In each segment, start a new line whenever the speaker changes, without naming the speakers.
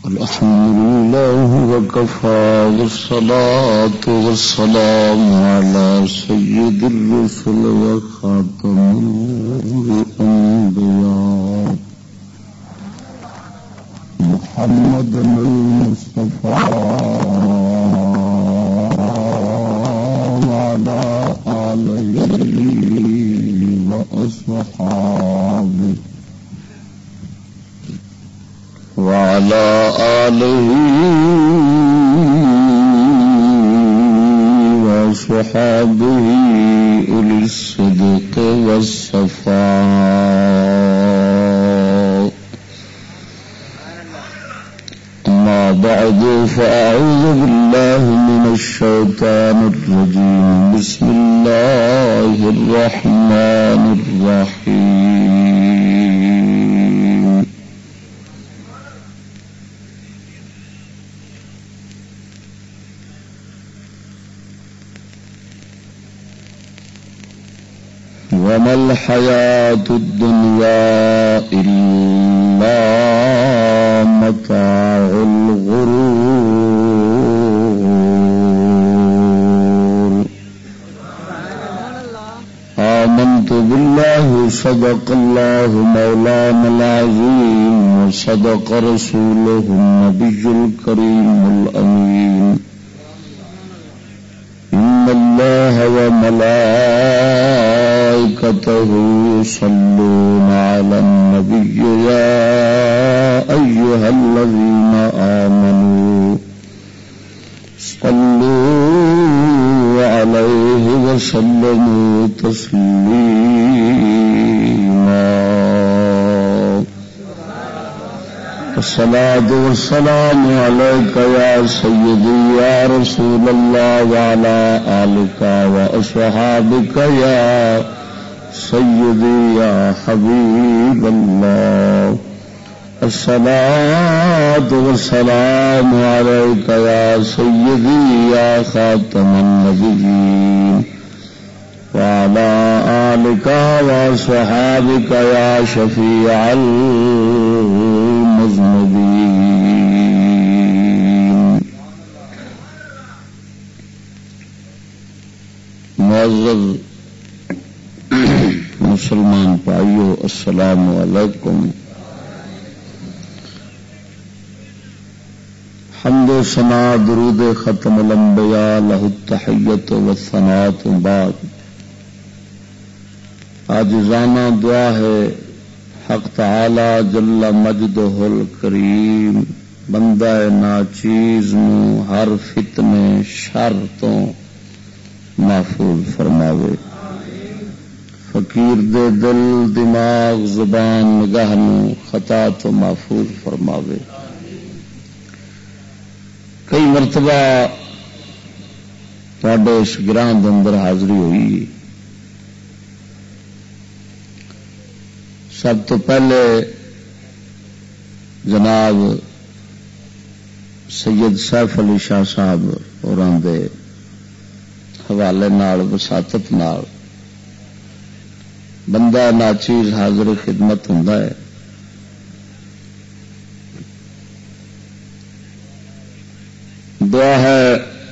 الحمد لله وكفى والصلاة والسلام على سيد الرسل وخاتم الأنبياء محمد المصطفى وعلى آله وأصحابه وعلى آله وصحابه أولي الصدق والصفاء. أما بعد فأعوذ بالله من الشيطان الرجيم. بسم الله الرحمن الرحيم. وما الحياة الدنيا إلا متاع الغرور. آمنت بالله صدق الله مولانا العظيم وصدق رسوله النبي الكريم الأمين. إن الله وملائكته يصلون على النبي يا أيها الذين آمنوا صلوا عليه وسلموا تسليما. الصلاة والسلام عليك يا سيدي يا رسول الله وعلى آلك وأصحابك يا سيدي يا حبيب الله. الصلاة والسلام عليك يا سيدي يا خاتم النبيين وعلى آلك وصحابك يا شفيع المذنبين. معزز مسلمان بھائیو، السلام علیکم. حمد و ثنا درود ختم الانبیاء لہ التحیت والثناء بعد. عاجزانہ دعا ہے حق تعالی جل مجدہ الکریم بندہ ناچیز نو ہر فتنے شر تو محفوظ فرماوے. فقیر دے دل دماغ زبان نگاہ نو خطا تو محفوظ فرماوے. کئی مرتبہ تواڈے اس گراں دے اندر حاضری ہوئی. سب تو پہلے جناب سید سیف علی شاہ صاحب ہوراں دے حوالے نال وساطت نال بندہ ناچیز حاضر خدمت ہوندا ہے. دعا ہے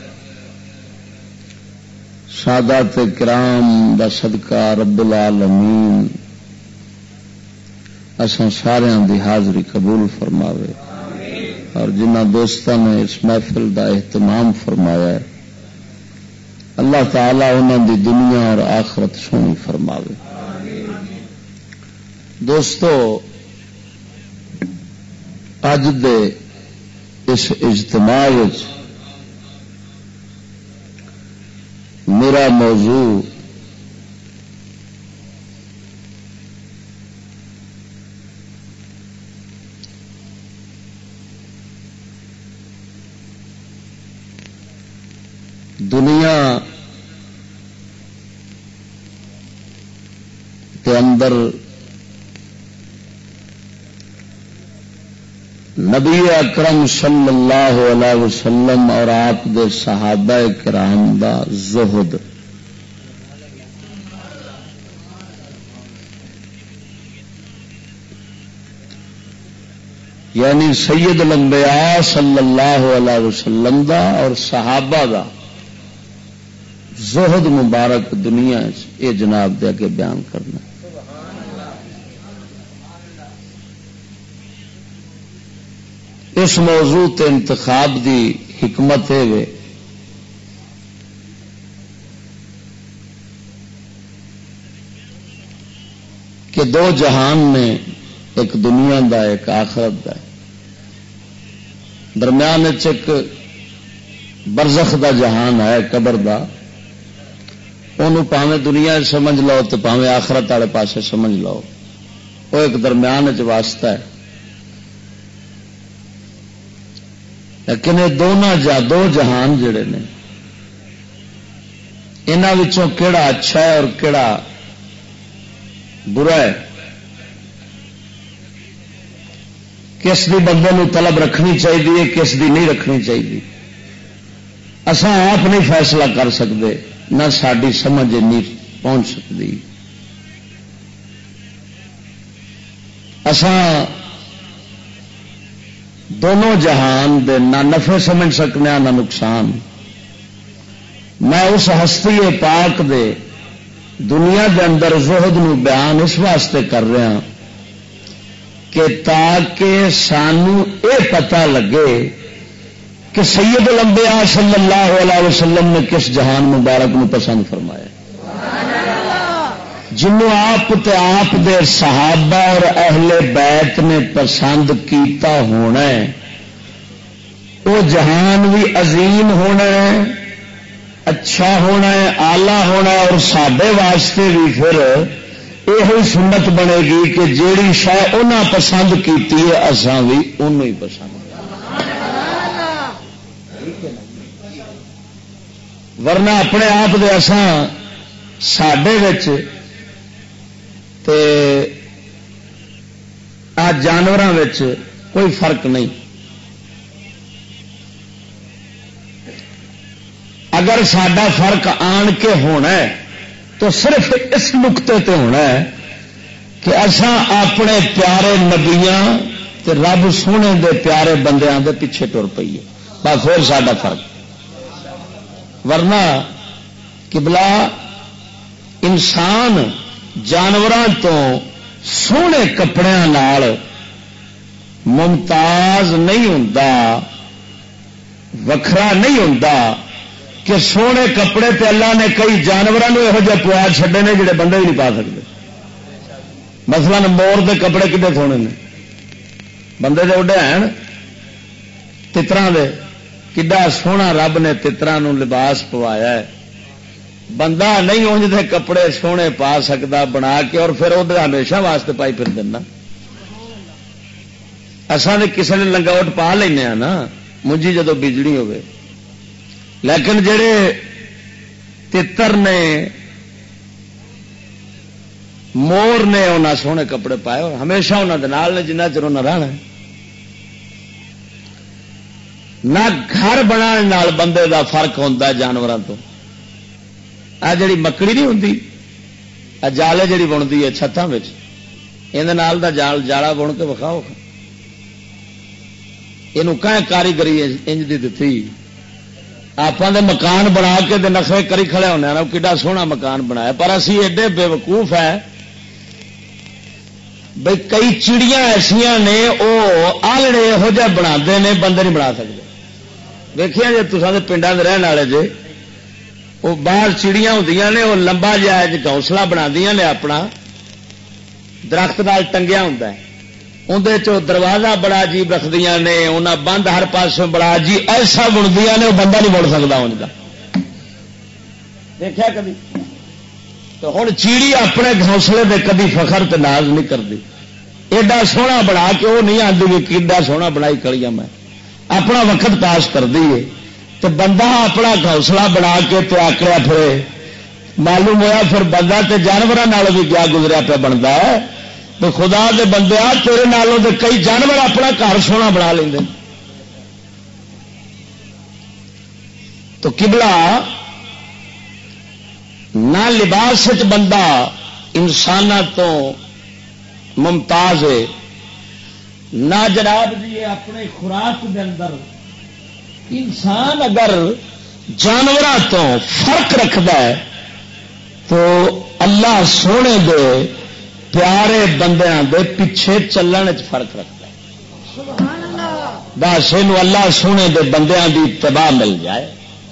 سادات کرام دا صدقہ رب العالمین اساں ساریاں دی حاضری قبول فرماوے. اور جنہ دوستاں نے اس محفل دا اہتمام فرمایا ہے اللہ تعالی انہاں دی دنیا اور آخرت سونی فرماوے. دوستو، اج دے اس اجتماع وچ میرا موضوع دنیا کے اندر نبی اکرم صلی اللہ علیہ وسلم اور آپ دے صحابہ کرام دا زہد. یعنی سید الانبیاء صلی اللہ علیہ وسلم دا اور صحابہ دا زہد مبارک دنیا یہ جناب دے کے بیان کرنا. اس موضوع تے انتخاب دی حکمت ہے کہ دو جہان نے، ایک دنیا دا ایک آخرت دا، درمیان ایک برزخ دا جہان ہے قبر دا، انہوں پاویں دنیا سمجھ لو تو پاویں آخرت والے پاسے سمجھ لو، وہ ایک درمیان واسطہ ہے. لیکن یہ دو جہان جڑے نے انہاں کیڑا اچھا ہے اور کیڑا برا ہے، کس دی بندے نو طلب رکھنی چاہیے کس دی نہیں رکھنی چاہیے، اساں آپ نہیں فیصلہ کر سکتے، نہ ساری سمجھ نہیں پہنچ سکتی. اساں دونوں جہان دے نہ نفع سمجھ سکنے نہ نقصان. میں اس ہستی پاک دے دنیا دے اندر زہد نو بیان اس واسطے کر رہا کہ تاکہ سانو اے پتہ لگے کہ سید الانبیاء صلی اللہ علیہ وسلم نے کس جہان مبارک نو پسند فرمایا، جنوں آپ تے آپ دے صحابہ اور اہل بیت نے پسند کیتا ہونا ہے. وہ جہان بھی عظیم ہونا ہے، اچھا ہونا ہے، آلہ ہونا ہے، اور ساڈے واسطے بھی پھر یہ سنت بنے گی کہ جیڑی شاید انہاں پسند کیتی ہے اساں بھی انہوں ہی پسند. ورنہ اپنے آپ دے اساں ساڈے وچ تے آ جانوراں وچ کوئی فرق نہیں. اگر سڈا فرق آن کے ہونا ہے تو صرف اس نقطے تے ہونا ہے کہ اساں اپنے پیارے نبیاں تے رب سونے دے پیارے بندیاں دے پیچھے ٹر پیے، بس پھر سڈا فرق. ورنہ قبلہ انسان جانوراں تو سونے کپڑیاں نال ممتاز نہیں ہوندا، وکھرا نہیں ہوندا کہ سونے کپڑے تے اللہ نے کئی جانوراں نوں یہو جہے پوا چھڈے نے جڑے بندے ہی نہیں پا سکتے. مثلا مور دے کپڑے کتنے سونے نے، بندے دے اڈے ہیں تتراں دے، کڈا سونا رب نے تتراں نوں لباس پوایا ہے. بندہ نہیں اونج دے کپڑے سونے پا سکتا بنا کے اور پھر وہ ہمیشہ واسطے پائی پھر دینا. اصل نے کسی نے لنگاوٹ پا لینا نا منجی جدو بجڑی ہوئے، لیکن جڑے تتر نے مور نے انہاں سونے کپڑے پائے اور ہمیشہ انہوں دے نال نے جنہ چر انہاں رہنا. نہ گھر بنا نال بندے دا فرق ہوتا ہے جانوراں تو. آ جڑی مکڑی نہیں ہوندی جالے جڑی بنتی ہے چھتاں وچ، یہ جال جالا بن کے وکھاؤ، یہ کاریگری انج دی دتی. آپ دے مکان بنا کے دے نخرے کری کھڑے ہونے نا کڈا سوہنا مکان بنایا، پر اسی ایڈے بے وقوف ہے بھئی کئی چڑیاں ایسا نے وہ آلڑے یہو جہ بنا نے بندے نہیں بنا سکتے. دیکھیا جی تصے پنڈوں کے رہن والے جے وہ باہر چڑیاں ہوندیاں نے وہ لمبا جہا گھونسلہ بنا نے اپنا درخت نال ٹنگیا ہوتا ہے، اندر دروازہ بڑا عجیب رکھدیاں نے، انہاں بند ہر پاسوں بڑا عجیب ایسا بندیاں نے وہ بندہ نہیں بن سکتا ان کا. دیکھا کبھی تو ہوں چیڑی اپنے گھونسلے دے کبھی فخر تے ناز نہیں کرتی، ایڈا سونا بنا کے وہ نہیں آتی بھی کیڈا سونا بنائی کڑیاں میں اپنا وقت پاس کر دی. تو بندہ اپنا گھونسلہ بنا کے تے آکڑیا پھرے، معلوم ہوا پھر بندہ تے جانوراں نال بھی کیا گزریا پہ بنتا ہے. تو خدا دے بندے تیرے نالوں دے کئی جانور اپنا گھر سونا بنا لیں. تو قبلہ نہ لباس بندہ انسان تو ممتاز ہے، نہ جناب جی اپنے خوراک دے اندر انسان اگر جانوراں تو فرق رکھتا ہے تو اللہ سونے دے پیارے بندیاں دے پیچھے چلن وچ فرق رکھتا ہے. بس یہ اللہ سونے دے بندیاں دی اتباع مل جائے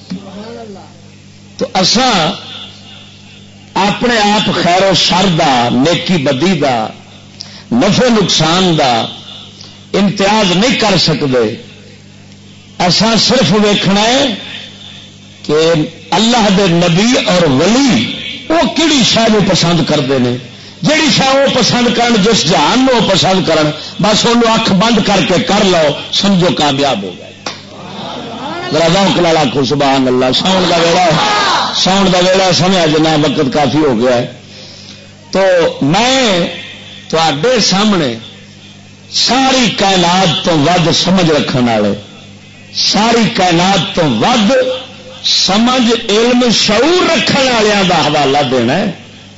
تو اساں اپنے آپ خیر و شر دا نیکی بدی دا نفع نقصان دا امتیاز نہیں کر سکتے. اساں صرف ویکھنا ہے کہ اللہ دے نبی اور ولی وہ کہڑی شے نو پسند کرتے ہیں. جہی شے وہ پسند کرن جس جہان نو پسند کرن بس انہوں اکھ بند کر کے کر لو سمجھو کامیاب ہو گئے. ذوق نال آکھو سبحان اللہ. ساؤن دا ویلا سمجھا جنا وقت کافی ہو گیا ہے. تو میں تواڈے سامنے ساری کائنات تو ود سمجھ رکھنے والے ساری کائنات تو ود سمجھ علم شعور رکھنے والوں کا حوالہ دینا ہے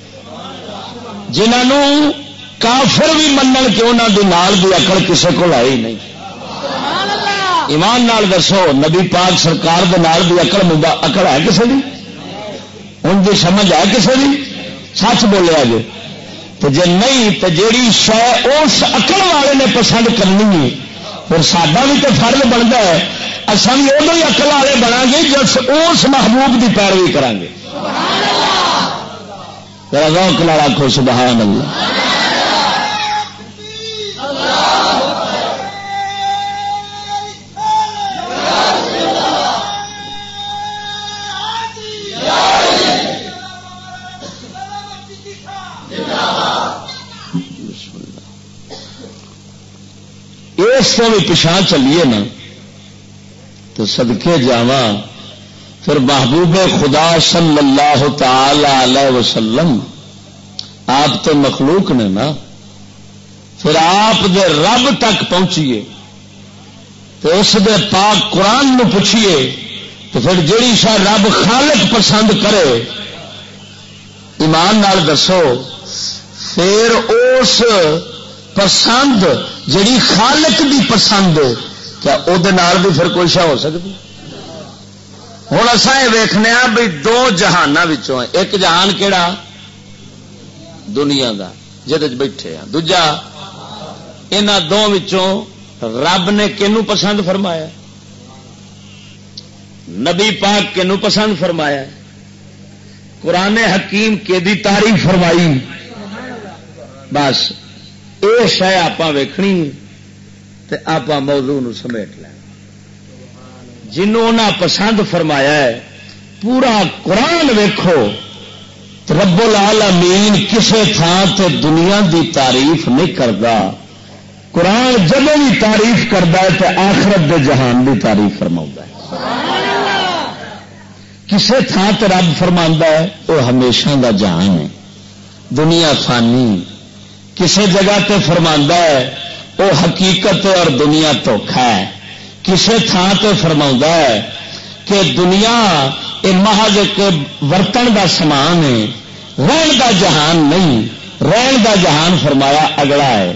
جنہوں کافر بھی منن کہ انہوں دی نال دی عقل کسے کو آئی نہیں. ایمان نال دسو نبی پاک سرکار دے نال دی عقل ہے کسے دی؟ ان کی سمجھ ہے کسے دی؟ سچ بولیا جی. تو جی نہیں تو جیڑی شے اس عقل والے نے پسند کرنی ہے پھر ساڈا بھی تو فرض بنتا ہے اصل بھی ادو ہی عقل والے بنا گے جس اس محبوب کی پیروی کریں گے. ذوق نال آکھو سبحان اللہ. اس کو بھی پچھا چلیے نا تو صدقے جاواں پھر محبوب خدا صلی اللہ تعالی علیہ وسلم آپ تو مخلوق نے نا پھر آپ دے رب تک پہنچیے تو اس دے پاک قرآن نو پوچھیے تو پھر جیڑی شاید رب خالق پسند کرے ایمان نال دسو پھر اس پسند جڑی خالق دی پسند کیا وہ بھی پھر کوئی شا ہو سکتی؟ ہوں اصا یہ ویخنے بھی دو جہانوں ایک جہان کہڑا دنیا دا جہد بیٹھے ہیں دوجا یہاں دونوں رب نے کنو پسند فرمایا نبی پاک کنو پسند فرمایا قرآن حکیم کے دی تعریف فرمائی. بس یہ شے آپ ویکھنی تے آپ موضوع نو سمیٹ لیں. جنہوں نے پسند فرمایا ہے پورا قرآن ویکھو رب العالمین کسے تھان تے دنیا دی تعریف نہیں کرتا. قرآن جب بھی تعریف کرتا ہے تو آخرت دے جہان دی تعریف فرماؤں ہے. کسے تھان تے رب فرماندا ہے وہ ہمیشہ دا جہان ہے دنیا فانی. کسے جگہ تے فرماندا ہے وہ حقیقت اور دنیا دھوکھا ہے. کسے تھان تے فرماؤں ہے کہ دنیا یہ محض ایک ورتن دا سامان ہے رہن دا جہان نہیں. رہن دا جہان فرمایا اگلا ہے.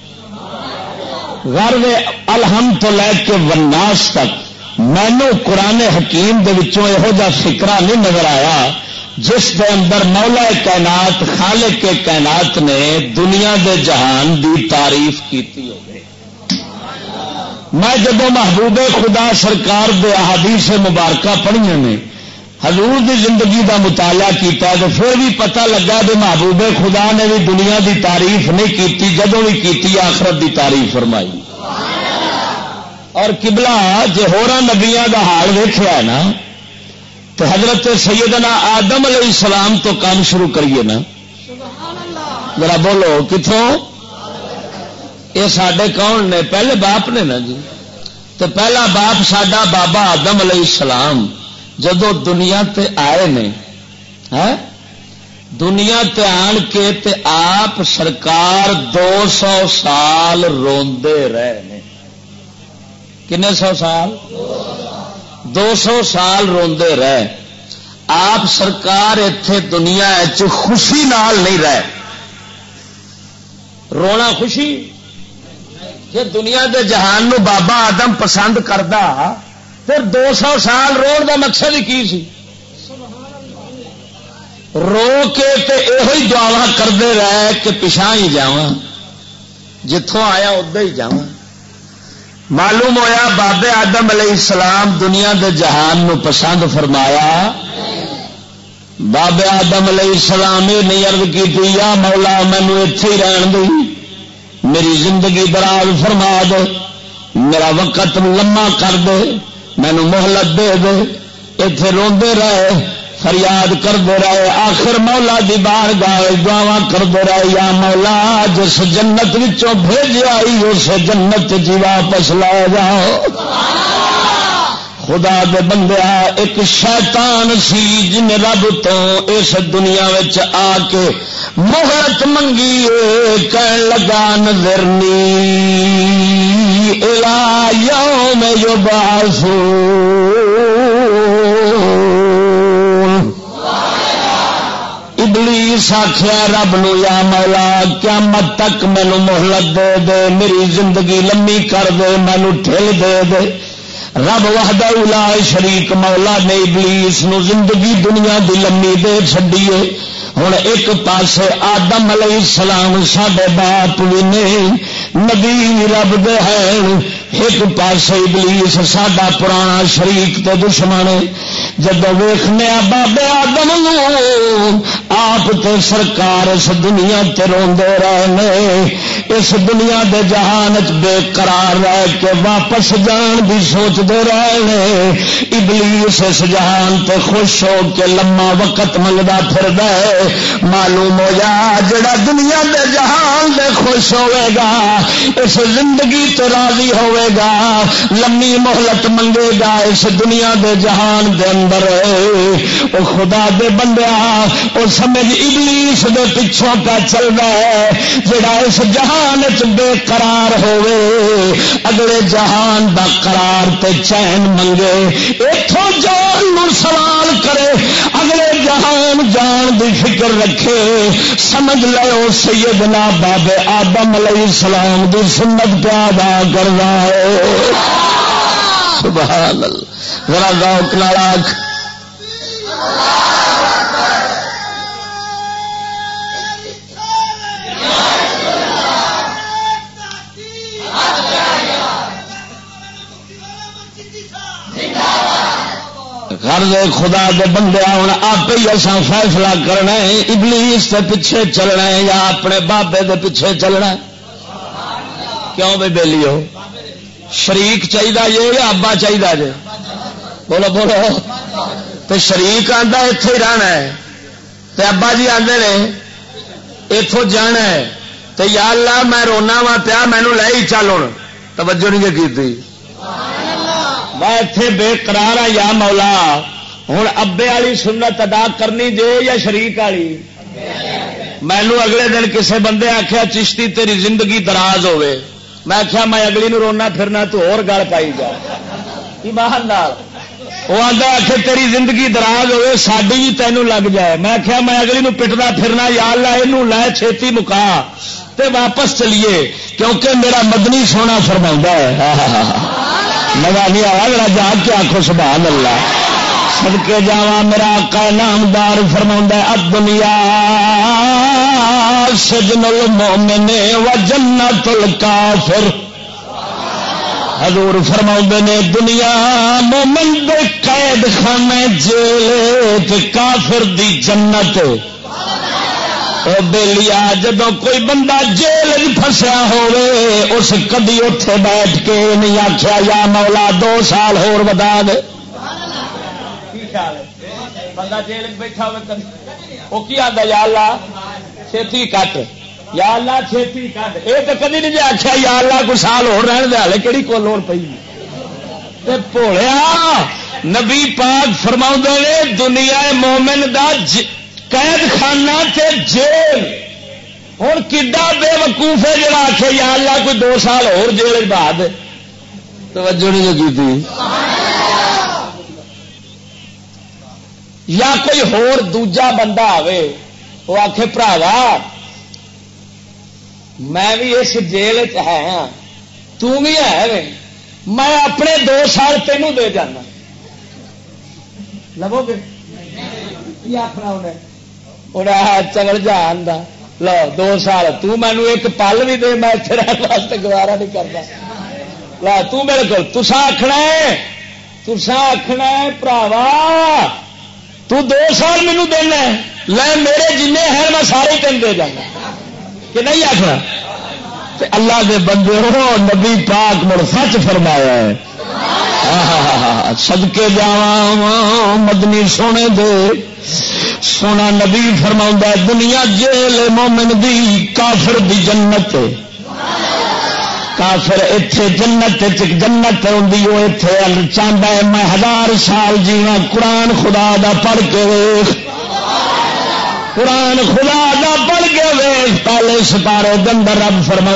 غرض الحمد تو لے کے والناس تک مینو قرآن حکیم دے وچوں یہو جا فکرہ نہیں نظر آیا جس دے اندر مولا کائنات خالق کے کائنات نے دنیا دے جہان دی تعریف کیتی ہو گئی. میں جب محبوب خدا سرکار دے احادیث مبارکہ پڑھیاں نے حضور دی زندگی دا مطالعہ کیتا تو پھر بھی پتہ لگا کہ محبوب خدا نے بھی دنیا دی تعریف نہیں کیتی جدوں بھی کیتی آخرت دی تعریف فرمائی. اور قبلہ جے ہوراں نبیاں دا حال ویکھیا ہے نا تو حضرت سیدنا آدم علیہ السلام تو کام شروع کریے نا. ذرا بولو کتوں یہ سڈے کون نے؟ پہلے باپ نے نا جی. تو پہلا باپ سڈا بابا آدم علیہ السلام جدو دنیا تے آئے نے دنیا تے آن کے تے آپ سرکار 200 سال روندے رہے نے. کنے 100 سال 200 سال روندے رہے. آپ سرکار ایتھے دنیا خوشی نال نہیں رہے. رونا خوشی
جی دنیا دے جہان نو بابا آدم پسند کردا پھر 200 سال روڑ دا مقصد ہی کی سی؟ رو کے تے یہ دعوا کرتے رہے کہ پچھا ہی جاواں، جتوں آیا ادھر ہی جاواں۔ معلوم ہویا بابے آدم علیہ السلام دنیا دے جہان نو پسند فرمایا۔ بابے آدم علیہ السلام یہ نہیں عرض کی یا مولا مینو اتے ہی رہن دی، میری زندگی دراز فرما دے، میرا وقت لما کر دے، مینو مہلت دے دے۔ اتے روندے رہے، فریاد کرتے رہے، آخر مولا دی بارگاہ دعا کرتے رہے یا مولا جس جنت وچوں بھیجیا اس جنت جی واپس لے جاؤ۔ خدا دے بندیا ایک شیطان سی جن رب تو اس دنیا وچ آ کے مہلت منگی، کہن لگا نظرنی الی یوم یبعثون۔ ابلیس آخیا رب نو یا مولا قیامت تک مینو مہلت دے دے، میری زندگی لمبی کر دے، مینو ٹھل دے دے۔ رب وحدہ لا شریک مولا نے ابلیس نو زندگی دنیا دی لمبی دے چھڈیے۔ ہوں ایک پاسے آدم علیہ السلام ساڈے باپ بھی نہیں، نبی رب دے ہیں، ایک پاسے ابلیس ساڈا پرانا شریک تے دشمن۔ جب ویخنے بابے آدم آپ تے سرکار اس دنیا تے روندے رہے، اس دنیا دے جہان بے قرار رہ کے واپس جان بھی سوچتے رہے۔ ابلیس اس جہان تے خوش ہو کے لما وقت منگدا پھردا ہے۔ معلوم ہو جا جڑا دنیا دے جہان دے خوش ہوئے گا، اس زندگی تو راضی ہوئے گا، لمبی مہلت منگے گا اس دنیا دے جہان دے اندر، او خدا دے بندیا او سمجھ ابلیس دے پیچھوں کا چل رہا ہے۔ جڑا اس جہان وچ بے قرار ہوئے، اگلے جہان دا قرار تے چین منگے، ایتھوں جان نو سوال کرے، اگلے جہان جان دی فکر رکھے، سمجھ لو سیدنا باب آدم علیہ السلام دی سنت پہ ادا کر رہا ہے۔ سبحان اللہ، ذرا ذوق نال آکھ گھر دے خدا دے بندے ہوں آپ ہی اصا فیصلہ کرنا ہے، ابلیس کے پیچھے چلنا ہے یا اپنے بابے دے پیچھے چلنا ہے؟ کیوں بھائی بیلی ہو؟ شریک چاہیے جی یا ابا چاہیے جی؟ بولو بولو۔ تو شریک آتا اتے ہی رہنا ہے، تو ابا جی آتے نے اتوں جانا ہے، تو یا اللہ میں رونا وا پیا مینو لے ہی چل ہوں، توجہ نہیں کی میں اتے بے قرار ہاں یا مولا۔ ہوں ابے والی سنت ادا کرنی جے یا شریک والی؟ مینو اگلے دن کسے بندے آخیا چشتی تیری زندگی دراز ہوے، میں آخیا میں اگلی نو رونا پھرنا تو اور گل پائی جا ایمان نال۔ وہ آتا آخر تیری زندگی دراز ہوے ساڈی بھی تینوں لگ جائے، میں آخیا میں اگلی نو پٹدا پھرنا یا اللہ یہ لے چھیتی مکا تے واپس چلیے، کیونکہ میرا مدنی سونا فرما ہے۔ مزہ نہیں آیا میرا جاگ کے آخو سبحان اللہ۔ صدقے جاواں میرا آقا نامدار فرماوندا ہے الدنیا سجن المؤمن و جنت الکافر۔ حضور فرماؤندے نے دنیا مومن دے قید خانے جیل تے کافر دی جنت۔ بیلیا جدو کوئی بندہ جیل پھسیا ہوئے اس کدی اتے بیٹھ کے نہیں آخیا یا مولا 2 سال ہور ودا دے۔ بندہ جیل بیٹھا ہوئے وہ کی آتا یا اللہ چھتی کٹ، یا اللہ چھتی کٹ، یہ تو کدی نہیں جی آخیا یا اللہ کوئی سال ہو رہن دے ہالے کہڑی کو لوڑ پئی۔ بھولیا نبی پاک فرماؤں نے دنیا مومن دا قید خانہ تے جیل۔ ہوں کڈا بے وقوف ہے جڑا آخے یا اللہ کوئی 2 سال اور جیل بعد، توجہ نہیں کی یا کوئی ہور دوجا بندہ آوے وہ آخے بھراوا میں بھی اس جیل ہے ہاں بھی ہے میں اپنے 2 سال تینوں دے جانا لو گے کی آخنا انہیں چگڑ جان دا لو 2 سال تینوں ایک پل بھی دے میں اتنے رہن واسطے گوارا نہیں کرتا لا تو میرے کو تسا آخنا ہے پراوا تو 2 سال مینو دینا لے میرے جن ہیں میں سارے تین دے جانا کہ نہیں آخنا اللہ دے بندے ہو نبی پاک مڑ سچ فرمایا ہے صدقے جاواں مدنی سونے دے سونا نبی فرما دنیا جیل مومن دی کافر دی جنت کافر اتے جنت جنت ہوندی وہ اتے چاہتا ہے میں 1000 سال جیواں قرآن خدا دا پڑھ کے ویخ قرآن خدا دا پڑھ کے ویخ پہلے سپارے دندر رب فرما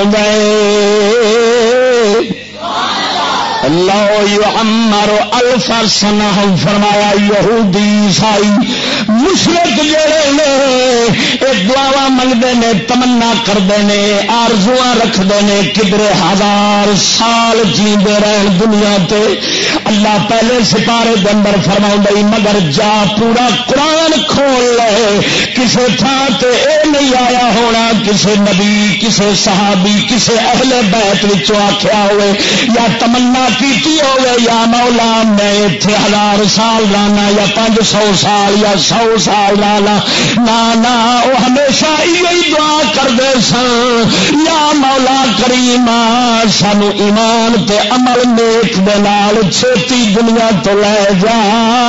اللہ یعمر 1000 سنہ فرمایا یہودی عیسائی مشرک جڑے نے ایک دعا منگتے ہیں تمنا کرتے ہیں آرزواں رکھتے ہیں کدھر 1000 سال جیندے رہن دنیا تے اللہ پہلے سپارے کے اندر فرما مگر جا پورا قرآن کھول لے کسے تھان تے اے نہیں آیا ہونا کسے نبی کسے صحابی کسے اہل بیت وچوں آکھیا ہوئے یا تمنا کیتی ہوئے یا مولا میں اتنے 1000 سال لانا یا 500 سال یا 100 سال لانا نہ وہ ہمیشہ یہی دعا کرتے سن یا مولا کریم سانو ایمان تے عمل نیک دے نال چھتی دنیا تو لے جا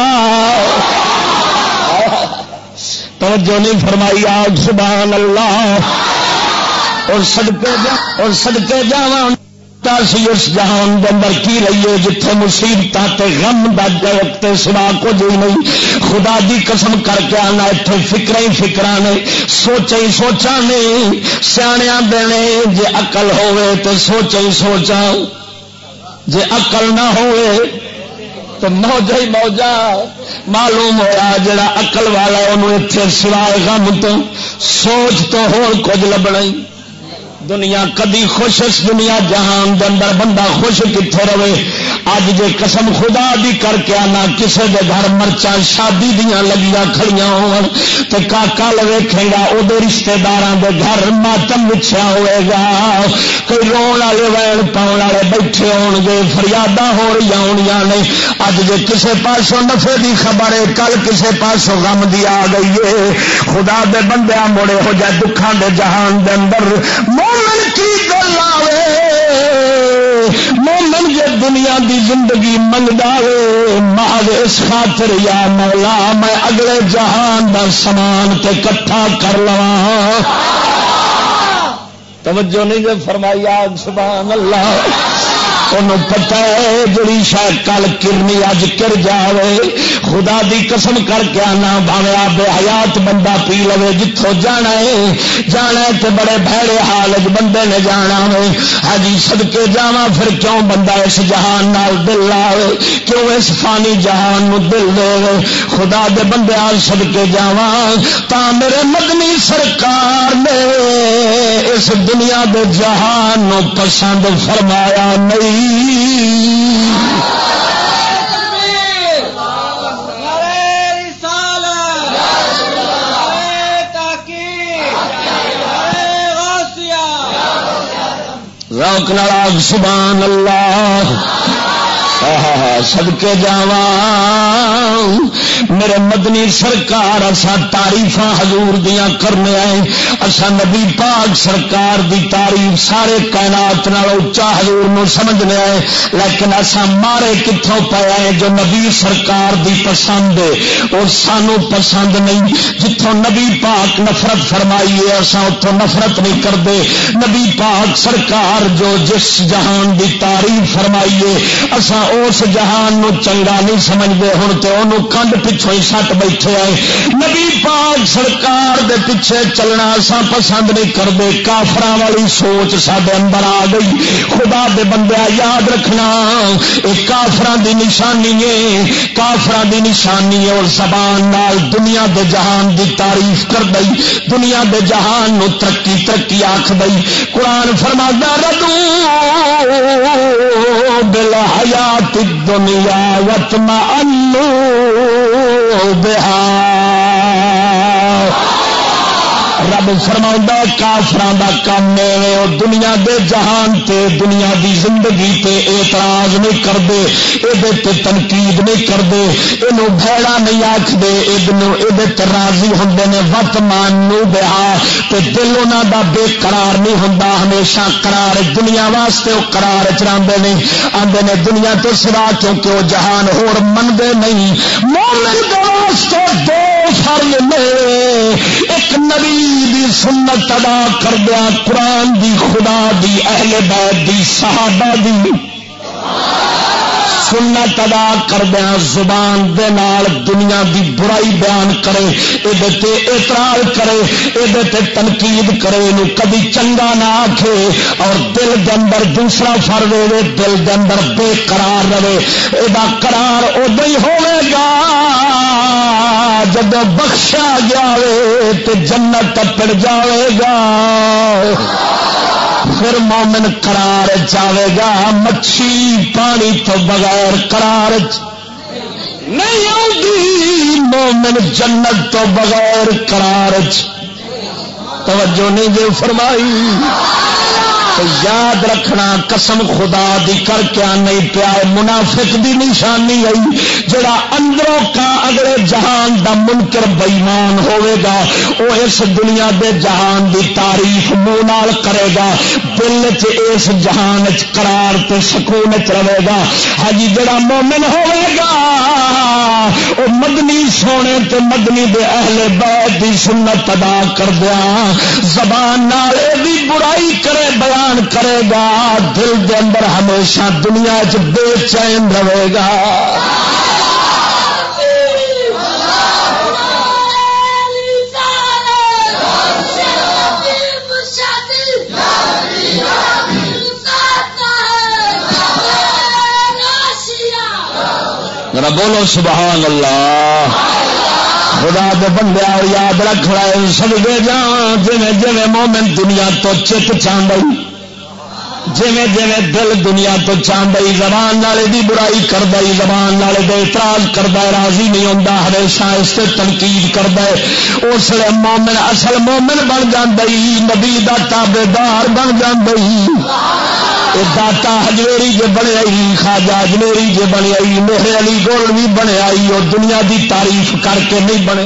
توجہ نہیں فرمائی آگ سبحان اللہ اور صدقے جاواں سی اس جہان کے اندر کی رہیے جتھے مصیبت غم وقت سوا کچھ نہیں خدا دی قسم کر کے آنا اتنے فکر ہی فکر نے سوچا ہی سوچا نہیں سیاح دینے جے عقل ہوئے تو سوچا ہی سوچا جے عقل نہ ہوئے تو موجہ ہی موجہ معلوم ہوا جڑا عقل والا انہوں اتنے سوائے غم تو سوچ تو ہور کچھ لبنا ہی دنیا کدی خوش اس دنیا جہان دے اندر بندہ خوش کتنے رہے اج جے قسم خدا دی کر کے آنا کسے دے گھر مرچاں شادی دیاں لگیاں کھڑیاں ہون تے کاکا ویکھے گا او دے رشتہ داراں دے گھر ماتم وچھیا ہوئے گا کوئی رون والے وین پاؤن والے بیٹھے ہون گے فریاداں ہو رہی ہونیاں نے اج جے کسے پاسوں نفع دی خبر ہے کل کسے پاسوں غم دی آ گئی ہے خدا دے بندیاں موڑے ہو جائے دکھاں دے جہان دے اندر مومن کی گل آوے مومن جے دنیا دی زندگی منگدا وے محض اس خاطر یا مولا میں اگلے جہان دا سامان تے کٹھا کر لواں توجہ نہیں جو فرمائی آگ سبحان اللہ انہوں پتہ ہے جڑی شاید کل کرنی اج کر جاوے خدا دی قسم کر کے آنا بھاوے بے حیات بندہ پی لوے جتوں جانا ہے تو بڑے بھڑے حالت بندے نے جانا ہے ہاں صدقے جاواں پھر کیوں بندہ اس جہان نال دل لاوے کیوں اس فانی جہان نو دل دے خدا دے بندے آل صدقے جاواں تا میرے مدنی سرکار نے اس دنیا دے جہان نو پسند فرمایا نہیں روک نال سبحان اللہ صدقے جاواں میرے مدنی سرکار اسا تعریفاں حضور دیاں کرنے آئے اسا نبی پاک سرکار دی تعریف سارے کائنات نال اونچا حضور نو سمجھنے آئے لیکن اسا مارے کتھوں پے آئے جو نبی سرکار دی پسند ہے اور سانو پسند نہیں جتھوں نبی پاک نفرت فرمائی ہے اسا اتھوں نفرت نہیں کردے نبی پاک سرکار جو جس جہان دی تعریف فرمائی ہے اسا اس جہان نو چنگا نہیں سمجھتے ہوں تو انہوں کنڈ پچھوں ہی سٹ بیٹھے آئے. نبی پاک سرکار دے پیچھے چلنا اساں پسند نہیں کرتے. کافراں والی سوچ ساڈے اندر آ گئی. خدا دے بندیا یاد رکھنا یہ کافراں دی نشانی ہے. کافراں دی نشانی ہے. اور زبان نال دنیا دے جہان دی تعریف کر دئی. دنیا دے جہان نو ترقی ترقی آکھ دئی. قرآن فرماتا ردو بالحیات الدنیا واطمئنوا بہا. رب فرماؤں کافراں دا کام ہے وہ دنیا دے جہان تے دنیا دی زندگی تے اعتراض نہیں کرتے. یہ تنقید نہیں کرتے. یہ بھڑا نہیں آختے. یہ راضی ہوں نے وت مانو بہا. تے دل انہوں دا بے قرار نہیں ہوں. ہمیشہ قرار دنیا واسطے وہ قرار چاہتے ہیں. آتے نے دنیا تو سوا کیونکہ وہ جہان ہور منگے نہیں. مومن دے واسطے دو فرض نے. ایک نبی دی سنت ادا کردیا قرآن دی خدا دی اہل بیت دی صحابہ دی سنت ادا کردیا زبان دے نال دنیا دی برائی بیان کرے. یہ اعتراض کرے. یہ تنقید کرے. کبھی چنگا نہ آکھے. اور دل دے اندر دوسرا فرض ہوے دل دے اندر بے قرار رہے. یہ قرار ادو ہی ہوے گا جب بخشا گیا تو جنت پڑ جائے گا. پھر مومن قرار جاوے گا. مچھی پانی تو بغیر قرار نہیں آتی. مومن جنت تو بغیر قرار. توجہ نہیں جو فرمائی. تو یاد رکھنا قسم خدا دی کر کے نہیں پیا. منافق دی نشانی آئی جڑا اندروں کا اگلے جہان دا منکر بےمان ہوئے گا. وہ اس دنیا دے جہان دی تعریف منہ نال کرے گا. دل چ اس جہان چ قرار تے سکون چ رہے گا. ہاں جی جڑا مومن ہوئے گا وہ مدنی سونے تے مدنی دے اہل بیت دی سنت ادا کردیا زبان نال دی برائی کرے بیان کرے گا. دل دے اندر ہمیشہ دنیا چ بے چین رہے گا. بولو سبحان اللہ. خدا دے بندے اور یاد رکھ رہے سدگے جان جویں جویں مومن دنیا تو چت چاہتا جویں جویں دل دنیا تو چاہتا زبان والے دی برائی کرتا زبان والے دے اعتراض کرتا راضی نہیں ہوتا. ہمیشہ اس سے تنقید کرتا ہے. اس لیے مومن اصل مومن بن جاتا نبی دا تابے دار بن جاتا. داتا ہجویری جے بنے آئی خواجہ ہجویری جے بنے آئی میرے علی گول بھی بنے آئی. اور دنیا دی تعریف کر کے نہیں بنے.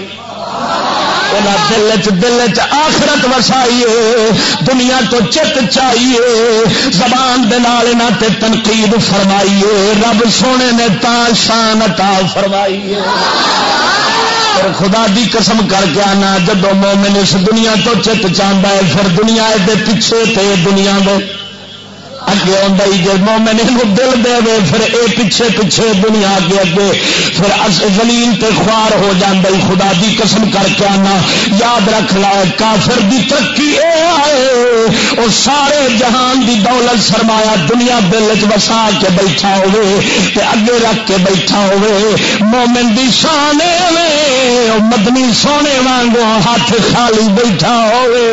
دل چ آخرت وسائیے دنیا تو چت چاہیے. زبان دے نال انہاں تے تنقید فرمائیے. رب سونے نے تا شان عطا فرمائیے. اور خدا دی قسم کر کے آنا جدو مومن اس دنیا تو چت چاہتا ہے پھر دنیا دے پیچھے تے دنیا دے اگے آتا ہی جب مومن دل دے دے پھر اے پیچھے پیچھے دنیا اگے اگے پھر زلیل تے خوار ہو جاتا ہی. خدا دی قسم کر کے آنا یاد رکھ لا کافر دی ترقی اے آئے اور سارے جہان دی دولت سرمایا دنیا دل چ وسا کے بیٹھا ہوئے تے اگے رکھ کے بیٹھا ہوئے. مومن دی شان اے مدنی سونے وانگو ہاتھ خالی بیٹھا ہوئے.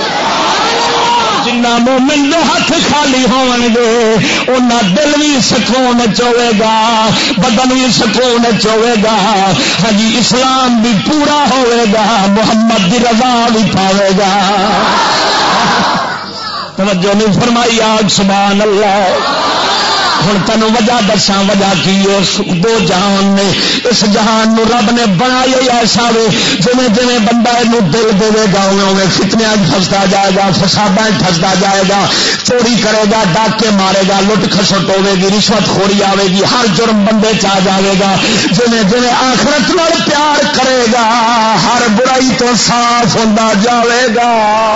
جنہ مومن دے ہاتھ خالی ہون گے انہاں دل بھی سکون چوے گا بدن بھی سکون چوے گا. ہاں جی اسلام بھی پورا ہوئے گا محمد دی رضا بھی پاوے گا. توجہ نہیں فرمائی آگ سبحان اللہ. ہوں تینوں وجہ دساں وجہ کی ہے. دو جہان نے اس جہان نو رب نے بنایا ایسا وے جویں جویں بندہ یہ دل دے گا اویں فتنیاں پھستا جائے گا فساداں پھستا جائے گا چوری کرے گا ڈاکے مارے گا لٹ کھسٹ ہوے گی رشوت خوری آئے گی ہر جرم بندے چ جائے گا. جویں جویں آخرت نال پیار کرے گا ہر برائی تو صاف ہوندا جائے گا.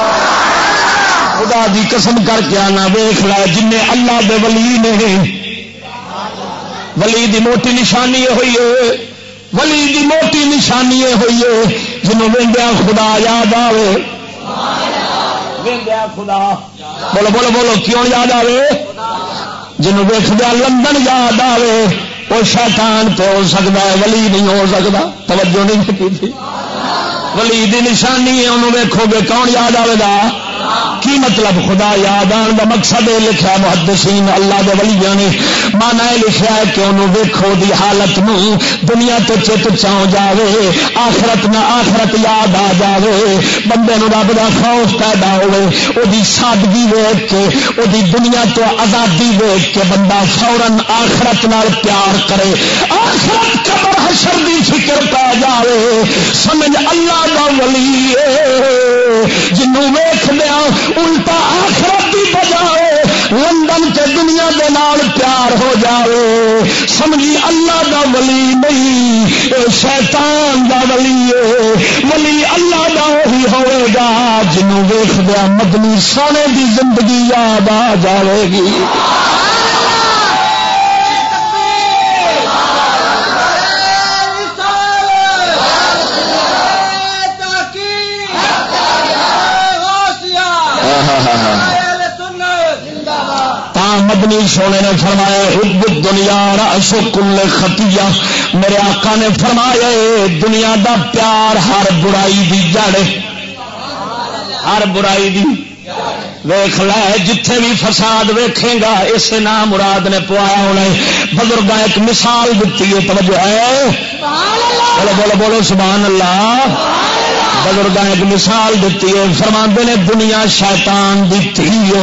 خدا دی قسم کر کے آنا ویخ لا جن اللہ دے ولی نے ولی دی موٹی نشانی یہ ہوئی ہے ولی دی موٹی نشانی یہ ہوئی ہے جنوں ویندیا خدا یاد آوے، ویندیا خدا، بولو بولو بولو، کیوں یاد آوے؟ جنوں ویکھدیا لندن یاد آوے، وہ شیطان پہ ہو سکتا ہے، ولی نہیں ہو سکتا. توجہ نہیں کی تھی. ولی دی نشانی ہے، انہوں ویکھو گے کون یاد آئے گا؟ کی مطلب خدا یاد آن کا مقصد یہ لکھا محدثین اللہ دے ولیاں نے مانا یہ لکھا ہے کہ انہوں ویکھو دی حالت نو دنیا تو چت چاؤ جاوے، آخرت نہ آخرت یاد آ جاوے، بندے نو رب دا خوف پیدا ہوئے، او دی سادگی ویکھ کے، او دی دنیا تو آزادی ویکھ کے بندہ فوراً آخرت نال پیار کرے، آخرت قبر حشر دی فکر پا جاوے، سمجھ اللہ دا ولی جنوں ویکھ لیا الٹا آخرت دی بجائے لندن تے دنیا دے نال پیار ہو جاوے، سمجھی اللہ دا ولی نہیں، اے شیطان دا ولی ہے. ولی اللہ دا وہی ہوئے گا جنوں ویکھ لیا مدنی سونے دی زندگی یاد آ جاوے گی. مدنی سونے نے فرمایا حب الدنیا رأس کل خطیہ، میرے آقا نے فرمایا دنیا دا پیار ہر برائی دی جڑ، ہر برائی دی. ویخ لے جتھے بھی فساد ویکھے گا اس نام مراد نے پوایا ہونا. بزرگ ایک مثال دیتی ہے، توجہ ہے، بولو بولو بولو سبحان اللہ. بزرگ ایک مثال دیتی ہے، فرماندے نے دنیا شیطان دی تھی ہے،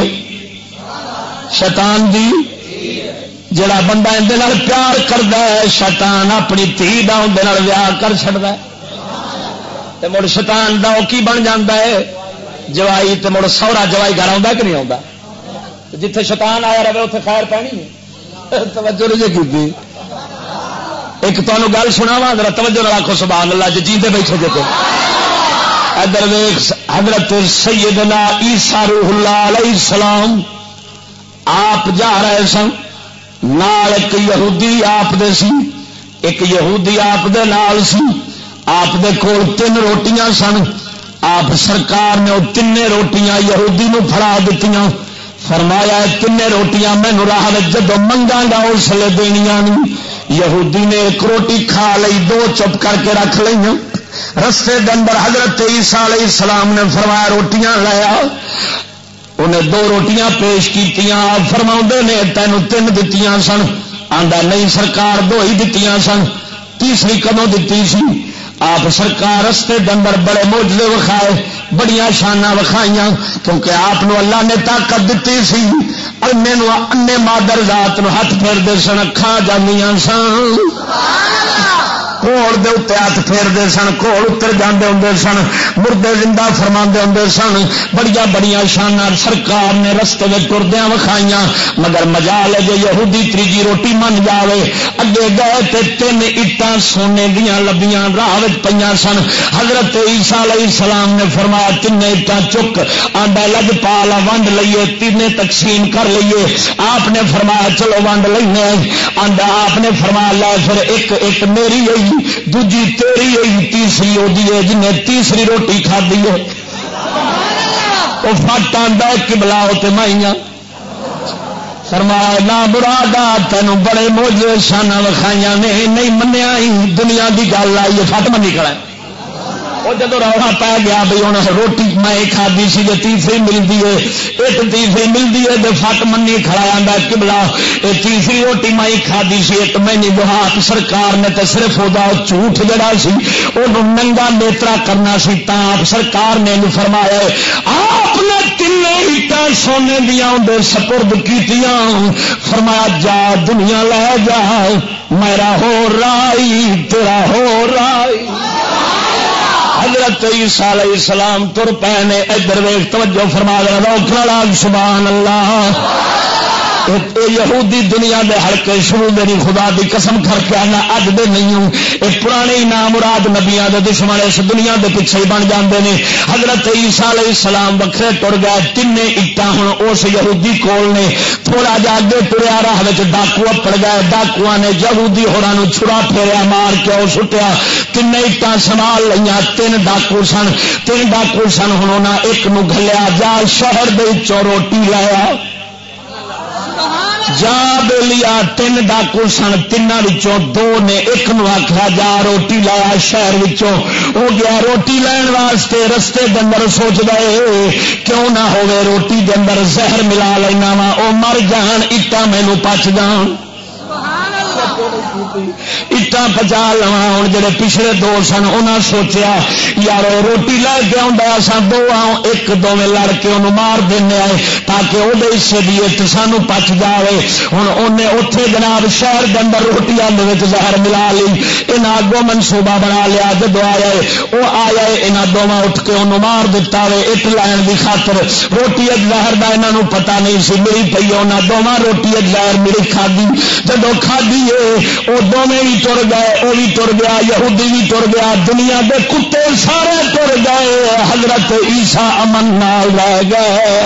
شیطان دی جڑا بندہ اندے نال پیار کردا ہے شیطان اپنی دھی دا اندے نال ویاہ کر چھڑدا ہے تے مڑ شیطان دا او کی بن جاندا ہے جوائی، تے مڑ سہرا جوائی گھر آوندا کہ نہیں آوندا؟ جتھے شیطان آیا رہے اوتھے خیر پہنی ہے. توجہ نہیں کیتی. ایک تانوں گل سناواں ذرا توجہ نال آکھو سبحان اللہ جی جیندے بیٹھے جے تے. ادھر ویکھ حضرت سیدنا عیسیٰ روح اللہ علیہ السلام آپ جا رہے سن، نال ایک یہودی آپ دے سی، ایک یہودی آپ دے نال سی. آپ دے کول 3 روٹیاں سن. آپ سرکار نے وہ 3 روٹیاں یہودی نو پھڑا دتیاں، فرمایا 3 روٹیاں مینوں راہ وچ جدوں منگاں گا اس لیے دینیاں نہیں. یہودی نے 1 روٹی کھا لئی، 2 چپ کر کے رکھ لئیاں. رستے دے اندر حضرت عیسیٰ علیہ السلام نے فرمایا روٹیاں لے آ. انہیں 2 روٹیاں پیش کیتیاں. آپ فرماؤندے نے تینوں 3 دتیاں سن. آندا نہیں سرکار 2 ہی دتیاں سن، تیسری کدوں دتی سی؟ آپ سرکار رستے دے اندر بڑے معجزے وکھائے، بڑیاں شاناں وکھائیاں، کیونکہ آپ نو اللہ نے طاقت دتی سی. انے نو انے مادر ذات نو ہاتھ پھیردے سن، اکھاں جاندیاں سن، کوڑ دے اتنے ہاتھ پھیرتے سن، کوڑ اتر جاندے ہوندے سن، مردے زندہ فرماندے ہوندے سن. بڑیاں بڑیاں شاناں سرکار نے رستے میں ٹردیاں وکھائیاں. مگر مجال ہے جو یہودی 3 روٹی من جاوے. اگے گئے تے 3 اٹاں سونے دیاں لبیاں راہ وچ پیاں سن. حضرت عیسیٰ علیہ السلام نے فرمایا 3 اٹاں چک، آندا لج پالا ونڈ لئیے، 3 تقسیم کر لئیے. آپ نے فرمایا چلو ونڈ لینے. آندا آپ نے فرمایا لے پھر ایک میری ہے، دوجی تیری ہے، تیسری وہی ہے جنہیں تیسری روٹی کھادی ہے. وہ فٹ آندا قبلہ تے مائیاں. فرمایا نہ برادا تینوں بڑے موجے شاناں وکھائیاں نے، نہیں منیا ہی دنیا دی گل آئی فٹ منی کھڑا. وہ جب روڑا پی گیا بھی ہوں روٹی میں کھادی سی جو تیسری ملتی ہے، ایک تیسری ملتی ہے تو فٹ منی کھڑا آندا قبلہ یہ تیسری روٹی میں کھادی سی ایک مہینے بہات. سرکار نے تو صرف وہ جھوٹ جڑا سی وہ ننگا نیترا کرنا سی. تا آپ سرکار نے فرمایا آپ نے 3 اٹاں سونے دیا اندر سپرد کیتیاں. فرمایا جا دنیا لے جا، میرا ہو رائی تیرا ہو رائی. حضرت عیسیٰ علیہ السلام تر پے نے. ادھر ویکھ توجہ فرما روک لال سبحان اللہ. یہودی دنیا دے ہلکے شروع میری خدا دی قسم کر کے آنا اج دے نہیں ہوں یہ پرانے نام مراد نبیاں دے دشمن اس دنیا دے پیچھے بن جاندے نے حضرت عیسیٰ علیہ السلام وکھرے ٹر گئے تین اٹاں ہن اس یہودی کول نے تھوڑا جا اگے ٹریا راہ وچ ڈاکو اپڑ گئے ڈاکواں نے یہودی ہوراں نوں چھڑا پھیریا مار کے او سٹیا تین اٹاں سنبھال لئیاں تین ڈاکو سن ہن انہاں ایک نو گھلیا جا شہر دے وچوں روٹی لایا جا بے لیا تین ڈاکو سن تین دو نے ایک نو آخیا جا روٹی لایا شہر وچوں ہو گیا روٹی لین واسطے رستے کے اندر سوچ گئے کیوں نہ ہوئے روٹی کے اندر زہر ملا لینا وا وہ مر جان اٹا مینو پچ جان اٹا پچا لوا ہوں جڑے پچھلے دو سن انہاں سوچیا یار روٹی لے کے آسا دو ایک دونوں لڑ کے انہوں مار دینا ہے تاکہ وہ حصے دی ایک سانو پچ جائے ہوں انہیں اتے جناب شہر کے اندر روٹیاں زہر ملا لی انہیں اگوں منصوبہ بنا لیا جب آیا وہ آیا یہاں دونوں اٹھ کے انہوں مار دیتا ہے اٹ لین کی خاطر روٹی زہر کا یہاں پتا نہیں سی ملی پی انہیں دونوں روٹی زہر میری کھادی جب کھادی وہ دونوں بھی ٹر گئے وہ بھی ٹر گیا یہودی بھی ٹر گیا دنیا کے کتے سارے ٹر گئے حضرت عیسیٰ امن نال رہ گئے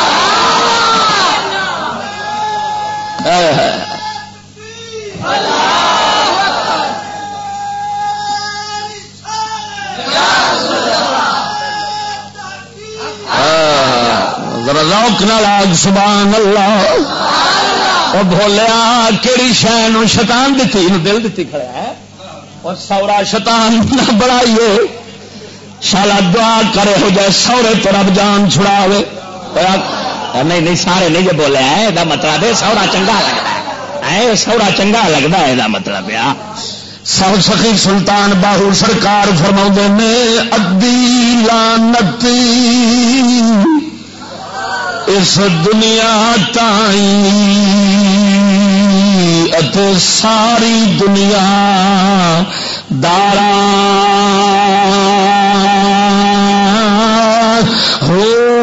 روک نہ لاگ سبحان اللہ وہ بولیا کہڑی شہ شیطان دیتی دل دیتی کھڑا ہے اور سورا شیطان نہ بڑھائیے شالا دعا کرے ہو جائے سورے تو رب جان چھڑاوے نہیں سارے نہیں جو بولے ہے یہ مطلب ہے سورا چنگا لگتا ہے سورا چنگا لگتا ہے یہ مطلب ہے سو سخی سلطان باہو سرکار فرما نے ادی لانتی اس دنیا تائیں اتے ساری دنیا دارا ہو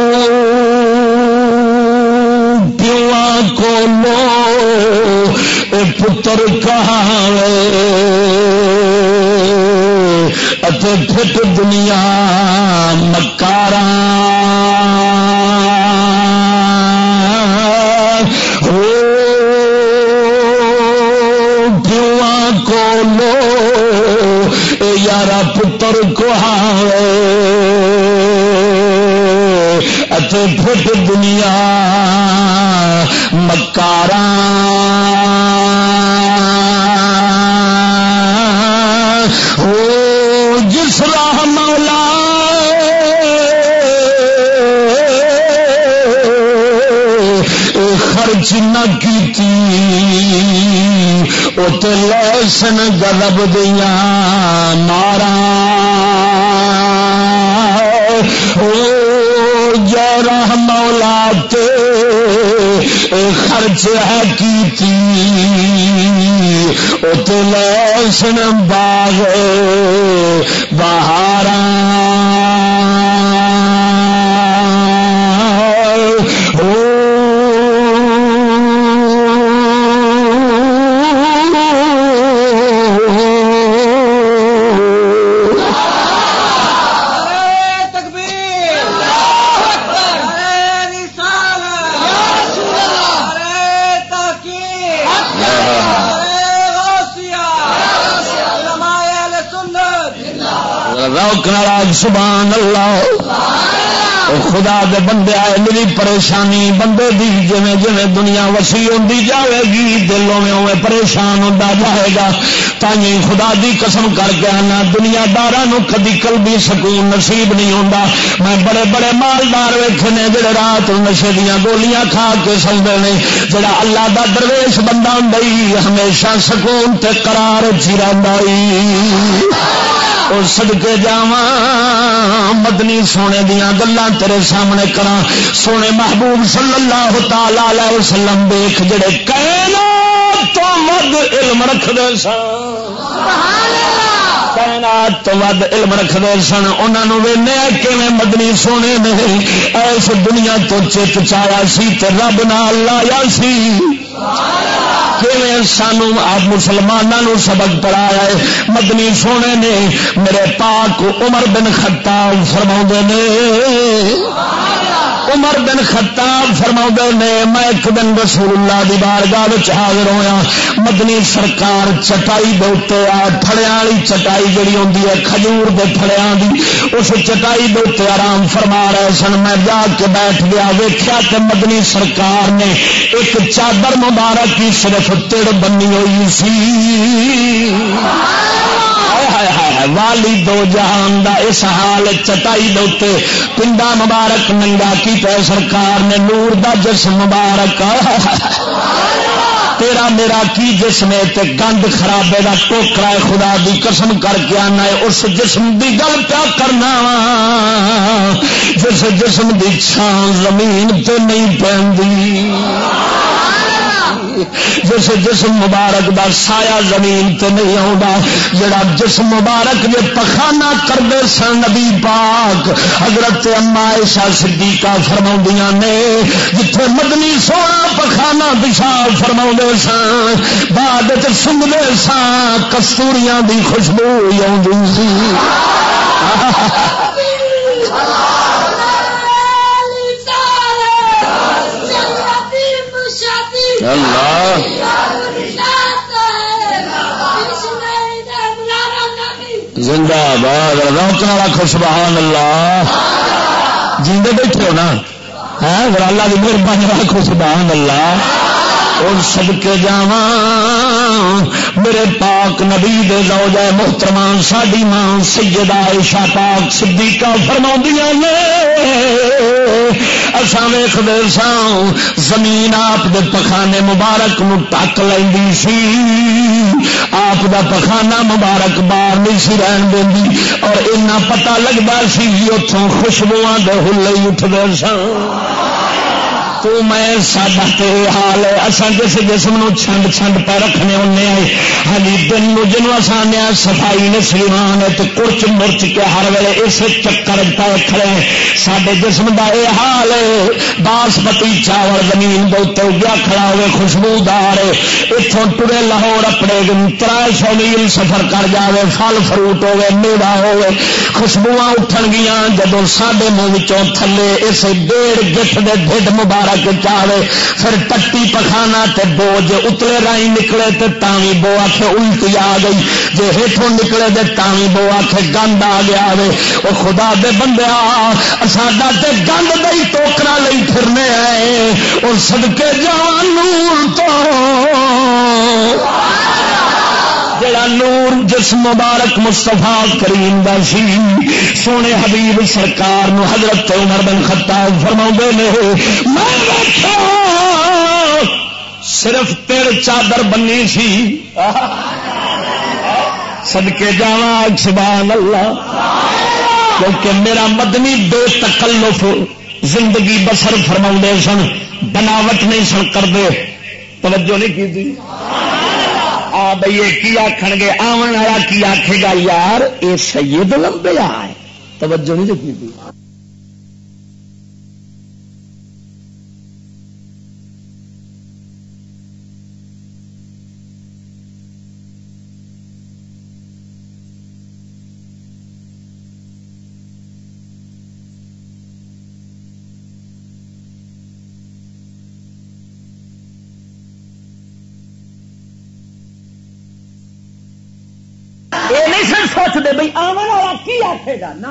پیواں کو لو اے پتر کہاوے اتے پھٹ دنیا مکاراں یارا پتر کو اتے پھٹ دنیا مکاراں ہو جس راہ مولا خرچ نہ کیتی اتنے لسن غضب دیا مارا جرح مولا تے خرچ ہے کیتی اتنے لسن باغ بہارا سبحان اللہ خدا دے بندے آئے میری پریشانی بندے دی جویں جویں دنیا وسیع ہوندی جاوے گی دلوں میں اوے پریشان ہوندا جائے گا تائیں خدا دی قسم کر کے آنا دنیا داراں نو کدی قلبی سکون نصیب نہیں ہوندا میں بڑے بڑے مالدار ویکھے نے جڑے رات نشے دیاں گولیاں کھا کے سوندے نے جڑا اللہ دا درویش بندہ ہوندا ہمیشہ سکون تے قرار وچ رہندا اور صدقے جاواں مدنی سونے دیاں گلاں تیرے سامنے کراں سونے محبوب صلی اللہ تعالی علیہ وسلم دیکھ جڑے کائنات تو مد علم رکھدے سن سبحان اللہ کائنات تو ود علم رکھتے سن انہوں وینے کیویں مدنی سونے نے ایس دنیا تو چت چایا سی تے رب نال لایا سی کیویں سانو آپ مسلمانوں سبق پڑھایا ہے مدنی سونے نے میرے پاک عمر بن خطاب فرماؤندے نے عمر بن خطاب فرماؤندے نے میں ایک دن رسول اللہ دی بارگاہ وچ حاضر ہویا مدنی سرکار چٹائی دے اوتے پھڑیاں والی چٹائی جڑی ہوندی ہے کھجور دے پھڑیاں دی اس چٹائی دے اوتے آرام فرما رہے سن میں جا کے بیٹھ گیا ویکھیا کہ مدنی سرکار نے ایک چادر مبارک کی صرف تڑ بنی ہوئی سی والی دو جہان دا اس حال چٹائی دوتے پنڈا مبارک ننگا کی تے سرکار نے نور دا جسم مبارک تیرا میرا کی جسم ہے تے گند خرابے دا ٹوکرا ہے خدا دی قسم کر کے آنا ہے اس جسم دی گل پیا کرنا جس جسم دی چھان زمین تے نہیں پیندی جس جسم مبارک دا سایہ زمین تے نہیں آؤں جڑا جسم مبارک جے پخانہ کردے سن نبی پاک حضرت اما عائشہ صدیقہ فرماؤندیاں نے جتھے مدنی سونا پخانہ پیشاب فرماؤندے سن بعد وچ سنگدے سن کستوریاں دی خوشبو آؤندی سی
اللہ زندہ باد روکنے والا سبحان اللہ جیندے بیٹھے ہو نا اللہ کی مہربانی رکھو سبحان اللہ اور صدقے جاواں میرے پاک نبی دے زوجہ محترمہ ساڈی ماں سیدہ عائشہ پاک صدیقہ فرماؤندیاں نے اساں ویکھدے ساں زمین آپ دے پخانے مبارک نو ٹک لیندی سی آپ دا پخانہ مبارک باہر نہیں سی رہن دیندی اور اتنا پتہ لگدا سی اتوں خوشبواں دے ہلے اٹھدے سن تو میں ساڈا تے حال ہے اساں جس جسم نو چھنڈ چھنڈ پہ رکھنے ہونے آئے ہاں دن نو جنوں اساں نے صفائی نسلیمان ہے تے کڑچ مرچ کے ہر ویلے اس چکر پہ کھڑے ساڈے جسم دا اے حال ہے باسمتی چاول زمین دے اوتے اگیا کھڑا ہوئے خوشبودار اتوں ٹرے لاہور اپنے 300 میل سفر کر جاوے پھل فروٹ ہوئے میوہ ہوئے خوشبواں اٹھن گیاں جدوں ساڈے منہ وچوں تھلے اس 1.5 گٹھ دے ڈھڈ مبارک چاہے پھر ٹٹی پخانا تے بوجھ اتلے رائی نکلے تے تاوی بو آکھے الٹی آ گئی جے ہیٹھوں نکلے تے تاوی بو آکھے گند آ گیا وے او خدا دے بندیا ساڈا تے گند دئی ٹوکرا لئی پھرنے آئے او صدقے جان نور تو جڑا نور جس مبارک مصطفیٰ کریم دا سی سونے حبیب سرکار نو حضرت عمر بن خطاب فرماؤندے نے میں ویکھیا صرف تیرے چادر بنی سی صدقے جاواں سبحان اللہ کیونکہ میرا مدنی بے تکلف زندگی بسر فرماؤندے سن بناوٹ نہیں سن کردے توجہ نہیں کی تھی بھئی کی آخن گے آون والا کی آخے گا یار یہ سید لمبے آئے توجہ نہیں دیکھی تھی سوچتے بھائی آنے والا کی آخے گا نا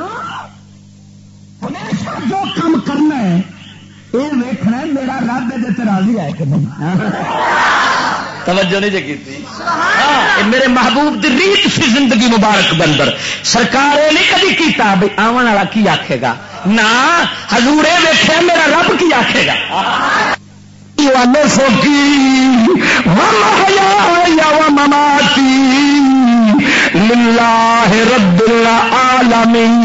ہمیشہ جو کام کرنا ہے یہ ویکھنا ہے میرا رب یہ راضی ہے کہ نہیں توجہ نہیں جی میرے محبوب دی ریت سی زندگی مبارک بندر سرکار یہ نہیں کبھی کیتا بھائی آنے والا کی آخے گا نہ حضور ویکھیا میرا رب کی آخے گا مماتی للہ رب العالمین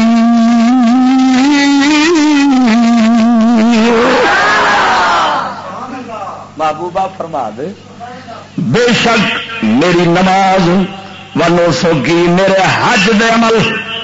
محبوبہ فرما دے بے شک میری نماز
ونسکی میرے حج دے عمل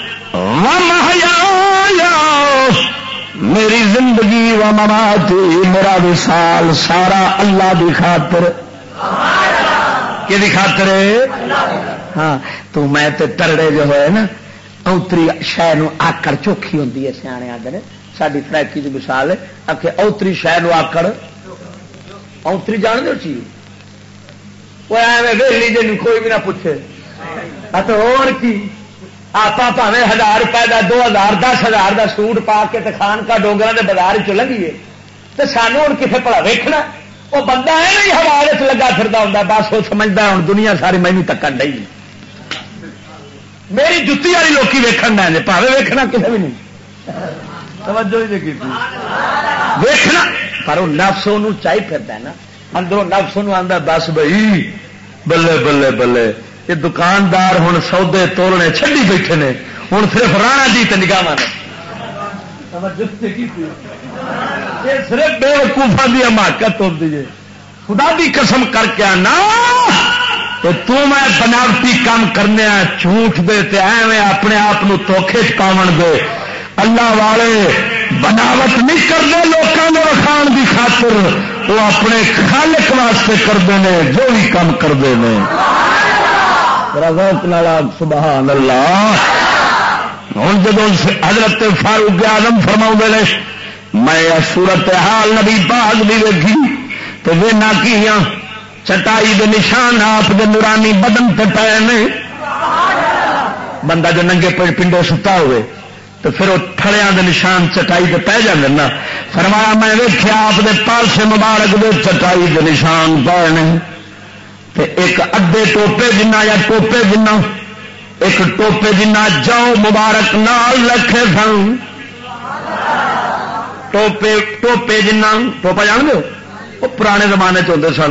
ومحیایا میری زندگی ومماتی میرا وصال سارا اللہ دی خاطر کہ دی خاطر ہاں تو میں تے ترڑے جو ہوئے نا اوتری شے نو آکڑ چوکھی ہوندی ہے سیانے آندے ساڈی فریکی دی مثال ہے کہ اوتری شے نو آکڑ اوتری جان دو چیز وہ ایویں ویلی جن کوئی بھی نہ پوچھے تو اور کی آپ پاوے 1000 روپے کا 2000 10,000 کا سوٹ پا کے خان کا ڈونگرا کے بازار چ لگیے تو سانو ہوں کسی بڑا ویکھنا وہ بندہ ہے نہیں ہوا لگا پھرتا ہوں بس وہ سمجھتا ہوں دنیا ساری مینو تکن ڈی میری جتی والی لوکی ویکھن ڈے پاوے ویکھنا کسی بھی نہیں توجہ ہی نہیں ویکھنا پر وہ نفس وہ چاہی پھرتا ہے نا اندروں نفس آتا بس بھائی بلے بلے بلے یہ دکاندار ہوں سودے تولنے چھڈی بیٹھے نے ہوں صرف رانا جی نگاہ صرف بے وقوفا کی حماقت ہوتی ہے خدا دی قسم کر کے آنا تو میں بناوٹی کام کرنے جھوٹ دے تے ایویں اپنے آپ دھوکھے چاون دے اللہ والے بناوٹ نہیں کرتے لوگوں نے وکھان کی خاطر وہ اپنے خالق واسطے کرتے ہیں جو بھی کام کرتے ہیں سبحان اللہ ہوں جب حضرت فاروق اعظم فرما نے میں صورت حال نبی پاک بھی ویکھی تو وینا کی چٹائی دے نشان آپ دے نورانی بدن تے پے نے بندہ جو ننگے پنڈے ستا ہوئے تو پھر وہ تھڑیاں دے نشان چٹائی تے پی جاندے نا فرمایا میں ویکھیا آپ دے پالسے مبارک دے چٹائی دے نشان پے نے تے ایک ادے ٹوپے جنہ یا ٹوپے جنہ ایک ٹوپے جنہ جو مبارک نال رکھے سن ٹوپے جنہ ٹوپا جان دو وہ پرانے زمانے چلتے سن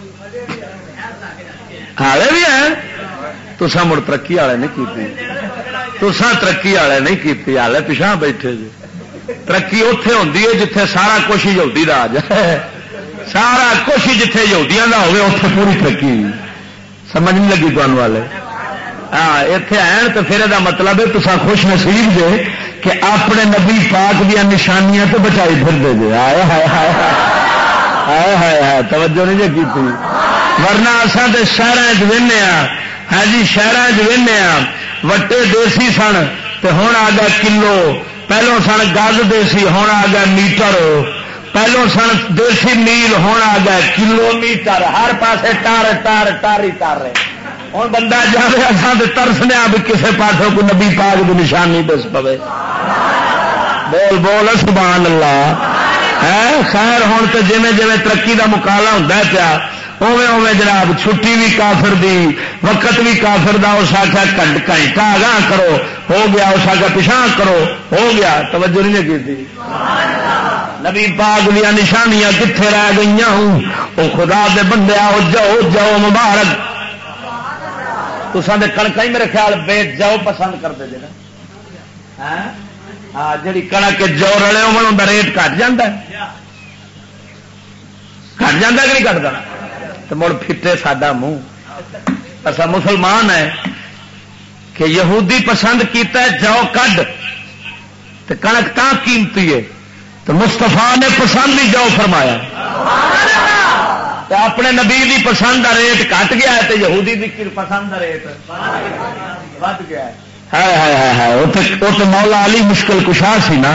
ہالے بھی ہے تسا مڑ ترقی والے نہیں کی تسا ترقی والے نہیں کی ہالے پچھا بیٹھے جی ترقی اتے ہوتی ہے جتھے سارا کچھ یہودی راج ہے سارا کچھ جتھے یہودیاں دا ہوئے اتنے پوری ترقی سمجھ نہیں لگی تمہوں والے ہاں اتے آن تو پھر یہ مطلب ہے تصا خوش نصیب جے کہ اپنے نبی پاک دیا نشانیاں تو بچائی پھر دے جے آئے ہائے ہائے ہائے ہائے ہائے توجہ نہیں جی کی ورنہ اصا تو شہر وہنے ہاں جی شہر وہنے وٹے دیسی سن تو ہوں آ گیا کلو پہلو سن گز دیسی ہوں آ گیا میٹر پہلو سن دیسی میل ہوں آ گیا کلو میٹر ہر پاسے ٹار ٹار ٹار ہی ٹار رہے ہوں بندہ جائے اصل تو ترسنے بھی کسی پاسوں کو نبی پاک کی نشانی دس پوے بول بول سبحان اللہ ہے خیر ہوں تو جی جی ترقی کا مقابلہ ہوتا ہے پیا اوے اوے جناب چھٹی بھی کافر دی وقت بھی کافر دا اس آخیا گھنٹا گاہ کرو ہو گیا اس آخیا پچھا کرو ہو گیا توجہ نہیں کی نبی پاک دیا نشانیاں کتنے رہ گئی ہوں وہ خدا دے بندے آؤ جاؤ جاؤ مبارک تو سارے کڑک ہی میرے خیال بے جاؤ پسند کرتے جی نا ہاں جی کڑک جو رلے ان کا ریٹ گھٹ جا کہ نہیں گھٹتا تو مڑ پھٹے ساڈا منہ اصا مسلمان ہے کہ یہودی پسند کیتا ہے جو کڈ تو کنک تا قیمتی ہے تو مستفا نے پسند ہی جو فرمایا تو اپنے نبی دی پسند کا ریٹ گھٹ گیا ہے تو یہودی دی پسند کا ریٹ ود گیا ہے وہ تو مولا علی مشکل کشا سی نا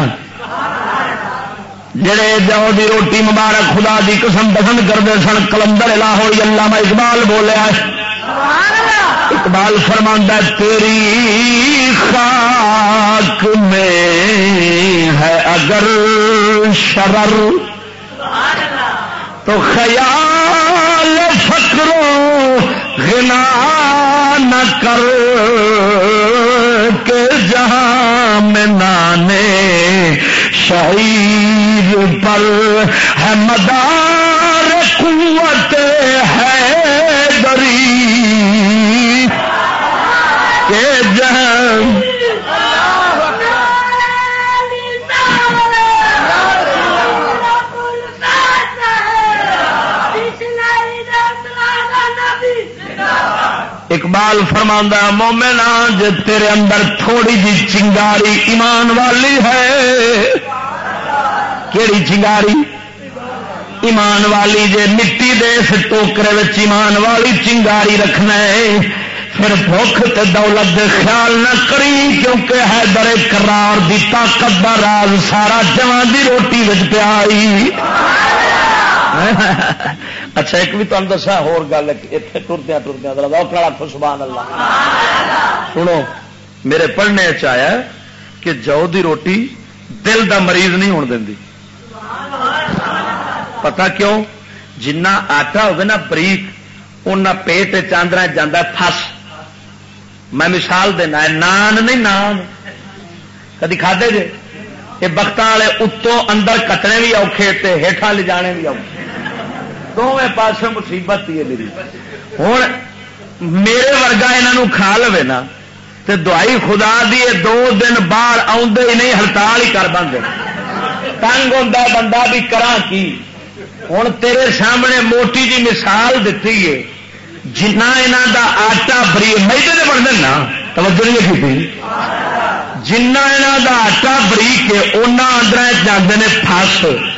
جڑے جو دی روٹی مبارک خدا دی قسم پسند کرتے سن کلندر لاہوری علامہ اقبال بولیا اقبال فرماندا تیری خاک میں ہے اگر شرر تو خیال فقر و غنا نہ کر کے جہاں میں نانے شعیر پر ہے مدار قوت ہے دری کے جہاں اقبال فرماندہ مومنا جے تیرے اندر تھوڑی جی چنگاری ایمان والی ہے، کیڑی چنگاری؟ ایمان والی، جے مٹی دے اس ٹوکرے وچ ایمان والی چنگاری رکھنا ہے پھر بھوک تے دولت دے خیال نہ کری، کیونکہ حیدر کرار دی طاقت دا راز سارا جواں دی روٹی وچ پیا آئی۔ اچھا ایک بھی تمہیں دسا ہور گل، اتنے ٹردیا ٹردیا آخو سبحان اللہ۔ سنو میرے پڑھنے آیا کہ جو دی روٹی دل دا مریض نہیں ہون دینی۔ پتا کیوں؟ جنہ آٹا ہوگا نا بریک اُنہ پیٹ چاندرا جانا پھس۔ میں مثال دینا ہے، نان نہیں نان کدی کھادے جے؟ یہ بخت والے اتوں اندر کٹنے بھی اوکھے تے ہیٹھاں لے جانے بھی اوکھے، دونوں پاس مصیبت ہی ہے میری۔ ہوں میرے ورگا یہاں کھا لو نا تو دعائی خدا دی 2 دن باہر آدھے ہی نہیں، ہڑتال ہی کر بند تنگ ہوتا بندہ بھی کرا کی۔ ہوں تیرے سامنے موٹی جی مثال دیتی ہے، جنہ یہاں دا آٹا بریک میدے سے بن دینا توجہ نہیں کی، جنہ یہاں دا آٹا بریک ہے انہ اندر جاتے ہیں پھس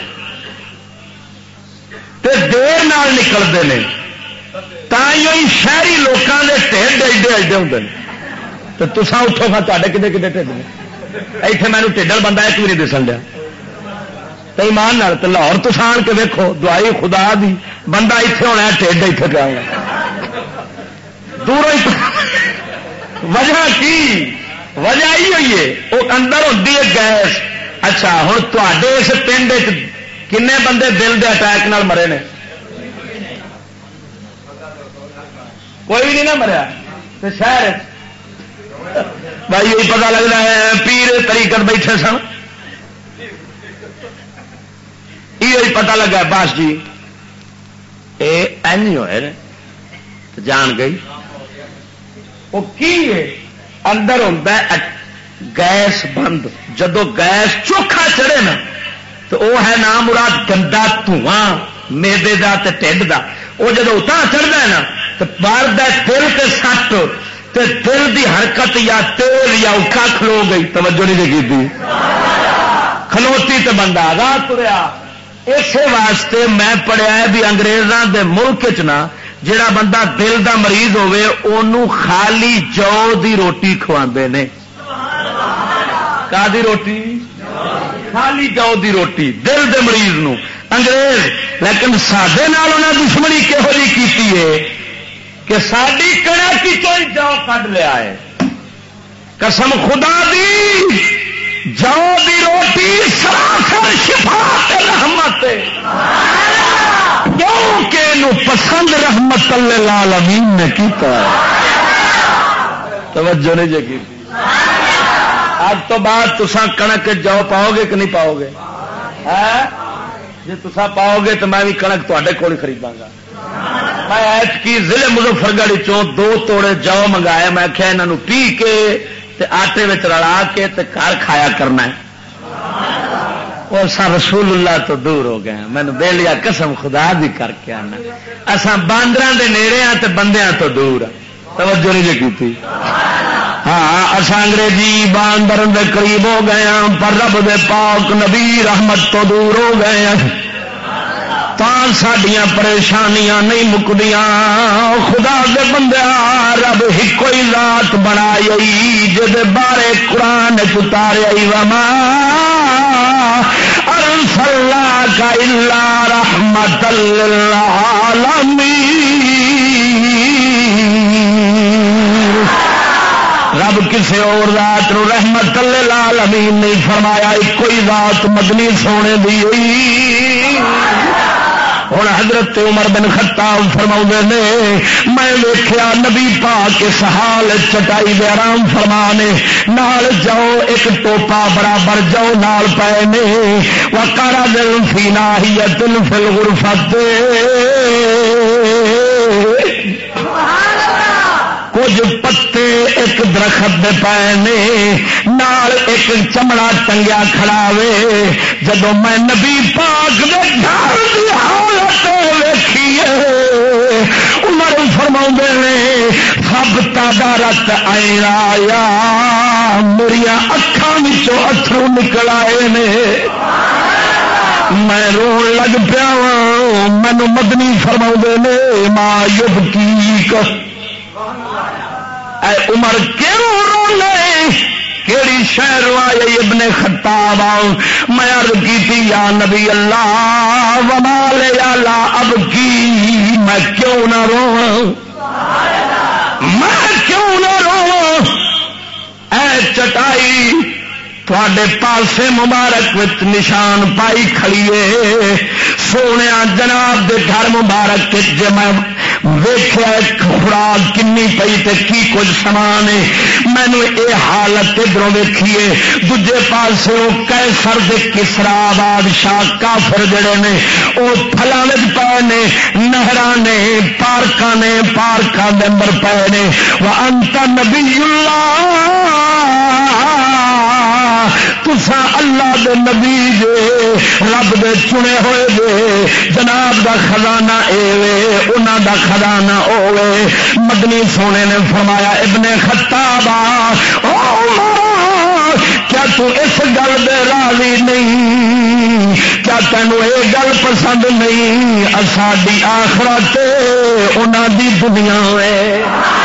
تے دیر نال نکلتے ہیں، تھی شہری لوگوں کے ٹھڈ ایڈے ایڈے ہوتے ہیں۔ تو تسا اٹھو گا تے کدے کدے ٹھڈ نے اتنے مینو ٹھڈل بندہ ایک بھی نہیں دسن دیا تو ایمان نال تے لاہور تسا آن کے ویکھو دعائی خدا دی بندہ اتنے ہونا ٹھڈ اتنے پیا ہونا دوروں ہی۔ وجہ کی؟ وجہ ہی ہوئی ہے وہ اندر ہوتی ہے گیس۔ اچھا ہوں تے اس پنڈ کنے بندے دل دے اٹیک نال مرے نے؟ کوئی بھی نہیں نہ مریا۔ شہر بھائی یہی پتا لگتا ہے پیر طریقت بیٹھے سن، یہ پتا لگا باس جی یہ این ہوئے جان گئی۔ وہ کی ہے اندر ہوتا ہے گیس بند، جدو گیس چوکھا چڑھے نا تو وہ ہے نام مراد گندا دھواں میدے دا تے ٹھڈ دا۔ وہ جدو اتنا چڑھتا ہے نا تو بار دل تے سٹ تے دل دی حرکت یا تیل یا اٹھا کھلو گئی، توجہ نہیں کی کھلوتی تے بندہ آگاہ تریا۔ اسی واسطے میں پڑھیا ہے بھی انگریزاں دے ملک چ نا جڑا بندہ دل دا مریض ہوئے انہوں خالی جو دی روٹی کھواندے نے۔ کا دی روٹی؟ خالی جو دی روٹی دل دے مریض نو انگریز۔ لیکن سادے نال انہاں دشمنی کہو جی کیتی ہے کہ ساری کڑک چوئی جو کڈ لیا ہے۔ قسم خدا دی جو دی روٹی سراسر شفا رحمت کیونکہ انہوں پسند رحمت للعالمین نے کیتا ہے۔ توجہ نہیں جی کی؟ اب تو بعد تسا کنک جو پاؤ گے کہ نہیں پاؤ گے؟ جی تسا پاؤ گے تو میں بھی کنک تے کول خریدا گا۔ میں ایت کی ضلع مظفر گڑھ چوں 2 توڑے جو منگایا، میں آخیا یہاں پی کے تے آٹے میں رلا کے تے گھر کھایا کرنا ہے۔ اور سا رسول اللہ تو دور ہو گئے، میں نے بے لیا قسم خدا دی کر کے آنا اساں باندراں دے نیڑے ہاں تے بندیاں تو دور ہاں۔ توجہ نہیں جی کی؟ ہاں اساں انگریزی باندر دے قریب ہو گئے ہیں پر رب دے پاک نبی رحمت تو دور ہو گئے ہیں، تا ساڈیاں پریشانیاں نہیں مکدیاں۔ خدا دے بندیا رب ایک ہی ذات بنائی جے بارے قرآن اتارے وما ارسلناک الا رحمت للعالمین۔ رب کسی اور ذات نو رحمت للعالمین نہیں فرمایا، ایک کوئی ذات مدنی سونے دی ہوئی۔ ہوں حضرت عمر بن خطاب فرماؤ نے میں ویکھیا نبی پاک اس حال چٹائی دے آرام فرمانے نال جاؤ ایک ٹوپا برابر جاؤ نال پائے نے وقارا دل فی ناحیۃ فی الغرفۃ، کچھ پتے ایک درخت دے پائے نے نال ایک چمڑا ٹنگیا کھڑا وے۔ جدو میں نبی پاک دے گھر دی حالت ویکھی عمر فرماؤندے نے افتادارت عینایا میری اکھاں وچوں اتھرو نکل آئے نے میں رون لگ پیا مینو مدنی فرما نے ماں یبکیک اے عمر کیوں رونے کیڑی شہر آئے ابن خطاب میں عرض کی یا نبی اللہ وما لے لا اب کی میں کیوں نہ رو میں کیوں نہ رو اے چٹائی تھوڑے پاسے مبارک وچ نشان پائی کھڑیے سونے جناب دے گھر مبارک جے میں ویکھیا خوراک کنی پئی تے کی کچھ سامان ہے مینوں اے حالت ادھروں ویکھیے دوجے پاسے او قیصر دے کسرا بادشاہ کافر جڑے نے او پھلاں وچ پئے نے نہراں نے پارکاں دے اندر پئے نے وانت نبی اللہ تسا اللہ دے نبی جے رب دے چنے ہوئے جے جناب دا خزانہ اے وے انہاں دا خزانہ اوے مدنی سونے نے فرمایا ابن خطاب کیا تو اس گل دے راضی نہیں کیا تینوں یہ گل پسند نہیں ساڈی آخرت انہاں دی دنیا ہے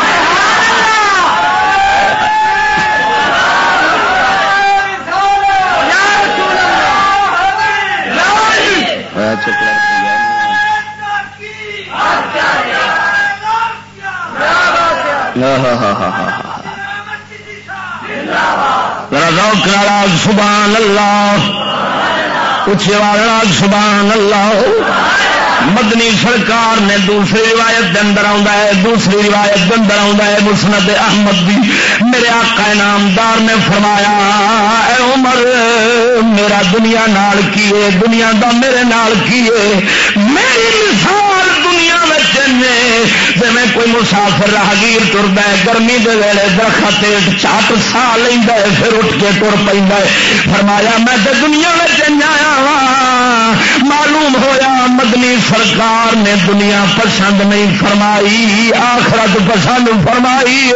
سبحان اللہ اچھے والا سبحان اللہ مدنی سرکار نے دوسری روایت دے اندر آندا ہے دوسری روایت دے اندر آندا ہے مسند احمد دی میرے آقا انعامدار نے فرمایا اے عمر میرا دنیا نال کی ہے دنیا دا میرے نال کی ہے میری مثال دنیا وچ جویں کوئی مسافر راہگیر ٹردا ہے گرمی دے ویلے درخت چاٹ سا لیندا ہے پھر اٹھ کے ٹر پیندا ہے فرمایا میں تے دنیا وچ آیا ہاں معلوم ہویا مدنی سرکار نے دنیا پسند نہیں فرمائی آخرت پسند فرمائی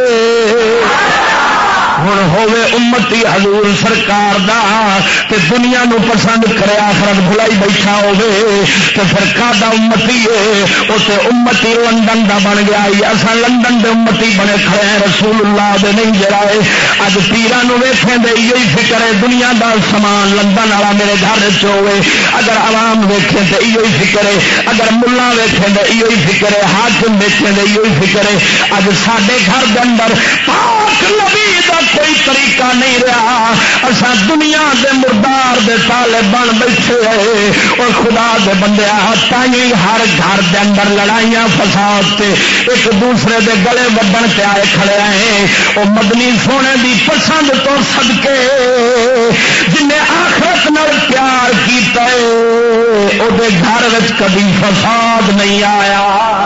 ہوں ہوے امتی حضور سرکار دا تے دنیا نو پسند کرے آخرت بھلائی بیٹھا ہوے تے پھر کادا امتی ہے او تے امتی لندن دا بن گیا اساں لندن دے امتی بنے کھڑے ہیں رسول اللہ دے نہیں جرائے اج پیراں نو ویکھیں دے یہی فکر ہے دنیا دا سامان لندن والا میرے گھر وچ ہوے اگر عوام ویکھیں تے یہی فکر ہے اگر ملا ویکھیں تے یہی فکر ہے حاکم ویکھیں تے یہی فکر ہے اج ساڈے گھر دے اندر پاک نبی دا کوئی طریقہ نہیں رہا اساں دنیا دے مردار دے تالے بن بیٹھے اور خدا دے بندے تائیں ہر گھر دے اندر لڑائیاں فساد تے ایک دوسرے دے گلے وڈن تے آئے کھڑے ہیں وہ مدنی سونے دی پسند تو صدقے جن نے آخرت نال پیار کیتا ہے او دے گھر وچ کبھی فساد نہیں آیا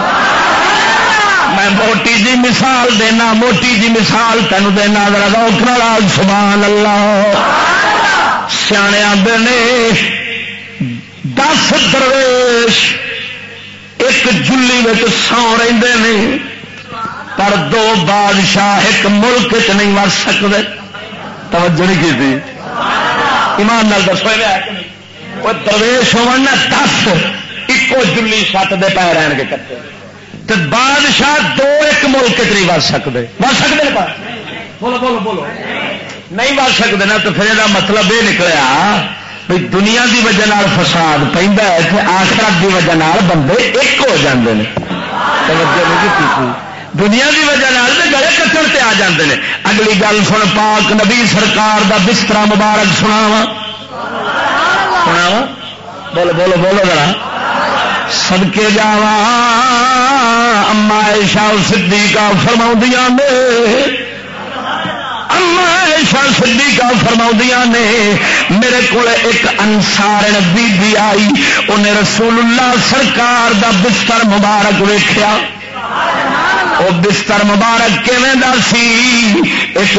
میں موٹی جی مثال دینا موٹی جی مثال تینوں دینا ذرا روک نال سبحان اللہ سیانے آندے نے 10 درویش ایک جلی وچ سو رہندے نے پر 2 بادشاہ ایک ملک وچ نہیں ور سکدے توجہ نہیں کیتی ایمان نال دسو وہ درویش ہون 10 اکو جلی چھت دے پے رہن کے کٹے تے بادشاہ 2 ایک ملک نہیں ور سکتے ور سکتے بولو بولو بولو نہیں ور سکتے نا تو پھر یہ مطلب یہ نکلیا بھائی دنیا دی وجہ نال فساد پیندا ہے تے آخرت دی وجہ نال بندے ایک ہو جاندے نے توجہ نہیں کیتی دنیا دی وجہ نال تے گلے کٹن تے آ جاندے نے اگلی گل سن پاک نبی سرکار دا بستر مبارک سناواں بولو بولو بولو ذرا صدقے جاواں اما عائشہ صدیقہ فرماؤندیاں نے اما عائشہ صدیقہ فرماؤندیاں نے میرے کول ایک انصار بی بی آئی انہیں رسول اللہ سرکار دا بستر مبارک ویکھیا وہ بستر مبارک کیویں دا سی ایک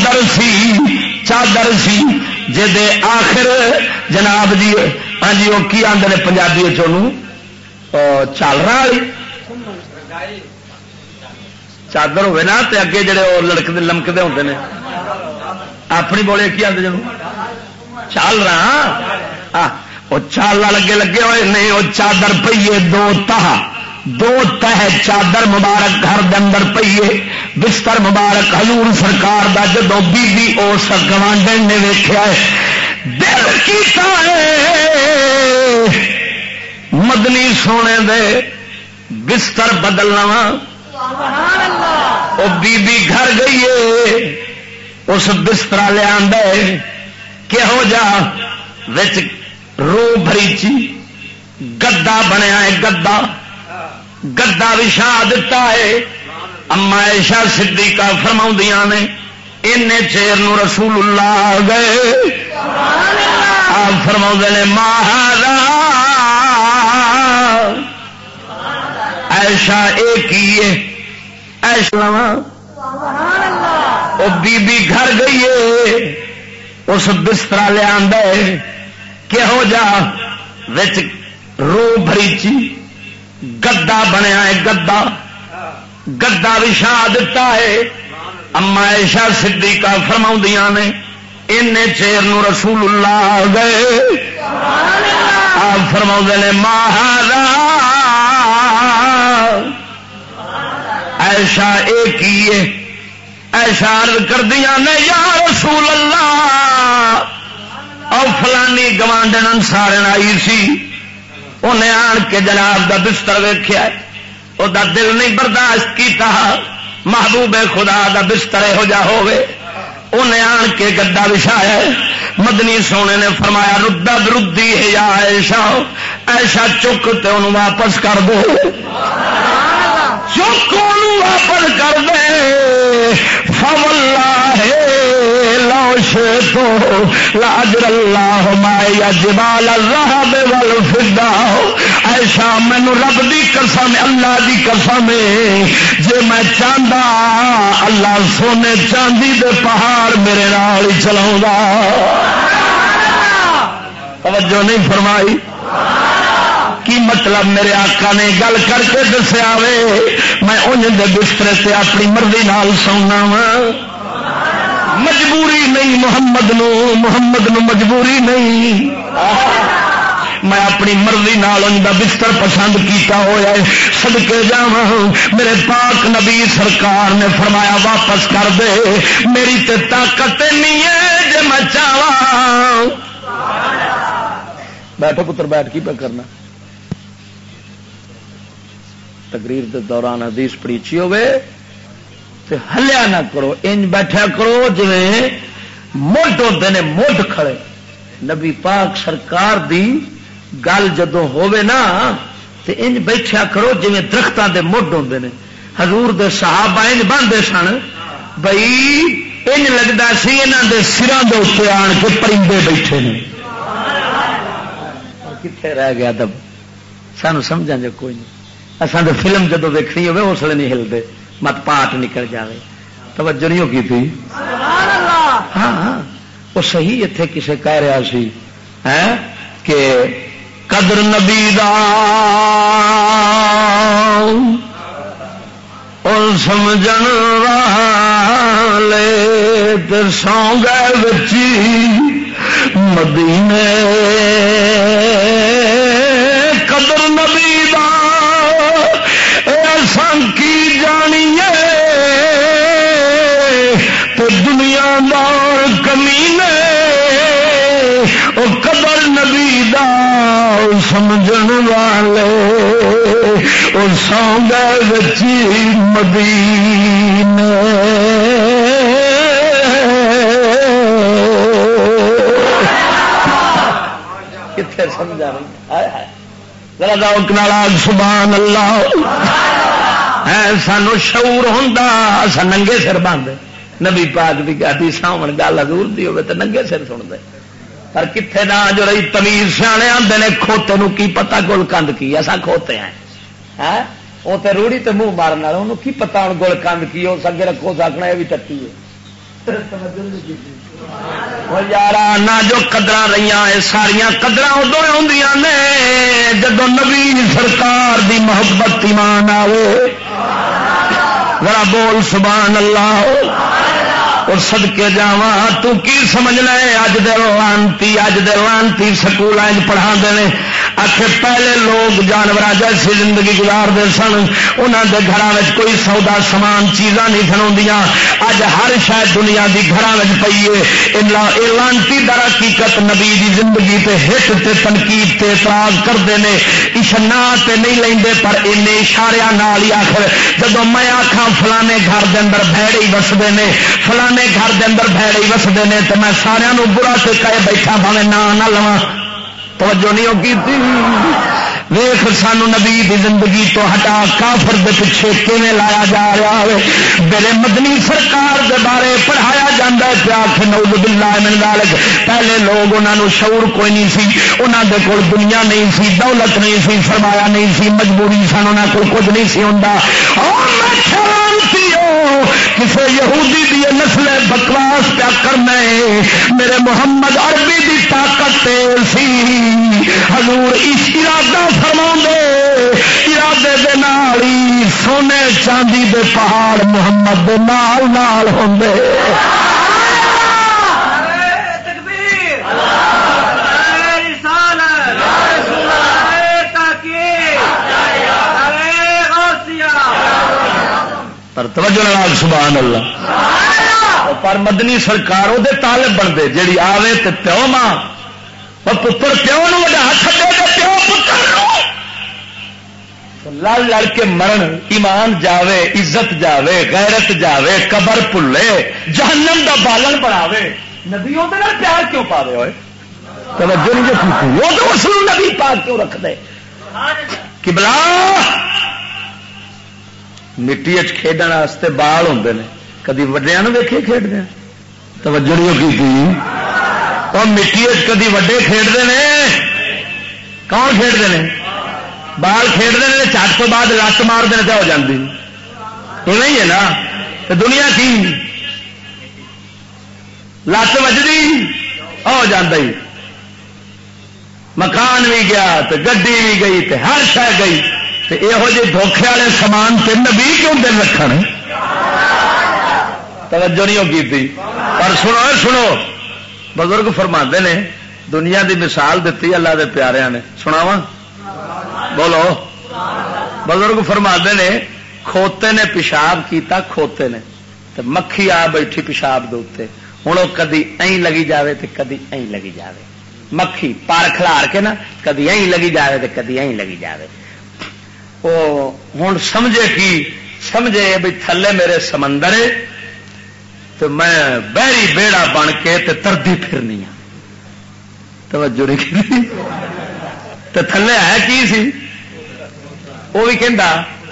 چادر سی جے آخر جناب جی ہاں جی وہ کی آندے نے پنجابی چونوں چالرا والی چادر ہوئے نا تے اگے جڑے وہ لڑکتے لمکتے ہوتے ہیں اپنی بولے کی آتے جب چال رہا وہ چالا لگے لگے ہوئے نہیں وہ چادر پیے دو تہ چادر مبارک گھر دے اندر پیے بستر مبارک حضور سرکار دا جدو بی بی اس گوانڈن نے ویکھیا ہے دل کیتا ہے مدنی سونے دے بستر بدلنا وا وہ بی بی گھر گئی ہے اس بستر لیا کہو جا وچ رو بھریچی گدا بنیا ہے گدا وچھا دتا ہے اما عائشہ صدیقہ فرماؤندیاں نے اینے چیر نو رسول اللہ آ گئے آپ فرماؤندے نے ماہرا عائشہ ایک ہی ہے عائشہ وہ بی بی گھر گئی ہے اس بستر لیا کہو جا وچ رو بھریچی گدا بنیا ہے گدا وچھا دتا ہے اما عائشہ صدیقہ فرماؤندیاں نے اینے چیر نو رسول اللہ آ گئے آپ فرماؤندے نے ماہرا عائشہ ایک ہی ہے عائشہ عرض کردیاں نے یا رسول اللہ اور فلانی گوانڈن انصارن آئی سی انہیں آن کے جناب دا بستر ویکھیا وہ دا دل نہیں برداشت کیتا محبوب خدا دا بستر ہو جا ہوئے انہیں آن کے گدا بچھایا مدنی سونے نے فرمایا ردا بردی ہے یا عائشہ عائشہ چک تے انہوں واپس کر دو چک انہوں واپس کر دے فواللہ لو شئتو لاجر اللہ ما یجبال الذهب والفضہ عائشہ مینوں رب دی قسم اللہ دی قسم جے میں چاہندا اللہ سونے چاندی دے پہاڑ میرے نال ہی چلاوندا توجہ نہیں فرمائی کی مطلب میرے آقا نے گل کر کے دسیا وے میں انج دے بستر تے اپنی مرضی نال سونا وا مجبوری نہیں محمد نو مجبوری نہیں میں اپنی مرضی نال ان دا بستر پسند کیتا ہوا ہے صدقے جاواں میرے پاک نبی سرکار نے فرمایا واپس کر دے میری تے طاقت نہیں ہے جے میں چاہواں بیٹھو پتر بیٹھ کی پہ کرنا تقریر دے دوران حدیث پڑیچی ہوئے تے ہلیا نہ کرو انج بیٹھا کرو جویں مڈ ہوندے نے مڈ کھڑے نبی پاک سرکار دی گل جدوں ہوے نا تے انج بیٹھا کرو جویں درختاں دے مڈ ہوندے نے حضور دے صحابہ انج باندھے سن بھئی انج لگدا سی انہاں دے سراں دے اوتے آن کے پرندے بیٹھے نے کتنے رہ گیا ادب سانو سمجھاں جو کوئی نہیں اساں تے فلم جدوں ویکھنی ہوے اس لیے نہیں ہلدے مت پاٹ نکل جاوے توجہ نہیں کی تھی سبحان اللہ ہاں وہ صحیح اتنے کسے کہہ رہا سی کہ قدر نبی دا اور سمجھن والے تے سو گئے بچی مدینے قدر نبی دا ایسا کی جانیے تو دنیا دار کمینے او قدر نبی دا سمجھن والے او سونگے بچی مدینے کتنے سمجھا رہی ذرا ذوق نال سبحان اللہ ہے سانو شعور ہوندا اسا ننگے سر باندھے نبی پاک دی حدیث ہون گل حضور دی ہوے تے ننگے سر سن دے پر کتنے نہ جو رہی تمیز سیانے آندے نے کھوتے نو کی پتہ گل کند کی اسا کھوتے ہیں وہ تے روڑی تے منہ مارن والا انہوں کی پتہ ہن گل کند کی اس اگے رکھو سکنا یہ بھی ٹٹی ہے یارا نہ جو قدر رہی ساریا قدر ادو ہوندیاں نے جدو نبی سرکار دی محبت ایمان آوے ذرا بول سبحان اللہ. اور صدقے جاواں تو کی سمجھ لے اج دے لانتی سکول پڑھا دے آخر پہلے لوگ جانور جیسی زندگی گزارتے سن انہوں دے گھراں کوئی سودا سامان چیزاں نہیں سناؤندیاں. اج ہر شاید دنیا دی گھراں پئی ہے. لانتی در حقیقت نبی دی زندگی تے ہٹ تے تنقید تے اعتراض کرتے ہیں. اشنا تے نہیں لیندے پر ان اشاریاں نال ہی آخر جدو میں آکھاں فلانے گھر دے اندر بھیڑ ہی وسدے نے فلانے گھر دے اندر بھیڑ ہی وسدے نے تو میں سارا برا تے کہے بیٹھا بھاویں نہ لواں. توجہ نہیں ہوگی تھی. ویخ سانو نبی دی زندگی تو ہٹا کافر دے پیچھے کیویں لایا جا رہا ہے. میرے مدنی سرکار دے بارے پڑھایا جاتا ہے پیا کہ نعوذ باللہ من ذالک. پہلے لوگ انہاں نو شعور کوئی نہیں سی, انہاں دے کول دنیا نہیں سی, دولت نہیں سی, سرمایہ نہیں سی, مجبوری سن, انہاں کول کچھ نہیں سی ہوندا. کسے یہودی دی نسل بکواس پیا کرنا ہے. میرے محمد عربی دی طاقت سی. حضور ارادہ فرما ارادے دے نال ہی سونے چاندی دے پہاڑ محمد دے نال نال ہوندے. پر توجہ نال سبحان اللہ. پر مدنی سرکار وہ طالب بنتے جیڑی آوے تے پیو ماں اور پتر پیو نو وڈا ہاتھ دے تے پیو پتر لڑ لڑ کے مرن. ایمان جاوے, عزت جاوے, غیرت جاوے, قبر بھلے, جہنم دا بالن بناوے. نبی وہ پیار کیوں پا رہے ہوئے؟ توجہ نہیں کی وہ تو اس نبی پاک کیوں رکھ دے؟ قبلہ مٹی کھیڈن واسطے بال ہوندے نے. کدی وڈیا ویکھے کھیڈتے ہیں؟ توجہ نہیں کی. اور مٹی کدی وڈے کھیڈتے ہیں؟ کون کھیڈتے ہیں؟ بال کھیڈتے ہیں. چٹ تو بعد لت مارتے ہیں تو ہو جاتی نہیں ہے نا. تو دنیا کی لت وجدی ہو جاتی. مکان بھی گیا تو گڈی بھی گئی تو ہر شے گئی. یہو جہ دھوکھے والے سامان تے نبی کیوں دن رکھنے؟ توجہ نہیں ہوگی تھی. پر سنو بزرگ فرماندے نے دنیا دی مثال دیتی اللہ دے پیاریاں نے. سناواں؟ بولو. بزرگ فرماندے نے کھوتے نے پیشاب کیتا, کھوتے نے تو مکھی آ بیٹھی پیشاب دے اوتے. ہوں وہ کدی این لگی جاوے تو کدی این لگی جاوے. مکھی پار کھلار کے نا کدی این لگی جاوے تو کدی این لگی جاوے. وہ ہوں سمجھے بھی تھلے میرے سمندر تو میں بحری بیڑا بن کے تردی پھرنی ہوں. توجہ نہیں تو تھلے ہے کی سی وہ بھی کہندا.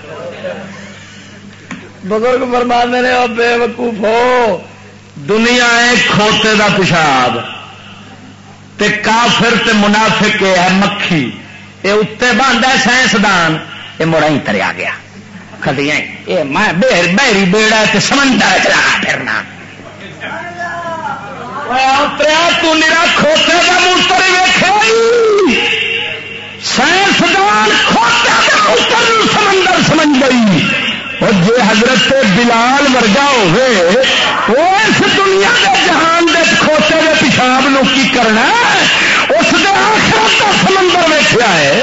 بزرگ فرماندے نے بے وقوف ہو دنیا ہے کھوتے دا پیشاب تے کافر تے منافق ہے مکھی. یہ اتنے بنتا سائنسدان یہ مڑا ہی تریا گیا کدی بحری بیڑا تے سمندر چلا پھرنا. تو میرا کھوتے کا موتر ویکھے سائنسدان کھوتے کا موتر سمندر سمجھ گئی. اور جی حضرت بلال ورگا ہوئے وہ اس دنیا کے جہان دے کھوتے کے پیشاب نو کی کرنا اس دے آخرت کا سمندر ویکھیا ہے.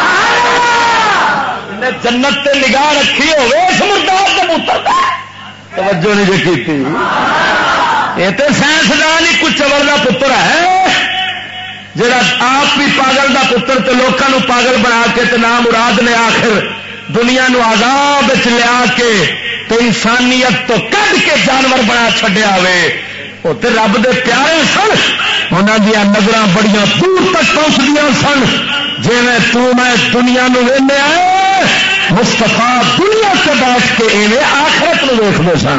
جنت تے نگاہ رکھی ہوئے سمندر کے موتر توجہ نہیں کی. یہ تو سائنسدان ہی کچھ چور کا پتر ہے جڑا آپ بھی پاگل کا پتر تو لوگوں پاگل بنا کے تو نام مراد نے آخر دنیا نو عذاب لیا کے تو انسانیت تو کڈ کے جانور بنا چھڈیا ہوئے. وہ تو رب دے پیارے سن, انہوں دیا نظر بڑی دور تک پہنچدیا سن. جی میں دنیا نو وینے آئے مستفا دنیا سے بیٹھ کے ایویں آخرت نو ویکھدے سن.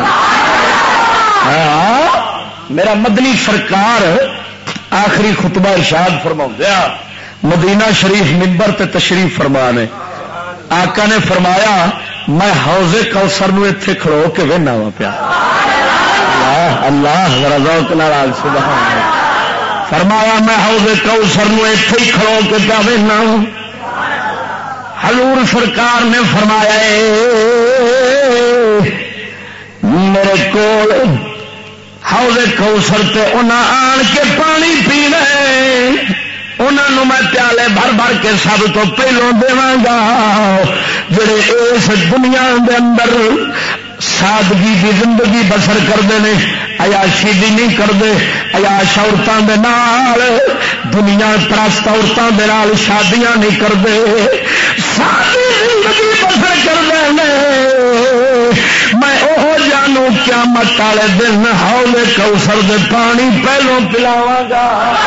میرا مدنی سرکار آخری خطبہ ارشاد فرما مدینہ شریف منبر تے تشریف فرما نے. آقا نے فرمایا میں حوض کوثر نو ایتھے کھڑو کے وہنا وا پیا. اللہ ذوق نال سبحان اللہ. فرمایا میں حوض کوثر نو ایتھے ہی کھڑو کے پیا وہنا. حضور سرکار نے فرمایا دے کول حوض کوثر تے انہاں آن کے پانی پینا انہوں میں پیالے بھر بھر کے سب تو پہلوں دیواں گا جڑے اس دنیا دے اندر سادگی کی زندگی بسر کرتے ہیں عیاشی بھی نہیں کرتے عیاش عورتوں کے نال دنیا پرست عورتوں کے نال شادیاں نہیں کرتے سادی زندگی بسر کرتے ہیں میں وہ جانوں قیامت والے دن حوض کوثر دے پانی پہلوں پلاواں گا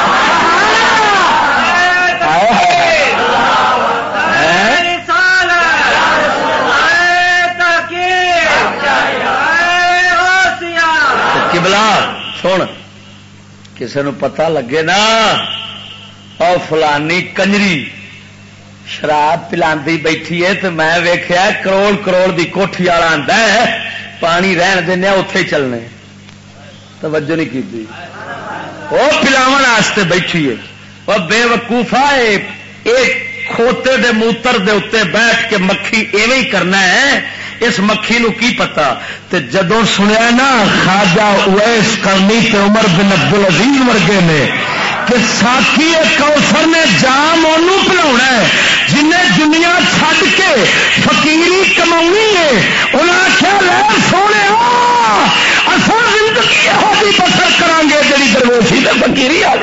سن کسی نو پتا لگے نا اور فلانی کنجری شراب پلانی بیٹھی ہے تو میں ویخیا کروڑ کروڑ دی کوٹھی والا آتا ہے پانی رہن دینا اتے چلنے توجہ نہیں کی وہ پلاو واسطے بیٹھی ہے وہ بے وقوفا ایک کھوتے دے موتر دے اتنے بیٹھ کے مکھی ایویں ہی کرنا ہے اس مکھی نو کی پتا تے جدوں سنیا نا خواجہ اویس کرنی تے عمر بن عبدالعزیز ورگے نے کہ ساقی کوثر نے جام انہوں پلاونا ہے جنہیں دنیا چھڈ کے فقیری کماونی ہے انہاں آخیا لے سونے اصل زندگی یہو جی بسر کران گے جڑی درویشی تے فقیری آ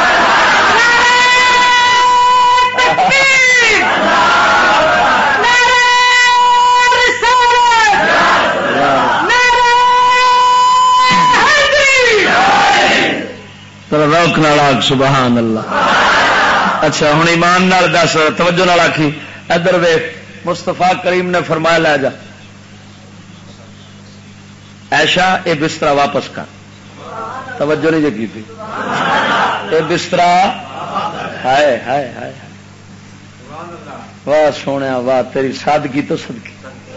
روک نال آگ سبحان اللہ. اچھا ہوں ایمان نال دس توجہ نال آکھی ادھر ویخ مستفا کریم نے فرمایا لے جا ایشا یہ بستر واپس کر توجہ نہیں جی کی یہ بستر ہائے ہائے ہائے واہ سونے واہ تیری سادگی تو صدقی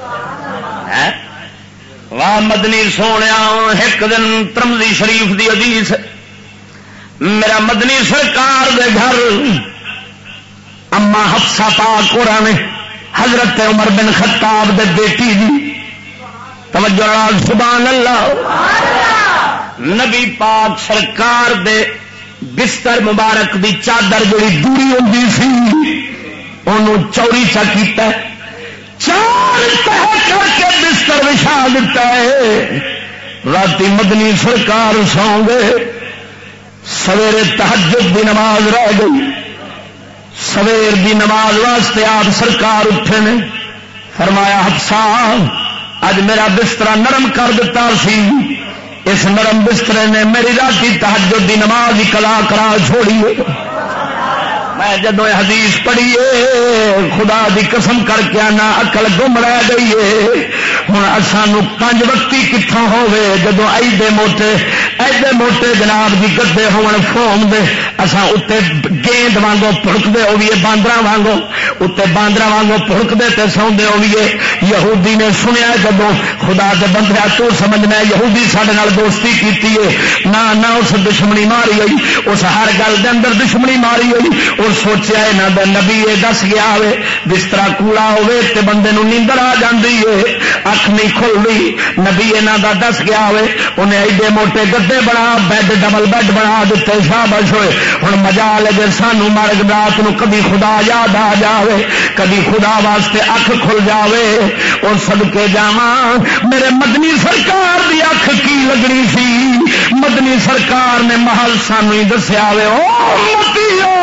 واہ مدنی سونے ایک دن ترمذی شریف دی حدیث میرا مدنی سرکار دے گھر اما حفصہ پاک نے حضرت عمر بن خطاب دے بیٹی دی توجہ نال سبحان اللہ نبی پاک سرکار دے بستر مبارک دی چادر جڑی دوری ہوندی سی انہوں چوری چا کیتا ہے چار تہ کر کے بستر وچھا دیتا ہے راتی مدنی سرکار سو گئے سویرے تہجد دی نماز رہ گئی سویر دی نماز واسطے آپ سرکار اٹھے نے فرمایا حفصہ اج میرا بستر نرم کر دیتا سی اس نرم بسترے نے میری راتی تہجد دی نماز ہی قضا کرا چھوڑی میں جدو حدیث پڑھیے خدا دی قسم کر کے آنا عقل گم رہ گئی ہے ہوں سانو 5 وقتی کتوں ہوے جدو ایڈے موٹے جناب دی گدے ہون فوم دے اساں اتنے گیند وانگو پڑکتے ہوئیے باندر وانگو اتنے باندر وانگو پڑکتے تے سوندے ہوئیے یہودی نے سنیا جدو خدا دے بندیا تو سمجھنا یہودی سارے نال دوستی کیتی ہے نہ اس دشمنی ماری ہوئی اس ہر گل دے اندر دشمنی ماری ہوئی اور سوچیا یہاں دا نبی یہ دس گیا ہوئے بستر کوڑا ہوئے تے بندے نو نیندر آ جاندی ہے اکھ نہیں کھلدی نبی یہاں دا دس گیا ہوئے انہیں ایڈے موٹے گدے بنا بیڈ ڈبل بیڈ بنا دیتے شابش ہوئے ہوں مزہ لگے سانو مرگ رات نو کبھی خدا یاد آ جاوے کبھی خدا واسطے اکھ کھل جاوے اور صدقے جاواں میرے مدنی سرکار دی اکھ کی لگنی سی مدنی سرکار نے محل سانو ہی دسیا ہوئے او متیو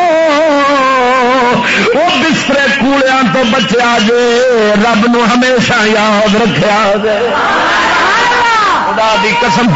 وہ بسترے کوڑیاں تو بچیا جے رب نو ہمیشہ یاد رکھیا جے خدا دی قسم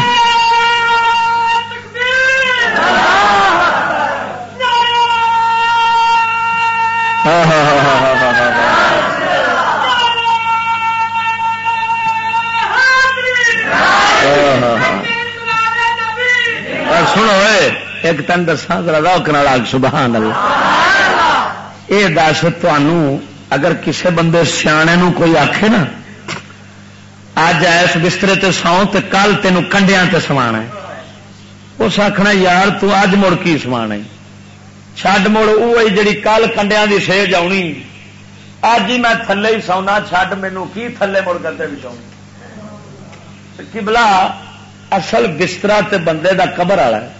سنو ایک تن دساں ذرا روک نال آگ سبحان اللہ یہ دس تمہوں اگر کسے بندے سیانے نو کوئی آکھے نا اج ایس بسترے تے سو تے کل تینوں کنڈیاں تے سوانا ہے اس آخنا یار تو اج مڑ کی سوانا چھڈ مڑ وہی جڑی کل کنڈیاں دی سیج آنی اج ہی میں تھلے ہی سونا چھڈ مینوں کی تھلے مڑ کرتے بھی سونا قبلہ اصل بسترا تے بندے دا قبر والا ہے.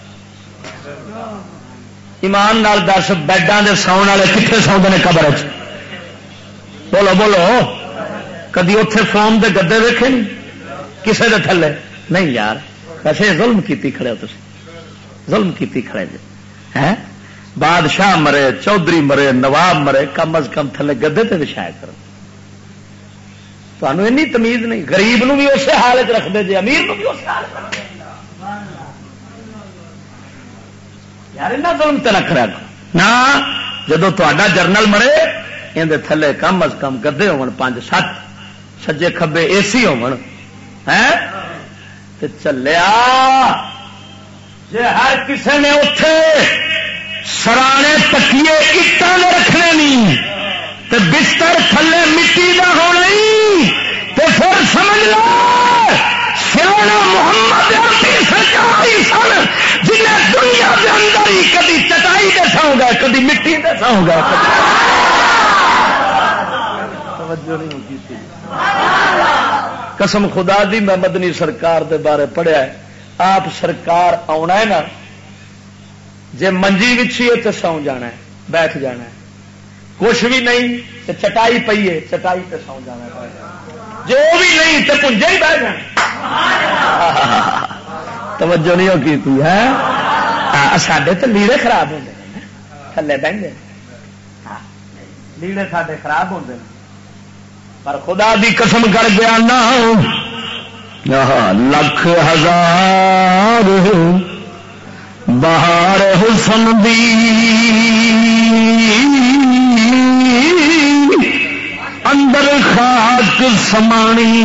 ایمان نال دس بیڈاں دے ساؤن والے کتنے سوندے نے قبر چ؟ بولو بولو. کدی اتے فون دے گدے دیکھے نہیں کسے دے تھلے؟ نہیں یار. ویسے ظلم کیتی کھڑے ہو تسی، ظلم کیتی کھڑے جی. ہے بادشاہ مرے، چودھری مرے، نواب مرے، کم از کم تھلے گدے تے بچھایا کرو. تمہیں اینی تمیز نہیں. غریب نو بھی اسی حالت رکھتے جی، امیر نو بھی اسی حالت رکھتے یار. ایسا ظلم تے نہ کرا نہ. جدو تا جرنل مرے اندر تھلے کم از کم گدے ہون 5-7، سجے کھبے اے سی ہون. چلیا جی ہر کسی نے اتے سرانے تکیے اٹان دے رکھنے نہیں تو بستر تھلے مٹی کا ہونا تو پھر سمجھ لو سیاح محمد عربی سرکار سن جنہیں دنیا کے اندر ہی کدی چٹائی دے سو گئے، کدی مٹی دے سو گئے. توجہ نہیں ہوتی تھی. قسم خدا دی میں مدنی سرکار دے بارے پڑھیا ہے. آپ سرکار آنا ہے نا، جے منجی وچھی ہے تو سو جانا ہے، بیٹھ جانا ہے. کچھ بھی نہیں تو چٹائی پئی ہے، چٹائی تے سو جانا ہے. جو بھی نہیں تو پنجے ہی بہ جانا. توجہ نہیں ہوتی تھی ہے. ساڈے تو لیڑے خراب ہوتے ہیں، تھلے بہتے لیڑے ساڈے خراب ہوتے ہیں. پر خدا دی قسم کر گیا نا، لکھ ہزار بہار حسن دی اندر خاک سمانی،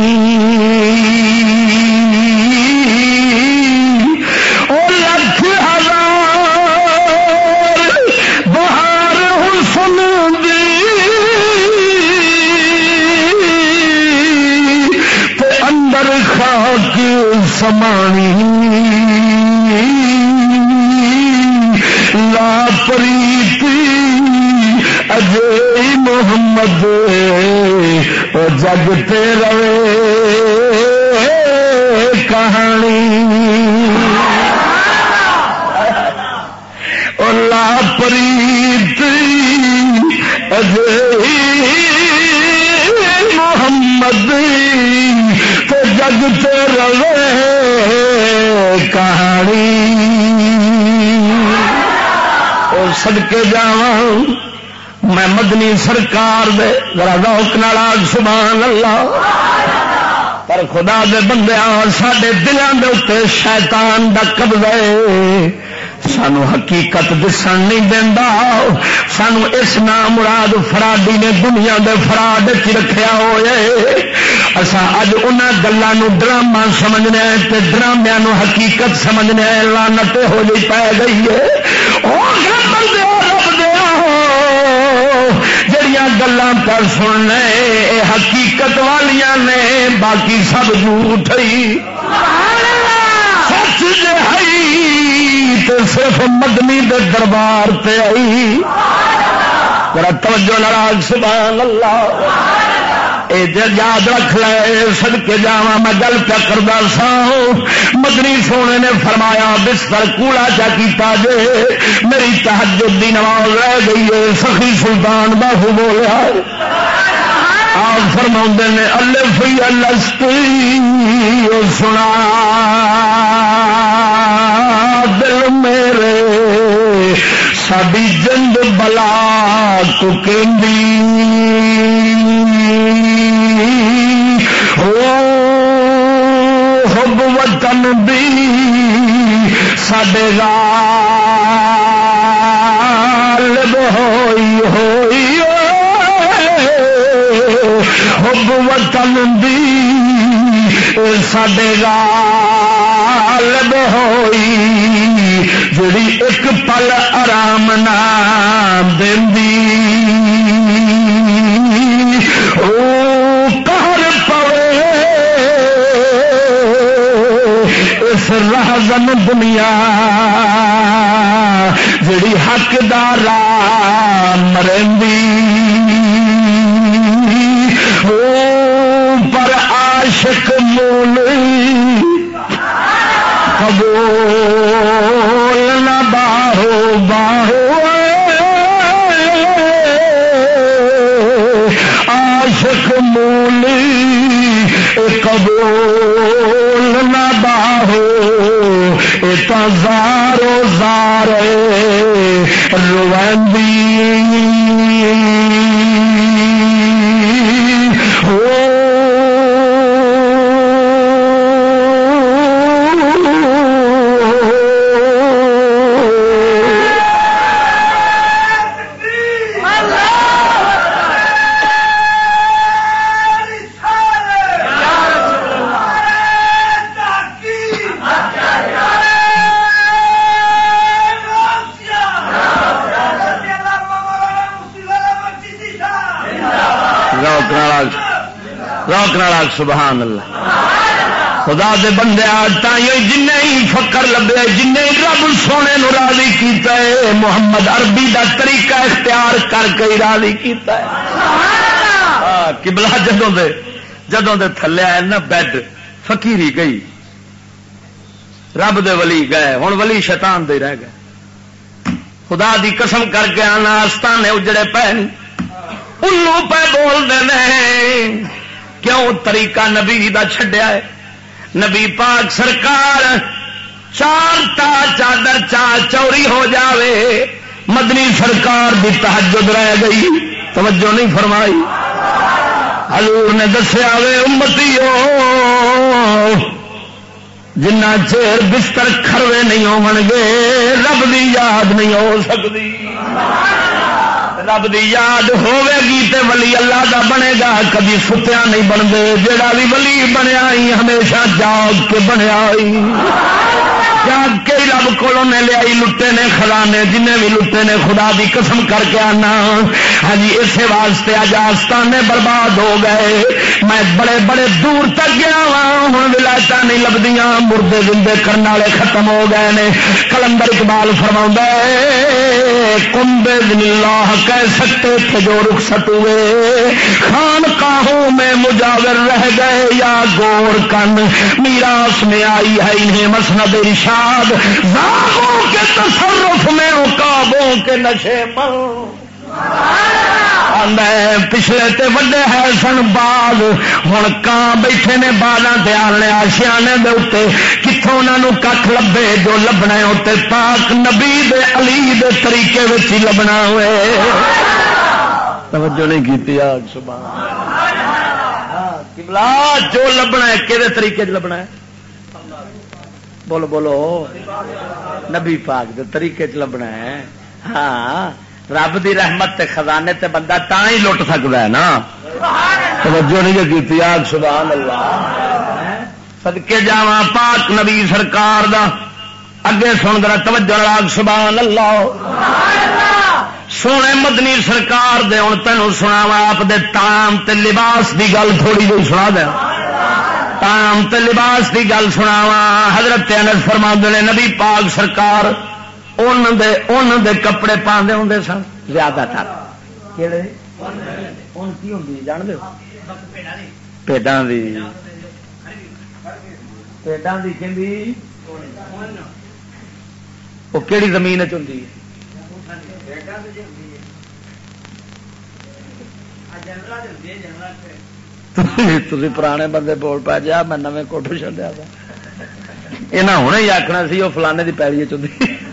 او لکھ ہزار بہار حسن دی اندر خاک سمانی، لا پریتی اجے محمد او جگتے رہے کہانی، او لا پریتی اجے محمد تو جگتے رہے کہانی. اور صدقے جاواں میں مدنی سرکار دے ذرا ذوق نال آکھ سبحان اللہ. پر خدا دے بندیاں ساڈے دلاں دے اوتے شیطان دا قبضہ ہے، سانو حقیقت دسن نہیں دینا. سانو اس نام مراد فراڈی نے دنیا دے فراڈ چ رکھیا ہوئے. اساں اج انہاں گلاں نو ڈرامہ سمجھنے تے ڈرامے نو حقیقت سمجھنے لعنت ہو جی پی گئی ہے. جڑیاں گلاں پر سننے اے حقیقت والیاں نے، باقی سب جھوٹ ہی. سچ جے ہئی تو صرف مدنی دے دربار تے آئی. ذرا توجہ نال سبحان اللہ. اے یاد رکھ لے صدقے جاواں میں گل پیا کردا سا. مدنی سونے نے فرمایا بستر کوڑا چا کیتا جے میری تہجد دی نماز رہ گئی ہے. سخی سلطان باہو بولیا آپ فرماؤندے نے الف الستی سنا دل میرے ساڈی جنگ بلا تو کہندی حب وطن دی ساڈے غالب ہوئی ہوئی حب وطن دی ساڈے غالب ہوئی جڑی ایک پل آرام نہ دیندی او قہر پوے اس رہزن دنیا جڑی حقدار مرندی او پر عاشق مول قبول نہ باہو زارو زار روندی
سبحان اللہ. خدا دے بندے جن فقر لبے جن رب سونے نو راضی کیتا ہے محمد عربی دا طریقہ اختیار کر کے راضی کیتا ہے. قبلہ جدوں دے تھلے آئے نا بیڈ فقیری گئی رب دے ولی گئے ہوں ولی شیطان دے رہ گئے. خدا دی قسم کر کے آنا آستانے اجڑے پے انہوں پہ بول دے کیوں طریقہ نبی دا چھڈیا ہے. نبی پاک سرکار چار تا چادر چار چوری ہو جاوے مدنی سرکار دی تہجد رہ گئی توجہ نہیں فرمائی. حضور نے دسیا وے امتیو جنہ چیر بستر کھروے نہیں ہون گے رب دی یاد نہیں ہو سکتی. رب دی یاد ہوے گی تے ولی اللہ دا بنے گا کبھی ستیا نہیں بنتے. جڑا بھی ولی بنیا ہمیشہ جاگ کے بنیا جاگ کے رب کو لیا لٹے نے خزانے جنہیں بھی لٹے نے خدا دی قسم کر کے آنا. ہاں جی اسی واسطے اج آستانے برباد ہو گئے. میں بڑے بڑے دور تک گیا وا ہوں ولایت نہیں لبدیاں مردے زندے کرنے والے ختم ہو گئے نے. کلندر اقبال فرماؤں کم بِإِذْنِ اللَّهِ کہہ سکتے تھے جو رخصت ہوئے خانقاہوں میں مجاور رہ گئے یا گور کن میراث میں آئی ہے انہیں مسند ارشاد زاغوں کے تصرف میں عقابوں کے نشے پر. پچھلے تے وڈے ہے سن باغ ہوں کان بیٹھے نے باغاں تے آلنے آشیانے دے اوتے کتھوں انہاں نوں ککھ لبے جو لبنا ہے اوتے پاک نبی دے علی دے طریقے وچ ہی لبنا ہوئے. توجہ نہیں کیتی آج سبحان قبلہ جو لبنا ہے کہڑے طریقے وچ لبنا ہے بولو بولو نبی پاک دے طریقے وچ لبنا ہے. ہاں رب دی رحمت تے خزانے تے بندہ تاں ہی لٹ سکتا ہے نا. توجہ نہیں کیتی آج سبحان اللہ. صدقے جاواں پاک نبی سرکار دا اگے سن ذرا توجہ راگ سبحان اللہ. سونے مدنی سرکار دے ہوں تینوں سناواں آپ دے تام تے لباس دی گل تھوڑی جی سنا دیا. تام تے لباس دی گل سناواں. حضرت انس فرماندے نے نبی پاک سرکار اون دے کپڑے پاندے ہوندے سن زیادہ تر. کیڑے اون کی ہوندی جان دے پیڈاں دی کہندی وہ کیڑی زمین وچ ہوندی تھی پرانے بندے بول پا جا میں نویں کوٹو چڈیا تھا یہاں ہونے ہی آخنا سی وہ فلانے کی پیڑی چاہیے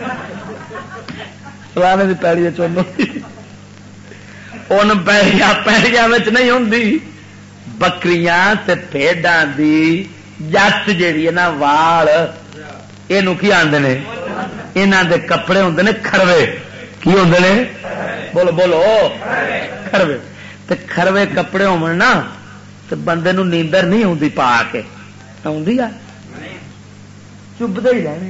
فلانے کی پیڑی چاہیے ان پیڑیاں نہیں ہوں بکریاں بھیڈاں دی جت جیڑی ہے نا وال یہ کی آدھے نے یہاں دے کپڑے ہوں نے کھروے. کی ہوں نے بولو بولو کھروے. تے کھروے کپڑے ہو نا تو بندے نو نیندر نہیں آتی پا کے آدھی آ چبھتے ہی رہنے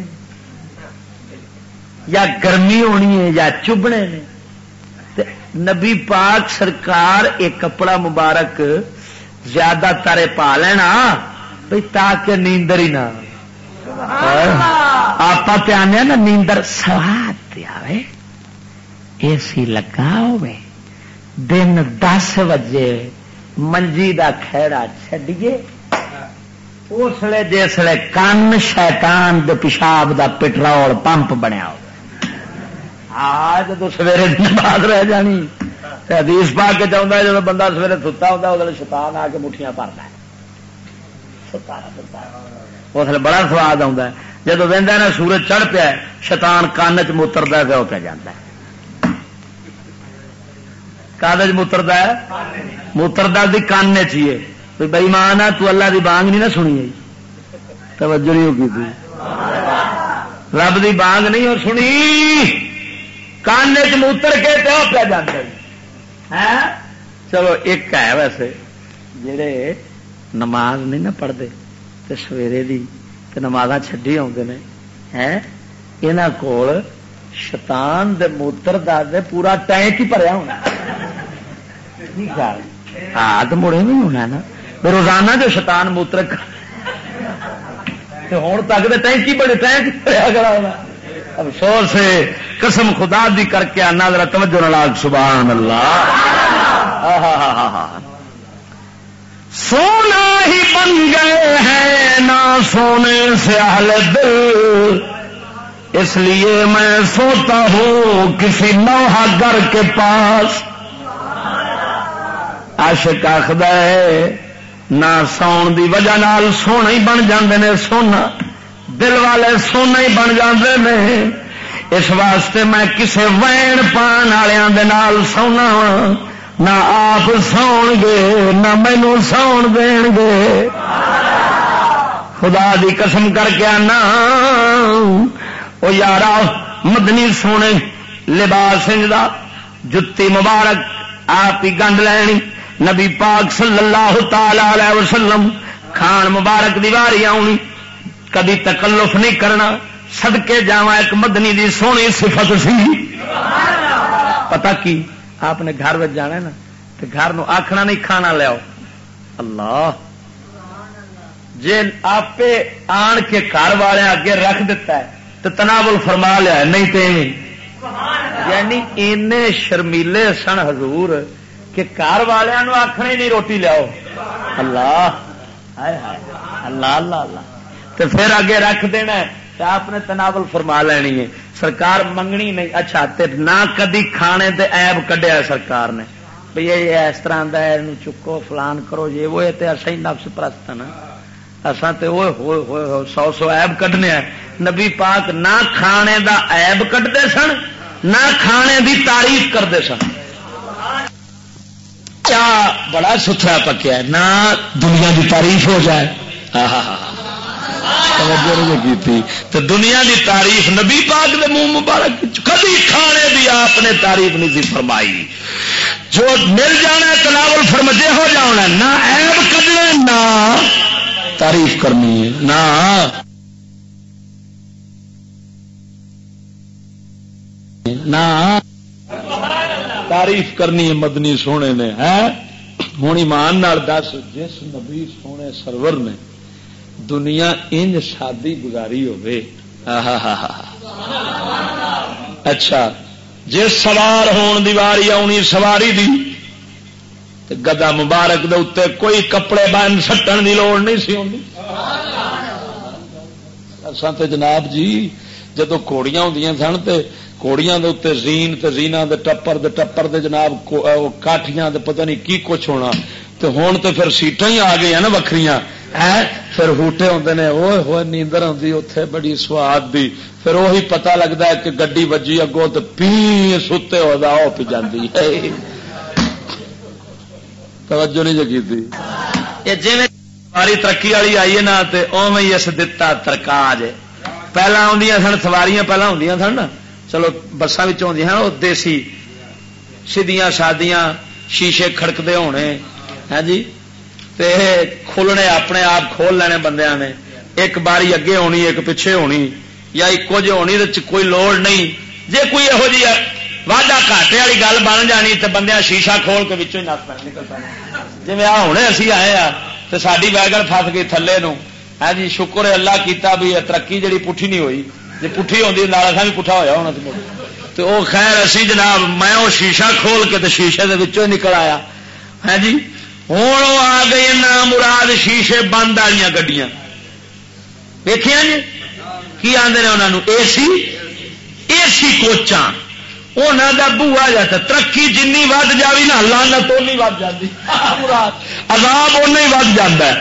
یا گرمی ہونی ہے یا چبھنے نے. نبی پاک سرکار ایک کپڑا مبارک زیادہ تر پا لینا بھائی تاکہ نیندر ہی نہ آپ آنے نا نیندر سواد آئے اے سی لگا ہوئے دن 10 بجے منجی دا کھیڑا چھڈیے اسلے جسے کن شیطان دے پیشاب دا پٹرول پمپ بنیا ہو آج تو سویرے نماز رہ جانی حدیث پا کے چاہتا ہے جب بندہ سویرے ستا ہوتا ہے شیطان آ کے مٹھیاں بھرتا ہے
اس لیے بڑا سواد آتا ہے جب وہدا نا سورج چڑھ پیا شیطان کان چ موترتا پیا پہ جاتا ہے کاغذ موترتا ہے موترتا دی کان چیے بئی مان آ تو اللہ دی بانگ نہیں نہ سنی توجہ نہیں ہوگی تھی رب دی بانگ نہیں اور سنی کان چ موتر کے تو پہ جاتا ہے چلو ایک ہے ویسے جڑے نماز نہیں نہ پڑھتے تو سویرے دی نماز چڈی آتے ہیں یہاں کول شیطان دے موتر دا دے پورا ٹینک ہی بھریا ہونا ہاں تو مڑے نہیں ہونا نا روزانہ جو شیطان موتر ہوں تک تو ٹینک ہی بڑے ٹینک بھریا کرا ہونا افسوس ہے قسم خدا دی کر کے آنا ذرا توجہ نہ لاگ سبحان اللہ سونا ہی بن گئے ہیں نہ سونے سے اہل دل اس لیے میں سوتا ہوں کسی نوحہ گر کے پاس عاشق آخد ہے نہ سون دی وجہ نال سونا ہی بن جاندے نے سونا دل والے سونا ہی بن جاندے نے اس واسطے میں کسے وین پان والوں دے نال سونا نہ آپ سون گے نہ مینو سون دین گے خدا دی قسم کر کے آنا او یارا مدنی سونے لباس دا جتی مبارک آپ ہی گنڈ لینی نبی پاک صلی اللہ تعالی علیہ وسلم کھان مبارک دی واری آنی کبھی تکلف نہیں کرنا صدقے جاواں ایک مدنی دی سونی صفت سی پتہ کی آپ نے گھر میں جانا ہے نا تو گھر نو آخنا نہیں کھانا لیاؤ اللہ جی آپ آن کے گھر والے اگے رکھ دیتا ہے تو تناول فرما لیا نہیں تو یعنی اینے شرمیلے سن حضور کہ گھر والوں آخنا ہی نہیں روٹی لیاؤ اللہ اللہ اللہ اللہ تو پھر اگے رکھ دینا تو آپ نے تناول فرما لینی ہے سرکار منگنی نہیں اچھا تے نہ کدی کھانے تے عیب کڈیا سرکار نے بھئی یہ اس طرح دا ہے چکو فلان کرو یہ وہ تے اصا ہی نفس پرست نا اساں تے ہوئے ہوئے ہوئے سو عیب کڈنے ہیں نبی پاک نہ کھانے دا عیب کڈتے سن نہ کھانے دی تعریف کرتے سن کیا بڑا ستھرا پکیا ہے نہ دنیا دی تعریف ہو جائے تو دنیا دی تعریف نبی پاک دے منہ مبارک کبھی کھانے دی آپ نے تعریف نہیں سی فرمائی جو مل جانا تناول فرمجے ہو جانا نہ عیب کرنے نہ تعریف کرنی ہے نہ تعریف کرنی ہے مدنی سونے نے ہے ہوں ایمان نال دس جس نبی سونے سرور نے دنیا انج شادی گزاری ہوئے اچھا جس سوار ہون دی واری آنی سواری دی گدا مبارک دے اتنے کوئی کپڑے بن سٹن دی لوڑ نہیں سی ہوندی اساں تے جناب جی جدو گھوڑیاں ہوندیاں سن تے گھوڑیاں دے اتنے زین تے زینا دے ٹپر دے جناب کاٹھیاں دے پتہ نہیں کی کچھ ہونا تے ہون تے پھر سیٹاں ہی آ گئی نا وکھریاں پھر ہوٹے ہوندے نے اوئے ہوئے نیندر آندی اوتھے بڑی سواد دی پھر وہی پتہ لگدا ہے کہ گڈی وجی اگوں تے پی ستے ہودا او پی جاندی ہے توجہ نہیں جگی تھی یہ جویں سواری ترقی والی آئی ہے نا تے اوویں ہی اس دتا ترکاج پہلا آندیاں سن سواریاں پہلا ہوندیاں سن نا چلو بساں وچ ہوندیاں او دیسی سیدھیاں سادیاں شیشے کھڑکدے ہونے ہاں جی تے کھولنے اپنے آپ کھول لینے بندیاں نے ایک باری اگے ہونی ایک پیچھے ہونی یا ایکو جی ہونی تے کوئی لوڑ نہیں جے کوئی یہو جی واڈا گھاٹے والی گل بن جانی تے بندیاں شیشہ کھول کے وچوں ہی نس پہ نکل پانا جی آ ہونے اسی آئے آ تے ساڈی ویگن پھس گئی تھلے نو ہاں جی شکر ہے اللہ کیتا بھی ترقی جڑی پٹھی نہیں ہوئی جی پٹھی ہوندی نال اساں بھی پٹھا ہویا ہونا تے او خیر اسی جناب میں او شیشہ کھول کے تے شیشے دے وچوں ہی نکل آیا ہاں جی ہوں وہ آ گئی نا مراد شیشے بند والی گڈیاں ویکھیاں جی کی آدھے نے انہوں اے سی کوچاں انہوں کا بوا جاتا ترقی جنی ود جاوی نا لانت اونی ود جاتی مراد عذاب اُنہ ہی ود جاتا ہے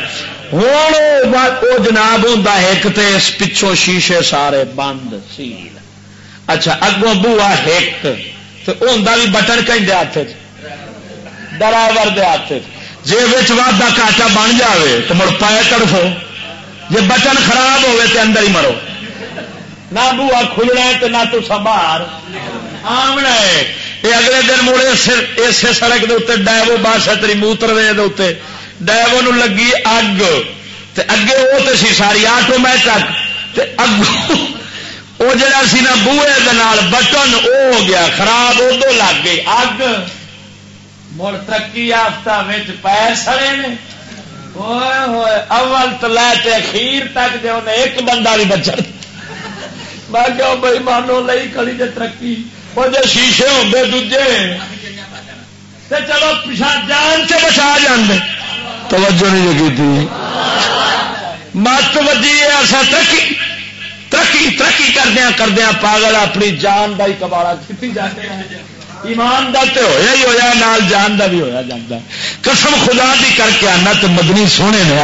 ہوں وہ جناب ہوں ایک تے پچھوں شیشے سارے بند سیل. اچھا اگوں بوا ایک تو انہوں بھی بٹن کہیں ہاتھ ڈرائیور دے ہاتھ جی واٹا کاٹا بن جائے تو مڑ پائے تڑفو جی بٹن خراب ہوئے تو اندر ہی مرو نہ بوا کھلنا تو نہ تو باہر آمنا ہے. یہ اگلے دن مڑے اسے سڑک کے اتنے ڈیو بس ہے تری موتر وے دے ڈیو نو لگی اگ تے اگے وہ تو سی ساری آٹومیٹک اگوں وہ جڑا سی نا بوئے بٹن وہ ہو گیا خراب ادو لگ گئی اگ مڑ ترقی یافتہ پیر سڑے نے ہوئے ہوئے اول تو لے کے اخیر تک جو انہیں ایک بندہ بھی بچا میں کہ بھائی مانو لئی کھڑی جے ترقی وہ جو شیشے ہوتے دوجے تے چلو پچھا جان سے بچا جاندے توجہ نہیں لگی تھی مت وجی ایسا ترقی ترقی ترقی کردیا پاگل اپنی جان کا ہی کباڑا کی جاتے ہیں. ایمان دا تے ہویا ہی ہویا نال جان دا بھی ہویا جاتا. قسم خدا دی کر کے آنا تو مدنی سونے نے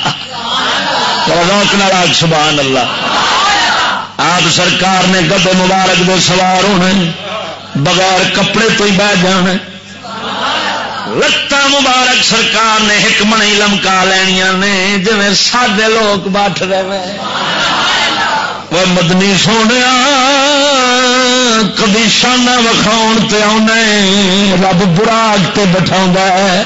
روک نال سبحان اللہ. آپ سرکار نے گدے مبارک دے سوار ہونے بغیر کپڑے تو ہی بہ جانے لتاں مبارک سرکار نے ایک منی لمکا لینیاں نے جویں سادے لوگ بیٹھ رہے وہ مدنی سونے کبھی شانہ وکھاؤ تے آنے رب براق تے بٹھا ہے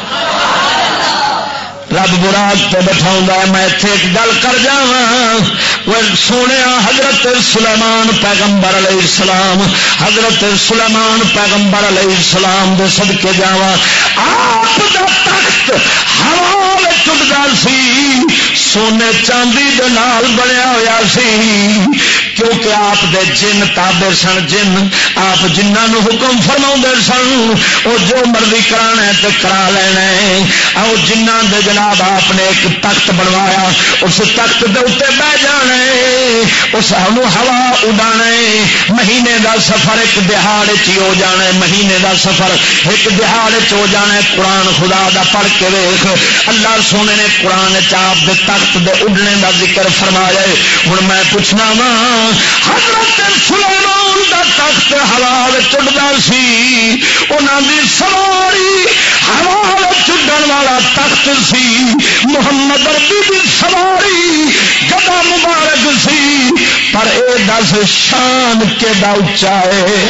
رب براق تے بٹھا ہے. میں اتنے ایک گل کر جا وہ سونے حضرت سلیمان پیغمبر علیہ السلام حضرت سلیمان پیغمبر علیہ السلام دے صدقے جاوا آپ دا تخت ہوا چڑھتا سی سونے چاندی دے نال بنیا ہوا سی کیونکہ آپ دے جن تابع سن جن آپ جنہاں نو حکم فرما سن وہ جو مرضی کرانا تے کرا لینا او جنہاں دے جناب آپ نے ایک تخت بنوایا اس تخت دے اتنے بہ جانے اس ہوا اڈانے مہینے دا سفر ایک دہاڑ ہو جانا مہینے دا سفر ایک دہاڑ ہو جانا. قرآن خدا دا پڑھ کے ویخ اللہ سونے نے قرآن چاپ دے تخت دے اڈنے دا ذکر فرمایا. ہوں میں پوچھنا وا حضرت سلیمان دا تخت ہوا چڑھتا سی انہاں دی سواری ہوا چڑھن والا تخت سی محمد عربی دی سواری گدا مبارک سی پر اے دس شان کے دا اچا ہے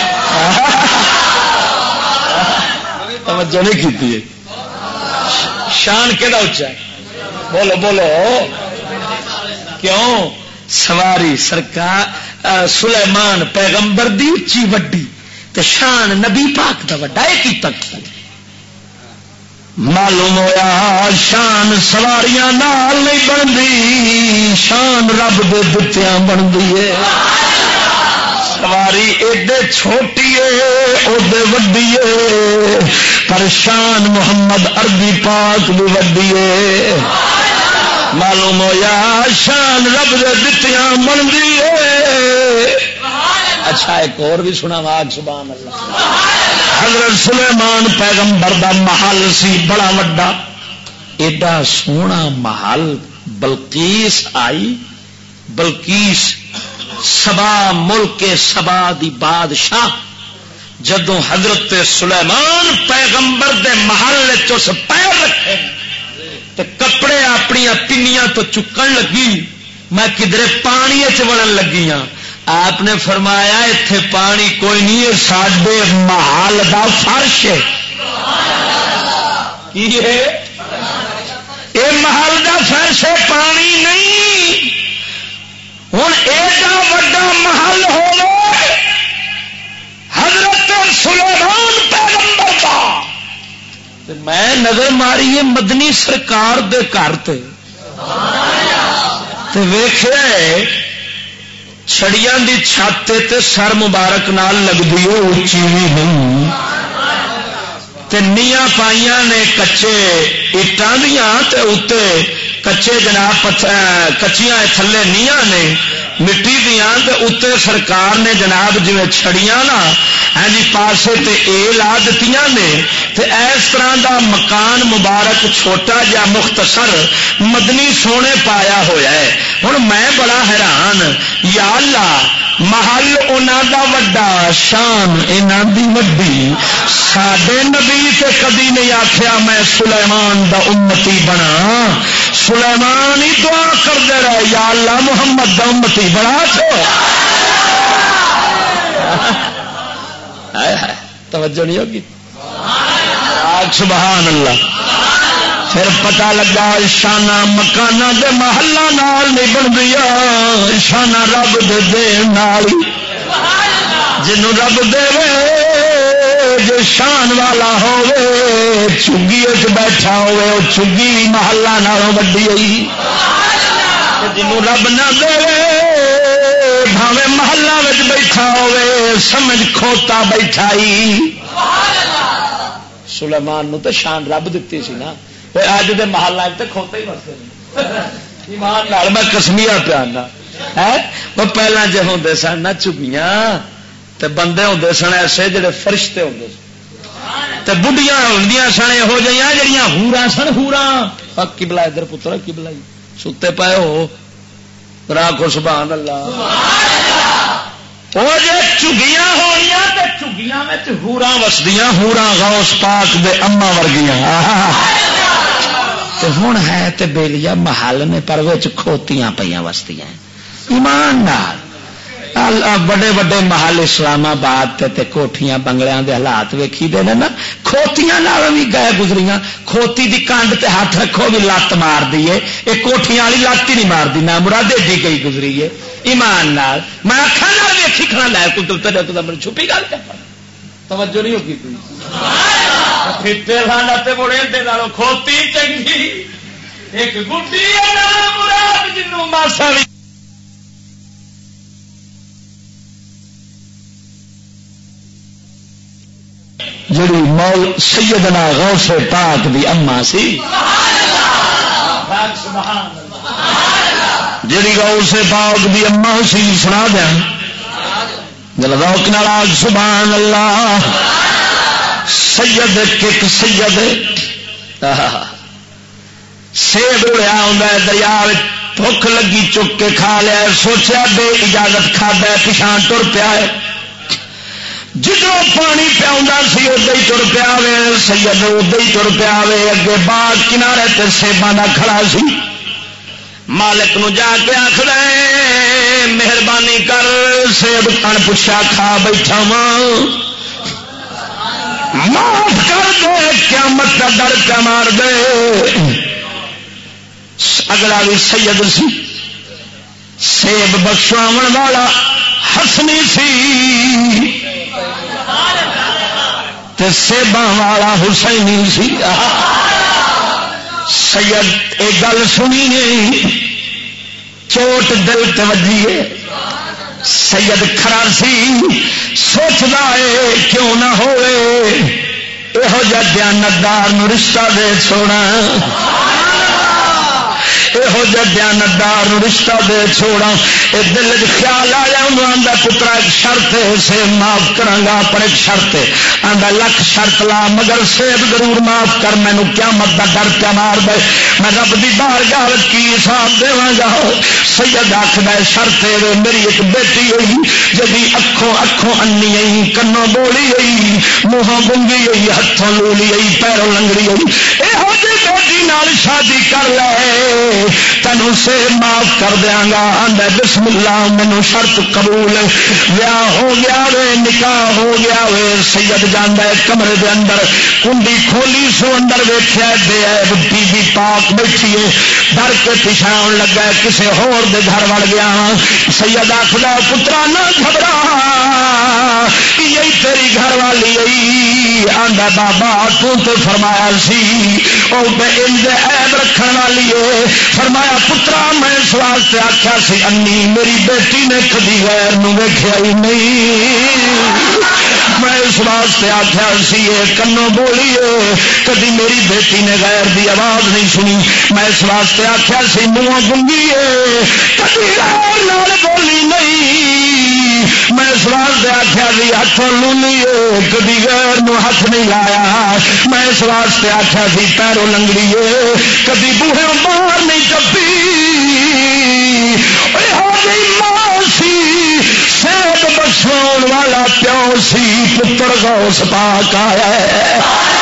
توجہ نہیں کی شان کے دا اچا ہے بولو بولو کیوں سواری سرکار سلیمان پیغمبر دی اچھی وڈی تے شان نبی پاک دا وڈا ایک ہی تخت معلوم ہویا شان سواریاں نال نہیں بنتی شان رب دے دتیاں بنتی ہے. سواری ایڈے چھوٹی ہے اوڈے وڈی ہے پر شان محمد عربی پاک بھی وڈی ہے. معلوم ہویا شان رب دے دتیاں بنتی ہے. اچھا ایک اور بھی سنا واگ سبحان اللہ. حضرت سلیمان پیغمبر دا محل سی بڑا وڈا ایڈا سونا محل. بلقیس آئی بلقیس سبا ملک سبا دی بادشاہ جدوں حضرت سلیمان پیغمبر دے محل چس پیر رکھے تے کپڑے اپنی پنیاں تو چکن لگی میں کدھر پانی چڑن لگی ہاں. آپ نے فرمایا اتنے پانی کوئی نہیں ہے ساڈے محل دا فرش ہے. یہ محل دا فرش ہے پانی نہیں. ہوں ایڈا وڈا محل ہو حضرت سلیمان پیغمبر دا میں نظر ماری مدنی سرکار دے گھر تے ویکھے چھڑیاں دی چھت تے سر مبارک نال لگدی ہے اونچی بھی نہیں تے نیاں پائیاں نے کچے اٹاں دیاں تے اوتے کچے جناب کچیاں تھلے نیاں نے مٹی دیاں تے اوتے سرکار نے جناب جویں چھڑیاں نا ہاں جی پاسے تے اے لا دتیاں نے تے اس طرح دا مکان مبارک چھوٹا جا مختصر مدنی سونے پایا ہویا ہے. ہن میں بڑا حیران یا اللہ محل انہاں دا وڈا شان انہاں دی وڈی ساڈے نبی تے کبھی نہیں آکھیا میں سلیمان دا امتی بنا. سلیمان ہی دعا کردے رہے یا اللہ محمد دا امتی بنا چھو. توجہ نہیں ہوگی سبحان اللہ. پھر پتہ لگا شانہ مکانہ دے محلہ نال نہیں بن دیا شانہ رب دے دین نال جنوں رب دے جو شان والا ہوے چگی وچ بیٹھا ہوے او چگی محلہ نالوں وڈی ہوئی. جنوں رب نہ دے بھاوے محلہ وچ بیٹھا ہوے سمجھ کھوتا بیٹھا ہی. سلیمان نو تے شان رب دتی سی نا اج دے محلہ تے کھوتے ہی وستے ایمان نال میں قسمیاں پیانا ہے. وہ پہلا جے ہوندے سن نہ چگیاں تے بندے ہوندے سن ایسے جڑے فرشتے ہوندے سن تے بڈھیاں ہوندیاں سن یہو جہیاں جڑیاں ہوراں سن ہوراں. قبلہ ادھر پتر قبلہ ستے پئے ہو راکھو سبحان اللہ. وہ جے چگیاں ہونیاں تے چگیاں وچ ہوراں وسدیاں ہوراں غوث پاک دے اما ورگیاں. تے ہن ہے تے بیلیا محل نے پر وچ کھوتیاں پیاں وسدیاں. ایمان نال بڑے بڑے محل اسلام آباد تے کوٹھیاں بنگلیاں دے حالات ویکھی دے نا کھوتیاں نال بھی گئے گزریاں. کھوتی دی کانڈ تے ہاتھ رکھو بھی لت مار دیے یہ کوٹھیاں والی لت ہی نہیں مار دی نہ مرادے دی گئی گزری ہے. ایمان نال میں اکھاں نال ویکھی کھڑا لے کوئی چھپی گل تے توجہ نہیں ہوگی کھوتی چنگی ایک گڈی مراد جنوں ماسا بھی جڑی مول سیدنا غوث پاک دی اما سی جڑی غوث پاک دی اما سی سنا دیا ذوق نال آج سبحان اللہ. سید ایک سید سیب اڑیا ہوندا ہے دریا بھوک لگی چک کے کھا لیا سوچیا بے اجازت کھادا ہے پچھان ٹر پیا ہے جدوں پانی پیا سی ادے ہی تر پیا وے سید ادے ہی تر پیا وے اگے باغ کنارے تے سیباں دا کھڑا سی. مالک نو جا کے آخر مہربانی کر سیب کھان پوچھا کھا بیٹھا وا معاف کر دے قیامت کا ڈر پہ مار دے. اگلا بھی سید سی سیب بخشواون والا حسنی سی تے سیباں والا حسینی سی. سید ایک گل سنی نہیں چوٹ دل توجی ہے. سید کھڑا سی سوچدا ہے کیوں نہ ہوئے یہو جا دیانتدار نو رشتہ دے چھوڑا یہو جہ دیانتدار رشتہ دے چھوڑا. دل خیال آیا انہوں آندا پترا ایک شرط سے معاف کرانگا پر ایک شرط آندا لکھ شرط لا مگر سیب ضرور معاف کر مینو قیامت دا ڈر پیا مار دے میں رب دی بارگاہ کی حساب دیواں گا. سید آکھدا شرط ہے میری ایک بیٹی ہوئی جدی اکھوں انی ہوئی کنوں بولی ہوئی منہوں گنگی ہوئی ہتھوں لولی ہوئی پیروں لنگڑی ہوئی یہو جی بیٹی نال شادی کر لے تینوں سے معاف کر دیاں گا. آندا بسم اللہ مینوں شرط قبول ویاہ ہو گیا وے نکاح ہو گیا وے. سید جاندا ہے کمرے دے اندر کنڈی کھولی سو اندر ویکھیا بے عیب بی بی پاک بیٹھی ہے ڈر کے پیچھے آن لگا کسے ہور دے گھر وڑ گیا. سید آکھدا پترا نہ گھبرا یہی تیری گھر والی آئی. آندا بابا تو تے فرمایا سی او تے انج عیب رکھن والی ہے. فرمایا پترا میں اس واسطے آخیا سی انی میری بیٹی نے کبھی غیر نو ویکھیا ہی نہیں میں اس واسطے آخیا سی یہ کنوں بولی ہے کبھی میری بیٹی نے غیر دی آواز نہیں سنی میں اس واسطے آخیا سی منہ گنگی ہے کبھی غیر نال بولی نہیں میں اس واسطے آخیا جی ہاتھوں لولی کبھی غیر نو ہاتھ نہیں لایا، میں اس واسطے آخیا سی پیروں لنگڑی کبھی بوہے باہر نہیں ٹپی، ماں سی صحت بخشاؤ والا پیو سی پتر غوث پاک آیا ہے۔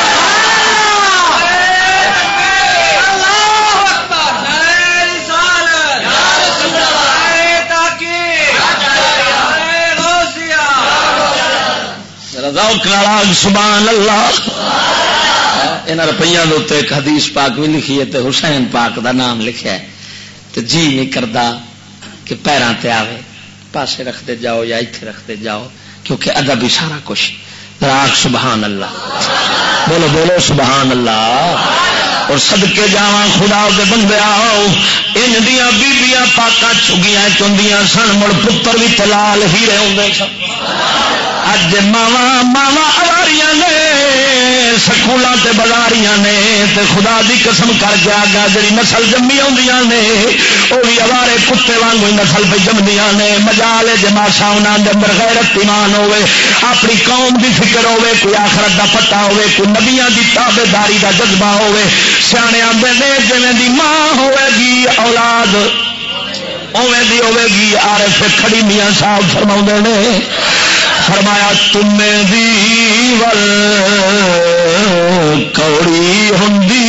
سبحان اللہ۔ یہاں روپیوں کے اتنے ایک حدیث پاک بھی لکھی ہے، حسین پاک دا نام لکھا ہے، تو جی نہیں کرتا کہ پیروں تے آوے، پاسے رکھتے جاؤ یا اتنے رکھتے جاؤ، کیونکہ ادب ہی سارا کچھ۔ راک سبحان اللہ، بولو بولو سبحان اللہ۔ اور صدقے جاواں خدا دے بندے آؤ، ان دیاں بیبیاں پاکاں چگیاں چوندیاں سن، مڑ پتر بھی تلال ہیرے ہوندے سن۔ اج ماوا اواریاں نے، سکولاں تے بازاریاں نے، تے خدا دی قسم کر کے آگا جڑی نسل جمی آندیاں نے وہ بھی اوارے کتے وانگو نسل پہ جمدیاں نے۔ مجال جماسا انہاں دے اندر غیرت ایمان ہوے، اپنی قوم دی فکر ہوے، کوئی آخرت دا پتہ ہوے، کوئی نبیاں دی تابعداری دا جذبہ ہوے۔ سیانے آندے نے جویں دی ماں ہوے گی اولاد اویں دی ہوے گی۔ عارف کھڑی میاں صاحب فرماؤندے نے، فرمایا تمیں دی ول کوڑی ہوندی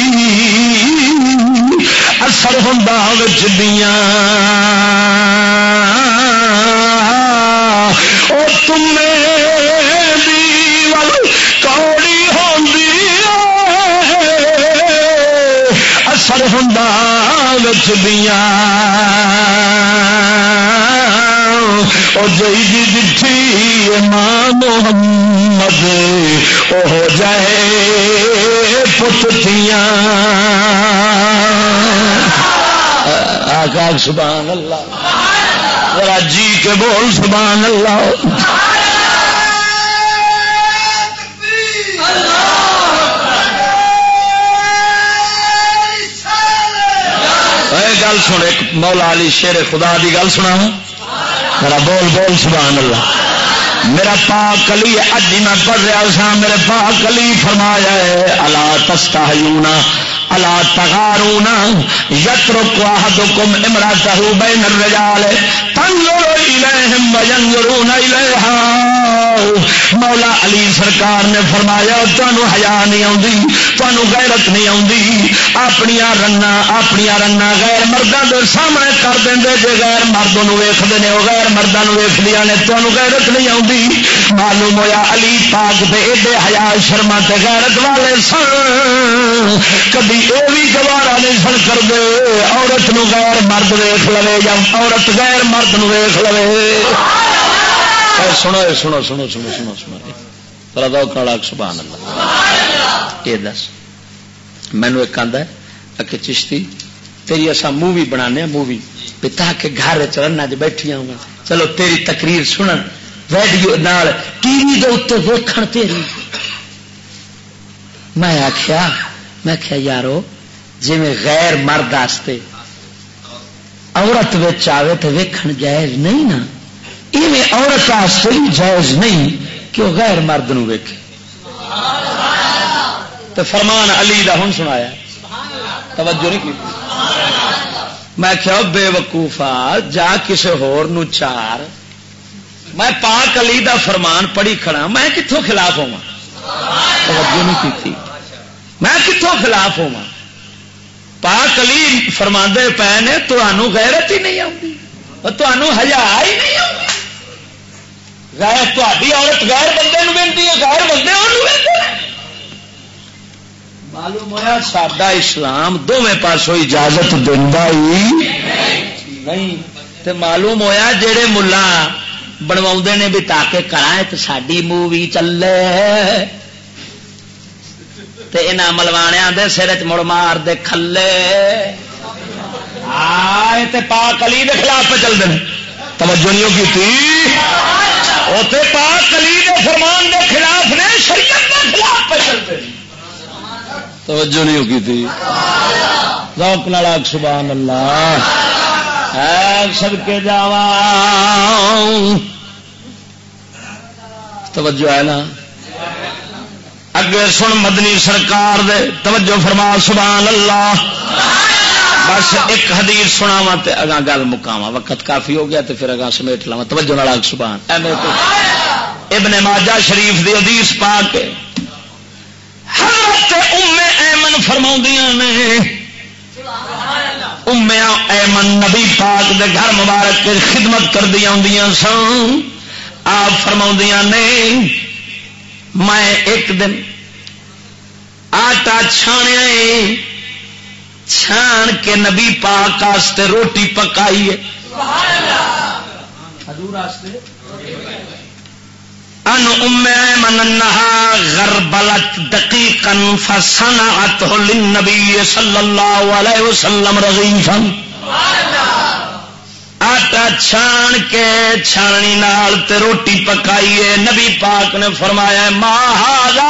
اثر ہوندا وچ دیاں، او تمیں دی ول کوڑی ہوندی اثر ہوندا وچ دیاں، او جئی دھی ماں محمد او ہو جائے پتیاں۔ آقا سبحان اللہ، ذرا جی کے بول سبحان اللہ۔ گل سن، ایک مولا علی شیر خدا دی گل سنا، میرا بول بول سبحان اللہ۔ میرا پاک علی اج میں پڑھ رہا سا، میرے پاک علی فرمایا ہے الا تستحیون الا تغارون یترک احدکم امرأته بین الرجال تنظر الیہم وینظرون الیہا۔ مولا علی سرکار نے فرمایا تانوں حیا نہیں آندی، تانوں غیرت نہیں آندی، اپنیاں رنگاں غیر مرداں دے سامنے کر دیندے جے، غیر مردوں نوں ویکھدے نے، او غیر مرداں نوں ویکھدیاں نے، تانوں غیرت نہیں آندی۔ معلوم ہویا علی پاک دے ایڈے حیا شرما تے غیرت والے سن، کبھی یہ بھی گوارا نہیں سن کرتے عورت نو غیر مرد ویخ لے یا عورت غیر مرد نو ویخ لے۔ سنو سنو سنو سنو سنو سنو سبحان اللہ۔ یہ دس مینو ایک آدھا ہے کہ چشتی تیری اصا مووی بنانے مووی تاکہ گھر چرنا چ بیٹھیا ہوں، چلو تیری تقریر سنن ریڈیو نال ٹی وی دے اتنے ویکھن تیری۔ میں آخیا یارو جی میں غیر مرد آستے عورت وچ آوے تو ویکھن جائز نہیں نا، ایویں عورت آستے بھی جائز نہیں کہ وہ غیر مرد نو ویکھے۔ تو فرمان علی دا ہن سنایا، توجہ نہیں کی۔ میں کیا بے وقوفا جا کسے ہور نو چار، میں پاک علی دا فرمان پڑھی کھڑا، میں کتوں خلاف ہوا؟ توجہ نہیں کی، میں کتوں خلاف ہوا؟ پاک علی فرماندے پے نے تانوں غیرت ہی نہیں آتی، تانوں حیا ہی نہیں آتی۔ غیر تہاڈی عورت غیر بندے نوں ویندی ہے، غیر بندے اونوں ویندے ہیں۔ معلوم ہوا ساڈا اسلام دونوں پاسوں اجازت دیندا ہی نہیں۔ تے معلوم ہویا جڑے ملا بنوا نے بھی تاکہ کرائیں تو ساری مووی چلے، تے انہاں ملوانیاں دے سر چ مڑ مار دے کھلے آئے تے پاک علی دے خلاف پہ چل دیں۔ توجہ نہیں کی وہ تے پاک علی دے فرمان دے خلاف نے، شریعت دے خلاف پہ چل دیں۔ توجہ نہیں کی تھی، ذوق نال آکھ سبحان اللہ۔ سب کے جاواں توجہ ہے نا؟ اگے سن مدنی سرکار دے توجہ فرما سبحان اللہ. بس ایک حدیث سناواں تے اگاں گل مکاواں، وقت کافی ہو گیا تے پھر اگاں سمیٹ لاواں. توجہ نال سبحان. ابن ماجہ شریف دی حدیث پاک حضرت ام ایمن فرماؤندیاں نے، ام ایمن نبی پاک دے گھر مبارک کے خدمت کردیاں ہوندیاں سن. آپ فرماؤندیاں نے میں ایک دن آٹا چھانیا، چھان کے نبی پاک واسطے روٹی پکائی ہے. ان ام ایمن انہا غربلت دقیقا فصنعته للنبی صلی اللہ علیہ وسلم رغیفا. آٹا چھان کے چھاننی نال تے روٹی پکائی ہے. نبی پاک نے فرمایا ما ھذا،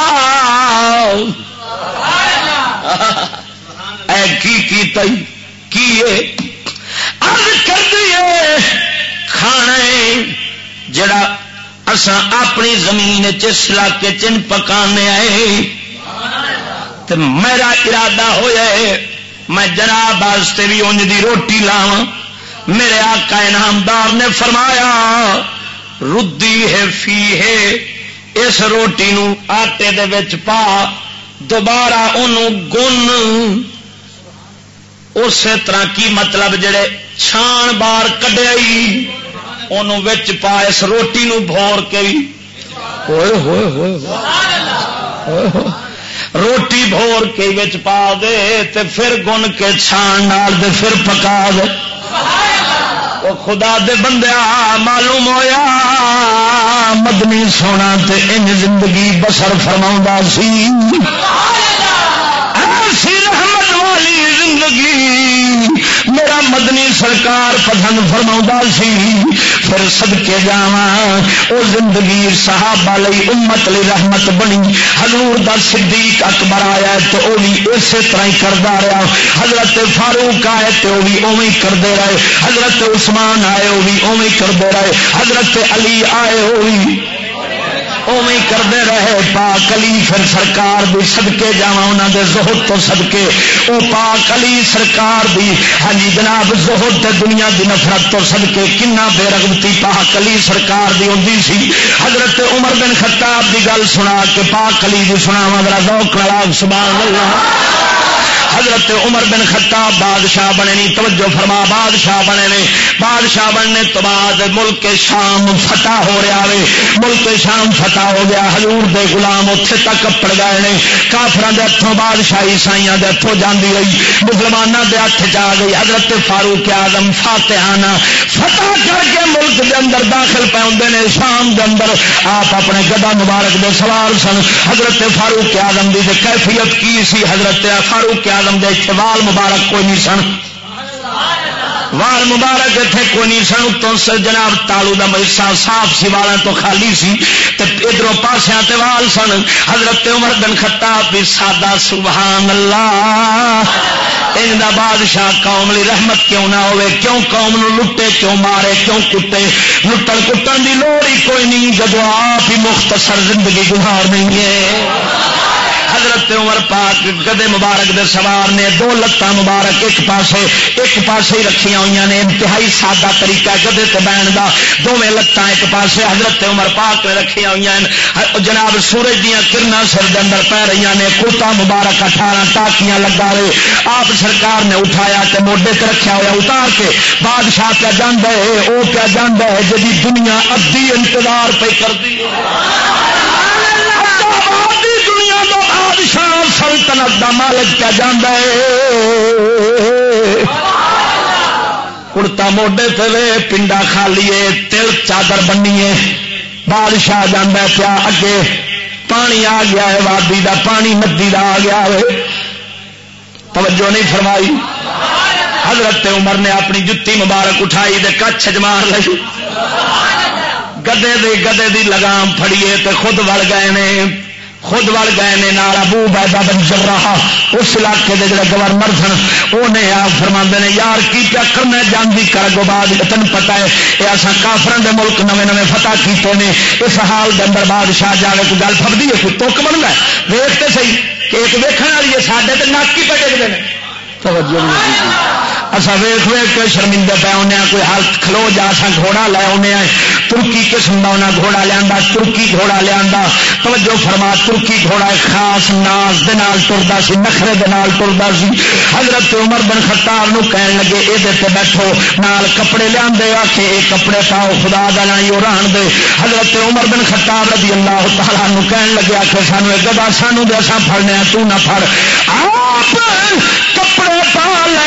اے کی تئی کی عرض کر دیے کھانا جڑا اساں اپنی زمین اس علاقے چن پکانے آئے تے میرا ارادہ ہویا ہے میں جناب واسطے بھی اونج دی روٹی لاواں. میرے آقا انعامدار نے فرمایا ردی ہے فی ہے، اس روٹی نو آٹے دے وچ پا، دوبارہ انہوں گن. اسی طرح کی مطلب جڑے چھان بار کڈیائی انہوں وچ پا، اس روٹی نو بھور کے بھی ہوئے ہوئے ہوئے روٹی بھور کے وچ پا دے تے پھر گن کے چھان نال دے پھر پکا دے. او خدا دے بندیا معلوم ہویا مدنی سونا تے انج زندگی بسر فرماوندا سی. ایسی رحمت والی زندگی میرا مدنی سرکار پسند فرماوندا سی. پھر صدقے جاواں او زندگی صحابہ لئی امت لئی رحمت بنی. حضور دا صدیق اکبر آیا تے او بھی اسی طرح ہی کردا رہا. حضرت فاروق آئے تے او بھی اوویں کردے رہے. حضرت عثمان آئے او بھی اوویں کردے رہے. حضرت علی آئے او بھی اوویں کردے رہے. پاک علی پھر سرکار دی صدقے جاواں انہاں دے زہد تو صدقے او پاک علی سرکار دی ہاں جی جناب زہد تے دنیا دی نفرت تو صدقے کنا بے رغبتی پاک علی سرکار دی ہوندی سی. حضرت عمر بن خطاب دی گل سنا کے پاک علی دی سناواں ذرا ذوق نال سبحان اللہ. حضرت عمر بن خطاب بادشاہ بنے نہیں، توجہ فرما بادشاہ بنے نے. بادشاہ بننے تو بعد ملک شام فتح ہو رہا ہے. ملک شام فتح ہو گیا. حضور دے غلام اتنے تک پڑ گئے نے. کافران دے ہاتھوں بادشاہی عیسائیاں دے ہاتھوں جاندی رہی، مسلمانوں دے ہاتھ جا گئی. حضرت فاروق اعظم فاتحانہ فتح کر کے ملک دے اندر داخل پہ ہوندے نے. شام دے اندر آپ اپنے گدا مبارک دے سوار سن. حضرت فاروق اعظم دی کیفیت کی سی؟ حضرت فاروق اعظم دے وال مبارک کوئی نہیں سن. وال مبارک اتنے کوئی نہیں سن. اتوں جناب تالو کا حصہ صاف سی، والاں تو خالی سی. ادھروں پاسیاں تے وال سن. حضرت عمر بن خطاب بھی سادہ سبحان اللہ. ان دا بادشاہ قوم لی رحمت کیوں نہ ہوئے؟ کیوں قوم نو لٹے، کیوں مارے، کیوں کٹے؟ لٹن کٹن دی لوڑ ہی کوئی نہیں جدو آپ ہی مختصر زندگی گزار نہیں ہے. حضرت عمر پاک گدے مبارک دے سوار نے. دو لتاں مبارک ایک پاسے ہی رکھیاں ہوئی نے. انتہائی سادہ طریقہ گدے تے بہن دا. دونوں لتاں ایک پاسے حضرت عمر پاک نے رکھیاں ہوئی ہیں. جناب سورج دیاں کرناں سر دے اندر پہ رہی نے. کوٹا مبارک 18 ٹاکیاں لگا رہے. آپ سرکار نے اٹھایا تے موڈے تے رکھیا ہوا اتار کے. بادشاہ پہ جانا ہے، وہ پہ جانا ہے جی دنیا ادھی انتظار پہ کرتی بادشاہ سلطنت دا مالک کیا جانا ہے. کڑتا موڈے تے پنڈا خالی ہے، تل چادر بنی ہے. بادشاہ جانا پیا اگے. پانی آ گیا ہے، وادی دا پانی ندی دا آ گیا ہے. توجہ نہیں فرمائی. حضرت عمر نے اپنی جتی مبارک اٹھائی دے کچھ جمار لئی. گدے دی لگام پھڑیے تے خود وڑ گئے نے. خود وڑ گئے نے نال ابو عبیدہ بن جراح اس علاقے دے جڑے گورنر سن انہیں آپ فرما نے یار کی کیا کرنا جانتی کر گو بعد تین پتا ہے یہ اصا کافران دے ملک نویں نویں فتح کیتے ہیں اس حال دے اندر بادشاہ جاوے کوئی گل پھڑتی ہے کوئی تک بنتا ہے ویختے صحیح کہ ایک ویکھن والی ہے ساڈے تے ناکی پہ ڈگتے ہیں توجہ نہیں اصا ویخ ویخ کے شرمندے پہ آنے کوئی حالت کھلو جا سا گھوڑا لے آنے ترکی قسم کا انہیں گھوڑا لیا ترکی گھوڑا لیا توجہ فرما ترکی گھوڑا خاص ناز دے نال ٹردا سی نخرے دے نال ٹردا سی حضرت عمر بن خطاب نو کہن لگے یہ بیٹھو نال کپڑے لیا آ کے یہ کپڑے پاؤ خدا دا نام ہی رہن دے حضرت عمر بن خطاب رضی اللہ تعالیٰ نو کہن لگے آخر سانو ایک گدا سانو دے اصا پھڑنے تو نہ پھڑ آپ کپڑے پا لے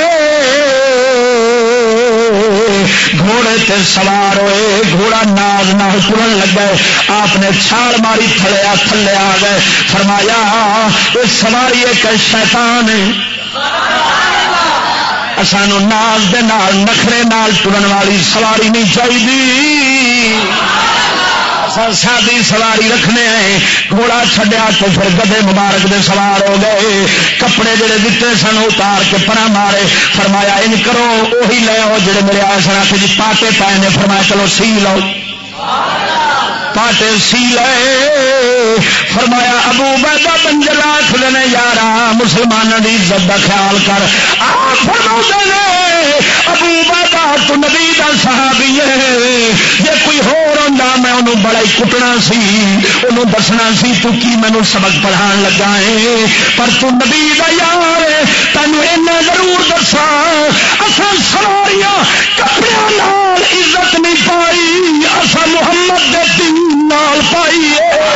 گھوڑے تے سوار ہوئے گھوڑا ناز نہ ٹرن لگا آپ نے چھال ماری تھلے آ گئے فرمایا یہ سواری ایک شیطان سانو ناز دے نال نخرے نال ٹرن والی سواری نہیں چاہیے سادی سواری رکھنے ہیں گھوڑا چھڈیا تو پھر گدے مبارک دے سوار ہو گئے کپڑے جڑے دیتے سن اتار کے پرا مارے فرمایا ان کرو وہی لے آؤ جڑے میرے آئے سن آخر جی پاٹے پائے نے فرمایا چلو سی لو پاٹے سی لے فرمایا ابو عبیدہ بن جراح نے یارا مسلمانوں کی عزت کا خیال کر ابو عبیدہ تو نبی دا صحابی ہے جے کوئی ہور ہوندا میں انہوں بڑا ہی کٹنا سی انہوں دسنا سی تو کی مینوں سبق پڑھان لگا ہے پر تو نبی دا یار ہے تینوں اینا ضرور دسا اساں سواریاں کپڑیاں نال عزت نہیں پائی اساں محمد دے دین نال پائی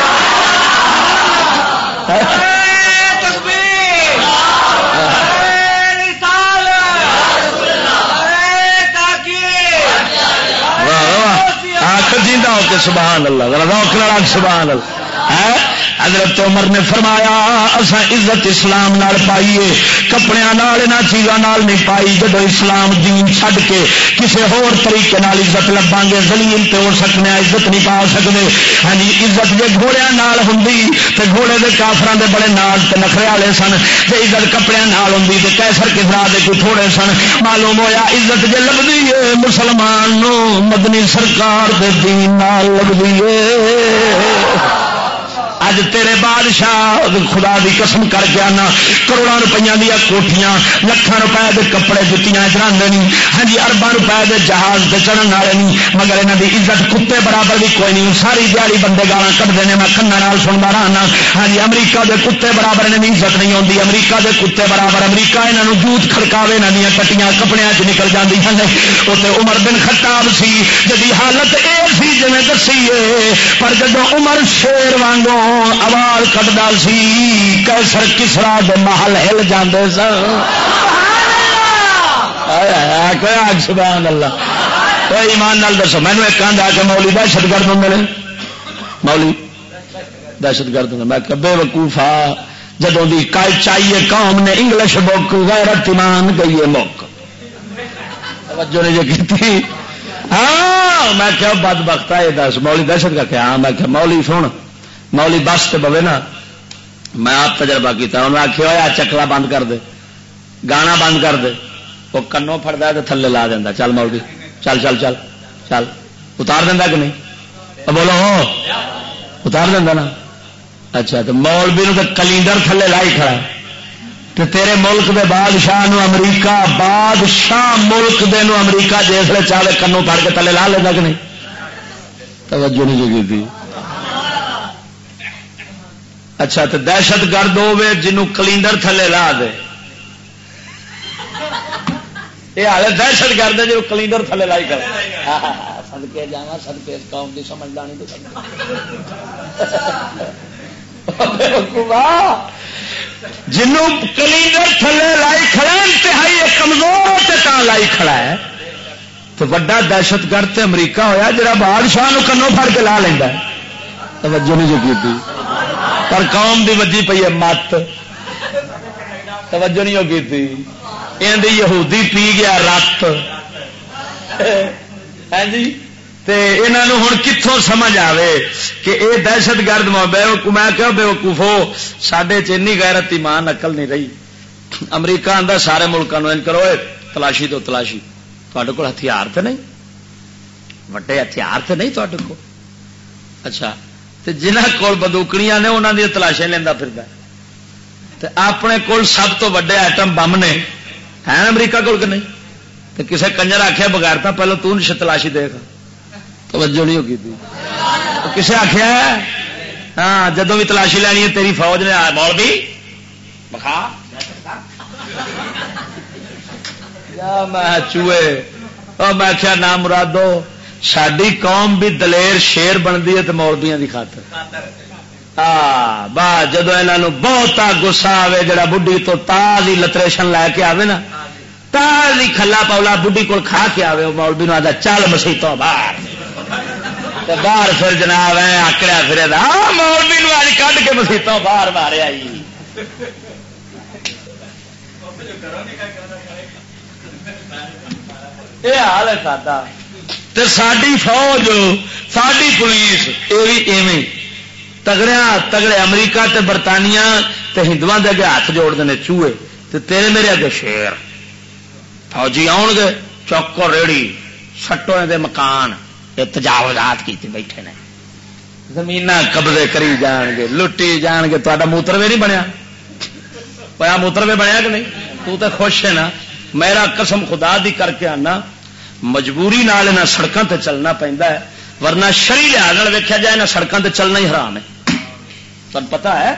جیندہ ہو کے سبحان اللہ روک لڑا سبحان اللہ حضرت عمر نے فرمایا اساں عزت اسلام نال پائیے کپڑیاں نال انہاں چیزاں نال نہیں پائی جب اسلام دین چھڈ کے کسی ہور طریقے نال عزت لباں گے ذلیل تے ہو سکنے عزت نہیں پا سکتے ہاں جی عزت جے گھوڑیاں نال ہوندی تے گھوڑے دے کافراں دے بڑے ناز تے نخرے والے سن تے عزت کپڑیاں نال ہوندی تے کیسر کسرا دے کوئی تھوڑے سن معلوم ہویا عزت جے لبدی ہے مسلمان نو مدنی سرکار دے دین نال لبدی ہے اج تیرے بادشاہ خدا دی قسم کر کے آنا کروڑوں روپیہ دیا کوٹھیاں لکھاں روپے دے کپڑے جتیاں چڑھاندے نہیں ہاں جی ارباں روپے دے جہاز تے چڑھن والے نہیں مگر انہاں دی عزت کتے برابر بھی کوئی نہیں ساری دیہڑی بندے گالاں کڈدے نے میں کھنا نال سندا رہنا ہاں جی امریکہ دے کتے برابر انہاں دی عزت نہیں ہوندی امریکہ دے کتے برابر امریکہ انہاں نوں جوت کھڑکاوے انہاں دیاں کٹیاں کپڑیاں چ نکل جاندیاں نے اوتے عمر بن خطاب سی جدی حالت اے سی جویں دسی ہے پر جدوں عمر شیر وانگوں آواز کٹدا سی کیسر کسرا دے محل ہل جاندے سن سبحان اللہ ایمان نال دسو مینوں ایک کہندا کہ مولوی دہشت گرد ہوندے نے مولوی دہشت گرد ہوندے میں کہ بے وقوفا جدوں دی چاہیے قوم نے انگلش بک غیرت ایمان گئی مک توجہ نے جو کیتی ہاں میں کہ بدبخت ہے دس مولوی دہشت کا کیا میں کہ مولوی سن مولی بس تے بوے نا میں آپ تجربہ کیا انہوں نے آخیا ہوا چکلا بند کر دے گانا بند کر دے وہ کنوں پھڑتا ہے تو تھلے لا دینا چل مولوی چل چل چل چل اتار دینا کہ نہیں بولو اتار دینا نا اچھا تو مولوی نو تو کلینڈر تھلے لائی کھڑا تو تیرے ملک دے بادشاہ نو امریکہ بادشاہ ملک دے نو امریکہ جسے چاہے کنوں پھڑ کے تھلے لا لینا کہ نہیں توجہ نہیں کی تھی اچھا تو دہشت گرد ہوے جنوں کلینڈر تھلے لا دے یہ حال دہشت گرد ہے جو کلینڈر تھلے لائی کر سدکے جانا سدکے اس قوم کی سمجھ لانی جنوں کلینڈر تھلے لائی کھڑا انتہائی کمزور سے تا لائی کھڑا ہے تو بڑا دہشت گرد تے امریکہ ہویا جڑا بادشاہ نو کنوں پھڑ کے لا لینا توجہ نہیں جو کی پر قوم دی وجی پئی ہے مت توجہ نہیں ہوگی تھی یہودی پی گیا رت ہاں جی انہوں ہوں کتوں سمجھ آئے کہ یہ دہشت گرد میں کہو بے وقوفو سڈے چنی غیرت ایمان عقل نہیں رہی. امریکہ آدھا سارے ملکوں ان کرو تلاشی تو تلاشی تے کول ہتھیار تو نہیں وڈے ہتھیار تو نہیں تے کو اچھا تے جنہ کول بندوقڑیاں نے انہوں دی تلاشیں لینا پھر اپنے کول سب تو وڈے ایٹم بم نے ہیں امریکہ کول کہ نہیں تے کسے کنجر آخیا بغیر تو پہلو تو تلاشی دے گا توجہ نہیں ہوگی تھی کسے آخیا ہاں جدو بھی تلاشی لینی ہے تیری فوج نے مولوی بخا میں چوئے اور میں کیا نام مرادو ساری قوم بھی دلیر شیر بنتی ہے تو مولویاں کی خاطر با جدو یہاں بہت گسا آئے جڑا بڈھی تو تازی لتریشن لے کے آئے نا تازی کھلا پولا بڈھی کو کھا کے آئے مولوی نو آتا چل مسیتوں باہر باہر پھر جناب آکڑیا پھر مولوی نو اج کھ کے مسیتوں باہر ماریا یہ حال ہے ساڈا تے ساری فوج ساری پولیس یہ بھی ایویں تگڑے امریکہ تے برطانیہ تے ہندوؤں دے اگے ہاتھ جوڑتے ہیں چوہے تے تیرے میرے اگے شیر فوجی آن گے چوکو ریڑی سٹو دے مکان تجاوزات کی بیٹھے نے زمین قبضے کری جان گے لٹی جان گے تا موتر بھی نہیں بنیا پیا موتر بھی بنیا کہ نہیں تو خوش ہے نا میرا قسم خدا دی کر کے آنا مجبوری نال انہاں سڑکاں تے چلنا پیندا ہے ورنہ شرعی لحاظ نال ویکھیا جائے نہ سڑکاں تے چلنا ہی حرام ہے تمہیں پتہ ہے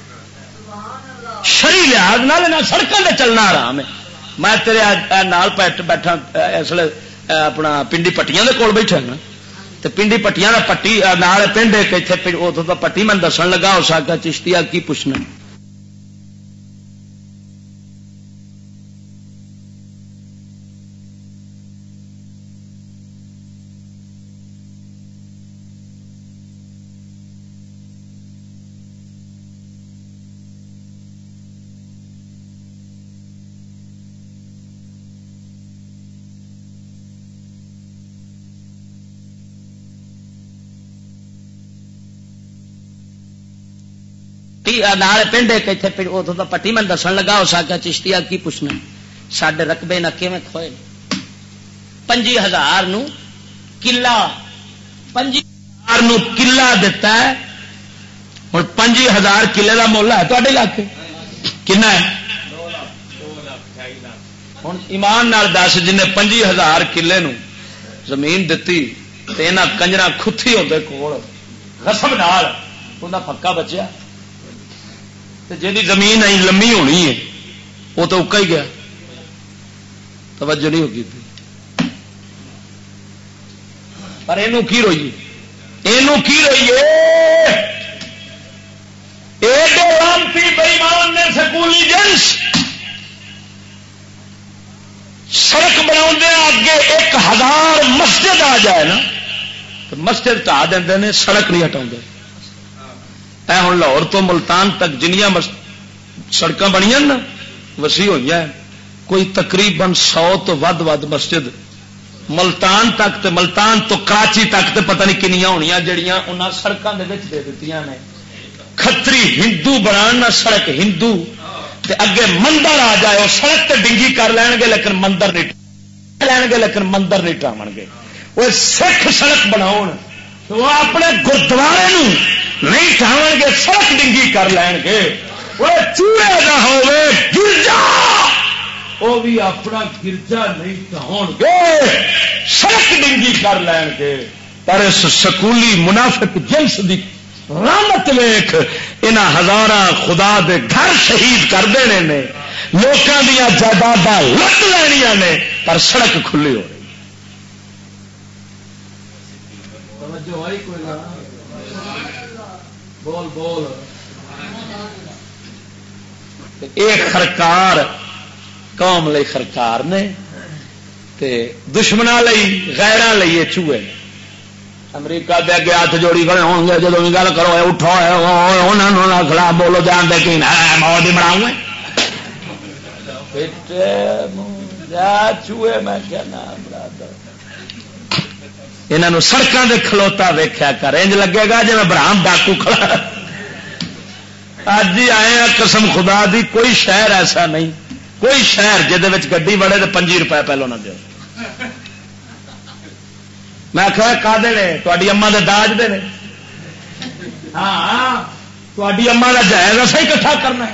شرعی لحاظ نال انہاں سڑکاں تے چلنا حرام ہے. میں تیرے نال بیٹھا اس لیے اپنا پنڈی پٹیاں دے کول بیٹھا نا تے پنڈی پٹیاں دا پٹی نال پنڈ ایک اتنے اتوں دا پٹی میں دسن لگا اس آگا چشتیا کی پوچھنا پنڈ ایک اتنے اتوں کا پٹی میں دسن لگا اس آگا چشتیا کی پوچھنا سڈے رقبے نہ کیویں کھوئے 50,000 کلا 50,000 کلا دتا ہے ہوں 50,000 کلے کا مل ہے تے علاقے کنا ہے ہوں ایمان نال دس جن 50,000 کلے زمین دتی تو یہاں کنجرا کھتی ہوتے کول رسم نال انہیں پکا بچیا جی زمین آئی لمبی ہونی ہے وہ تو اکا ہی گیا توجہ نہیں ہوگی تھی پر یہ کی روئیے بےمان نے سکولی جنس سڑک بنا اگے 1,000 مسجد آ جائے نا تو مسجد ٹا دیں سڑک نہیں ہٹا اے ہوں لاہور تو ملتان تک جنیاں سڑک بنیا نا وسیع ہوئی ہیں کوئی تقریباً 100 تو ود مسجد ملتان تک تے ملتان تو کراچی تک تے پتہ نہیں کنیاں ہونیاں جڑیاں انہاں سڑکاں دے وچ دے دتیاں نے کھتری ہندو بنانا سڑک ہندو تے اگے مندر آ جائے وہ سڑک تے ڈنگی کر لین گے لیکن مندر نہیں ٹاون گے وہ سکھ سڑک بناؤ وہ اپنے گردوارے نہیں ٹاون گے سڑک ڈنگی کر لین گے وہ چوڑے نہ ہوئے گرجا وہ بھی اپنا گرجا نہیں ٹاؤ گے سڑک ڈنگی کر لین گے پر اس سکولی منافق جنس دی رحمت ویخ انہاں ہزاراں خدا دے گھر شہید کر دینے نے لوکاں دیاں جائیداداں لٹ لینیاں نے پر سڑک کھلی ہو رہی بول بول ایک خرکار قوم لئی خرکار نے تے دشمناں لئی غیراں لئی یہ چوہے امریکہ دے اگے ہاتھ جوڑی کھڑے ہون گے جدوں گل کرو اٹھو انہاں نال خلاف بولو جان دے کہ موت ہی بناؤں چوہے میں کیا نام برادر انہوں سڑکوں کے کھلوتا ویخیا کر انج لگے گا جی میں برہم ڈاکو کھڑا. اج ہی آئے ہیں قسم خدا دی کوئی شہر ایسا نہیں کوئی شہر جہد گڈی بڑے تو 5 روپے پہلو نہ دو. میں آخیا کادے نے تاری اما دے داج دے نے ہاں تاری اما کا جائز ایسا ہی کٹھا کرنا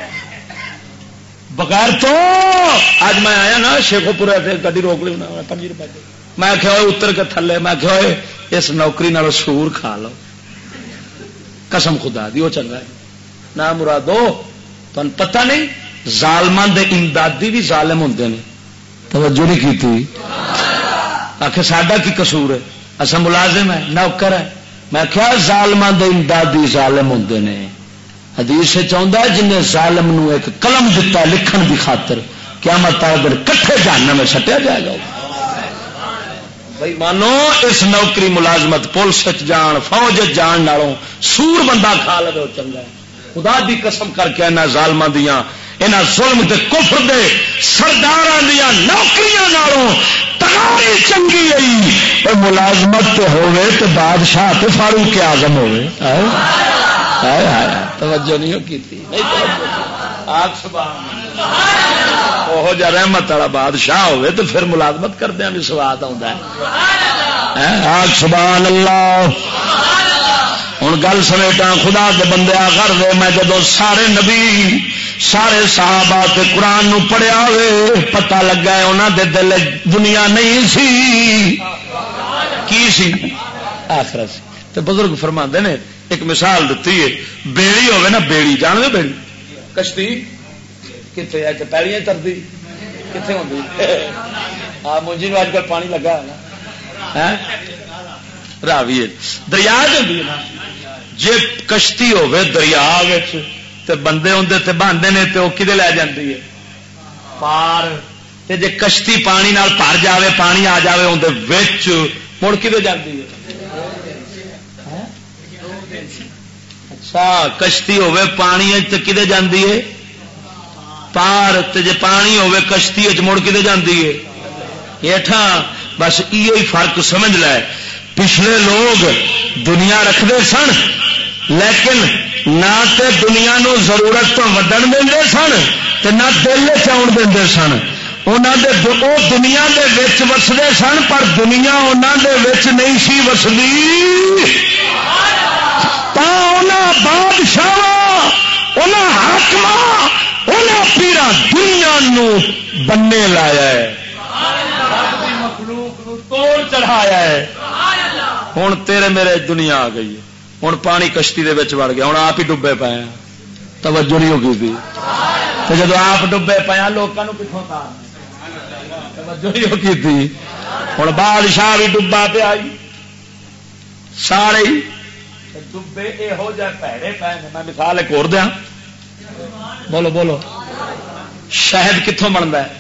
بغیر تو. اج میں آیا نا شیخو پورے گڈی روک لی 5 روپے میں آخیا اتر کے تھلے میں آخیا اس نوکری نال سور کھا لو قسم خدا دی وہ چنگا ہے نہ مرادو. تمہیں پتہ نہیں ظالمان دے امدادی بھی ظالم ہوندے نے. توجہ نہیں کی آخر ساڈا کی قصور ہے اصل ملازم ہے نوکر ہے. میں کیا ظالمان دے امدادی ظالم ہوندے نے. حدیث سے چاہتا ہے جن ظالم نو ایک قلم دتا لکھن کی خاطر قیامت والے دن کٹھے جہنم میں سٹیا جائے گا. بھائی مانو اس نوکری ملازمت پولیس جان فوج جان نالوں سور بندہ کھا لے چنگا ہے. خدا دی قسم کر کے انہاں ظالماں دیاں انہاں ظلم تے کفر دے سرداراں دیاں نوکریاں نالوں تغاری چنگی ہے ملازمت تے ہوے تے بادشاہ تے فاروق اعظم ہوے. ہائے ہائے توجہ نہیں کیتی آگ سبحان اللہ. وہ جا رحمت والا بادشاہ ہوے تو پھر ملازمت کردیا بھی سواد آتا ہے. آگ سبحان اللہ. ہوں گل سمیٹا خدا کے بندے کر دے. میں جدو سارے نبی سارے صحابہ تے قرآن نو پڑھیا ہوئے پتہ لگا ہے انہوں دے دل دنیا نہیں سی کی سی آخرت سی. تے بزرگ فرماندے نے ایک مثال دیتی ہے بیڑی ہوے نا بیڑی جان دے بیڑی کشتی کتنے ہے کہ پیڑیاں ترتی کتنے ہوتی آ منجی اج کل پانی لگا ہے نا راوی دریا ہوتی ہے نا جی کشتی ہوے دریا تے بندے ہوندے تے بانڈے نے تے وہ کدے لے جاندی ہے پار تے جے کشتی پانی نال بھر جاوے پانی آ جاوے اندر وچ مڑ کدے جاندی ہے. اچھا کشتی ہوے پانی تے کدے جاندی ہے پار تے جے پانی ہوے کشتی وچ مڑ کدے جاندی ہے ہیٹھاں. بس یہ فرق سمجھ لے. پچھلے لوگ دنیا رکھتے سن لیکن نہ تے دنیا نو ضرورت تو ودن دے سن تے نہ دل چاؤن دے سن. وہ دنیا دے وچ وسدے سن پر دنیا انہوں دے وچ نہیں سی وسدی. بادشاہ حاکم پیرا دنیا نو بننے لایا ہے مخلوق نو توڑ چڑھایا ہے. ہوں تیرے میرے دنیا آ گئی ہے. ہوں پانی کشتی دے وچ وڑ گیا ہوں آپ ہی ڈبے پے ہیں. توجہ نہیں ہوگی تھی تو جب آپ ڈبے پے لوگوں کو پچھوں توجہ نہیں ہوگی تھی. ہوں بادشاہ بھی ڈبا پیا سارے ڈبے یہو جہ پیڑے پے. میں مثال ایک اور دیا بولو بولو شہد کتوں بنتا ہے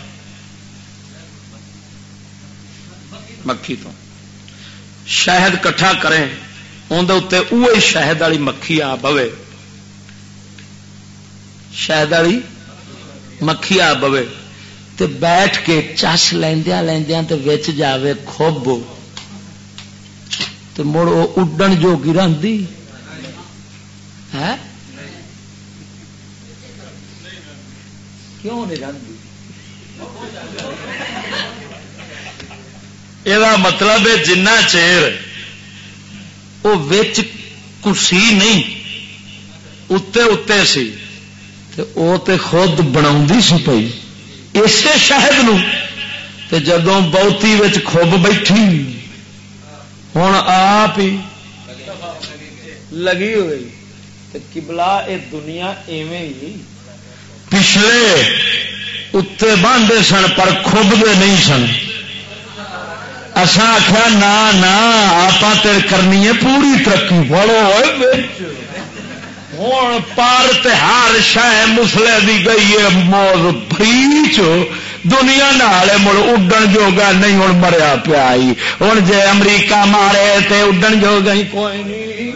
مکھی تو. شہد کٹھا کریں اندر وہی شہد والی مکھی آ بوے شہد والی مکھی آ بوے تے بیٹھ کے چس لیندیاں لیندیاں تے وچ جاوے کھوب تے مڑ وہ اڈن جوگی رہندی ہے کیوں نہیں رہندی. یہ مطلب ہے جنہ چیر وہ کسی نہیں اتے اتے سی وہ تے خود بنا سی پئی اسے شہد نو تے جدوں بہتی کھب بیٹھی ہوں آپ ہی لگی ہوئی تے قبلہ اے دنیا ایویں ہی پچھلے اتنے باندھے سن پر کھب دے نہیں سن. اساں آخیا نہ آپ کرنی ہے پوری ترقی بڑو ہوں پار تہار شہ مسلے دی گئی ہے موز بریچ دنیا نال مڑ اڈن جوگا نہیں ہوں مریا پیا ہوں جے امریکہ مارے تے اڈن جوگا ہی کوئی نہیں.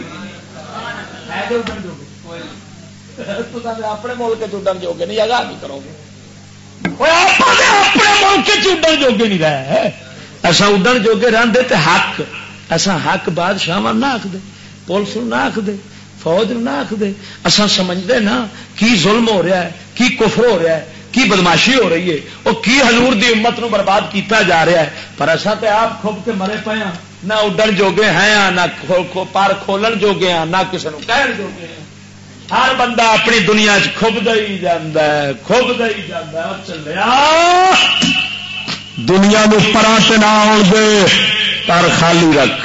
اپنے ملک چڈن جوگے نہیں اگاہ نہیں کرو گے اپنے ملک چڈن جوگے نہیں رہے اصا اڈن جوگے رہتے تے حق اصا حق بادشاہ نہ آخ دے پولیس نہ آخ دے فوج نہ آخ دے اصا سمجھتے نا کی ظلم ہو رہا ہے کی کفر ہو رہا ہے کی بدماشی ہو رہی ہے وہ کی حضور دی امت نو برباد کیتا جا رہا ہے پر اصا تے آپ کھب کے مرے پے ہاں نہ اڈن جوگے ہیں نہ پر کھولن جوگے ہیں نہ کسی کو کہن جوگے ہیں ہر بندہ اپنی دنیا کھبدا ہی جاندا ہے کھبدا ہی جاندا ہے چلیا دنیا نو پراں تے نہ آن دے پر خالی رکھ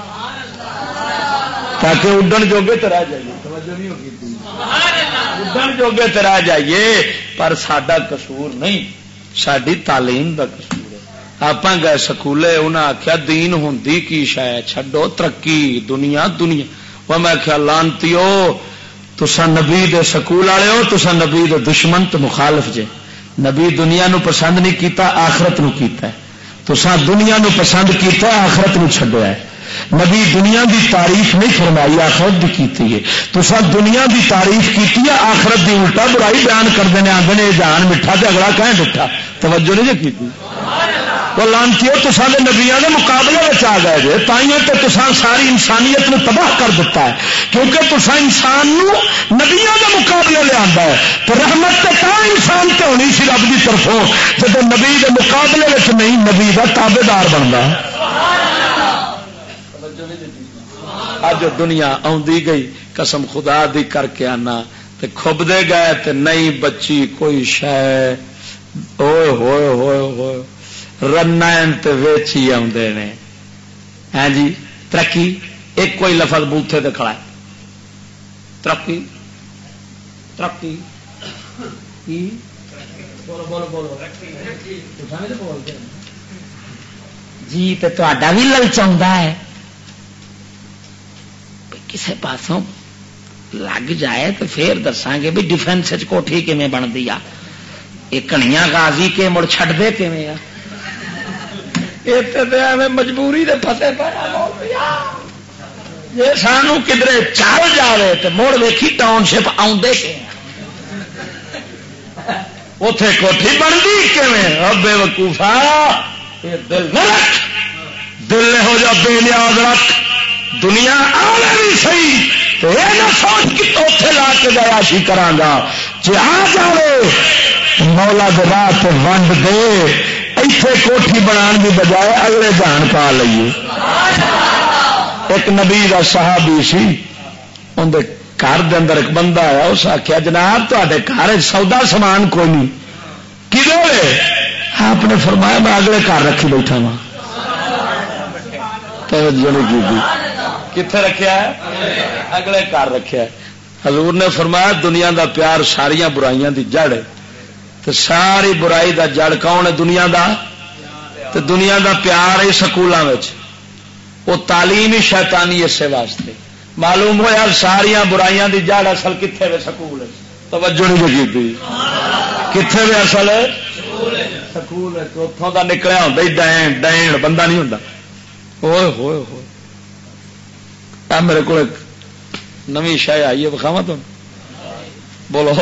تاکہ اڈن جوگے تے رہ جائیے توجہ نہیں ہوگی اڈن جوگے تے رہ جائیے پر ساڈا قصور نہیں ساری تعلیم دا قصور ہے آپ گئے سکولے انہیں آخیا دین ہوندی کی شاید چھڈو ترقی دنیا دنیا وہ میں آخیا لانتیو تسا نبی دے سکول والے ہو تسا نبی دے دشمن تو مخالف جے نبی دنیا نو پسند نہیں کیتا آخرت نو کیتا ہے تسا دنیا نو پسند کیتا آخرت نو چھڈیا ہے نبی دنیا دی تعریف نہیں فرمائی آخرت دی کیتی ہے تسا دنیا دی تعریف کیتی ہے آخرت دی الٹا برائی بیان کرتے ہیں آدھے جان میٹھا تے اگلا کہیں ڈٹھا توجہ نہیں جی کی وہ لانتیو تسا دے نبیاں دے مقابلے میں آ گئے جے تائیوں تے تسا ساری انسانیت نو تباہ کر دیتا ہے کیونکہ تسا انسان نو نبیاں دے مقابلے لے آندا ہے تو رحمت تے تا انسان تے ہونی سی رب دی طرفوں جب نبی دے مقابلے وچ نہیں نبی دا تابع دار بندا اج دنیا آندی گئی قسم خدا دی کر کے آنا تے کھب دے گئے تے نہیں بچی کوئی شے اوئے ہوئے ہوئے ہوئے رنائن تے ویچی آندے نے ہاں جی ترقی ایک کوئی لفظ بوتھے تے کھڑا ہے ترقی ترقی بولو بولو بولو جی تے تہاڈا بھی للچاوندا ہے کسی پاسوں لگ جائے تو پھر دساں گے بھی ڈیفینس کوٹھی کیویں بنتی آ یہ کھنیاں غازی کے مڑ چھڈ دے کیویں آ مجبوری دے پھسے پیا جی سانو کدھر چل جائے تو مڑ ویکھی ٹاؤن شپ آدھے اتے کوٹھی بنتی کیویں بے وقوفا دل نہ رکھ دل ہو جا بے نیاز رکھ دنیا آنے بھی صحیح تو یہ نہ سوچ کہ اتنے لا کے گیا سی کرا گا جی آ جائے مولا دراہ ونڈ دے ایتھے کوٹھی بنان کی بجائے اگلے جان پا لئیے ایک نبی کا صحابی سی اندر گھر دے اندر ایک بندہ آیا اس آخیا جناب تے گھر سودا سامان کوئی نہیں کدھر آپ نے فرمایا میں اگلے گھر رکھی بیٹھا وا کتنے رکھا ہے اگلے گھر رکھا ہے حضور نے فرمایا دنیا دا پیار ساریا برائیاں دی جڑ ہے تو ساری برائی دا جڑ کون ہے دنیا دا تو دنیا دا پیار ہے سکولوں میں وہ تعلیم ہی شیطانی اسے واسطے معلوم ہوا ساریا برائیاں دی جڑ اصل کتنے وے سکول ہے توجہ نہیں کی کتنے وے اصل سکول ہے اتوں کا نکلیا ہوتا ہی ڈین ڈین بندہ نہیں ہوتا ہوئے ہوئے ہوئے میرے کو نویں شے آئی ہے بخاوا تم بولو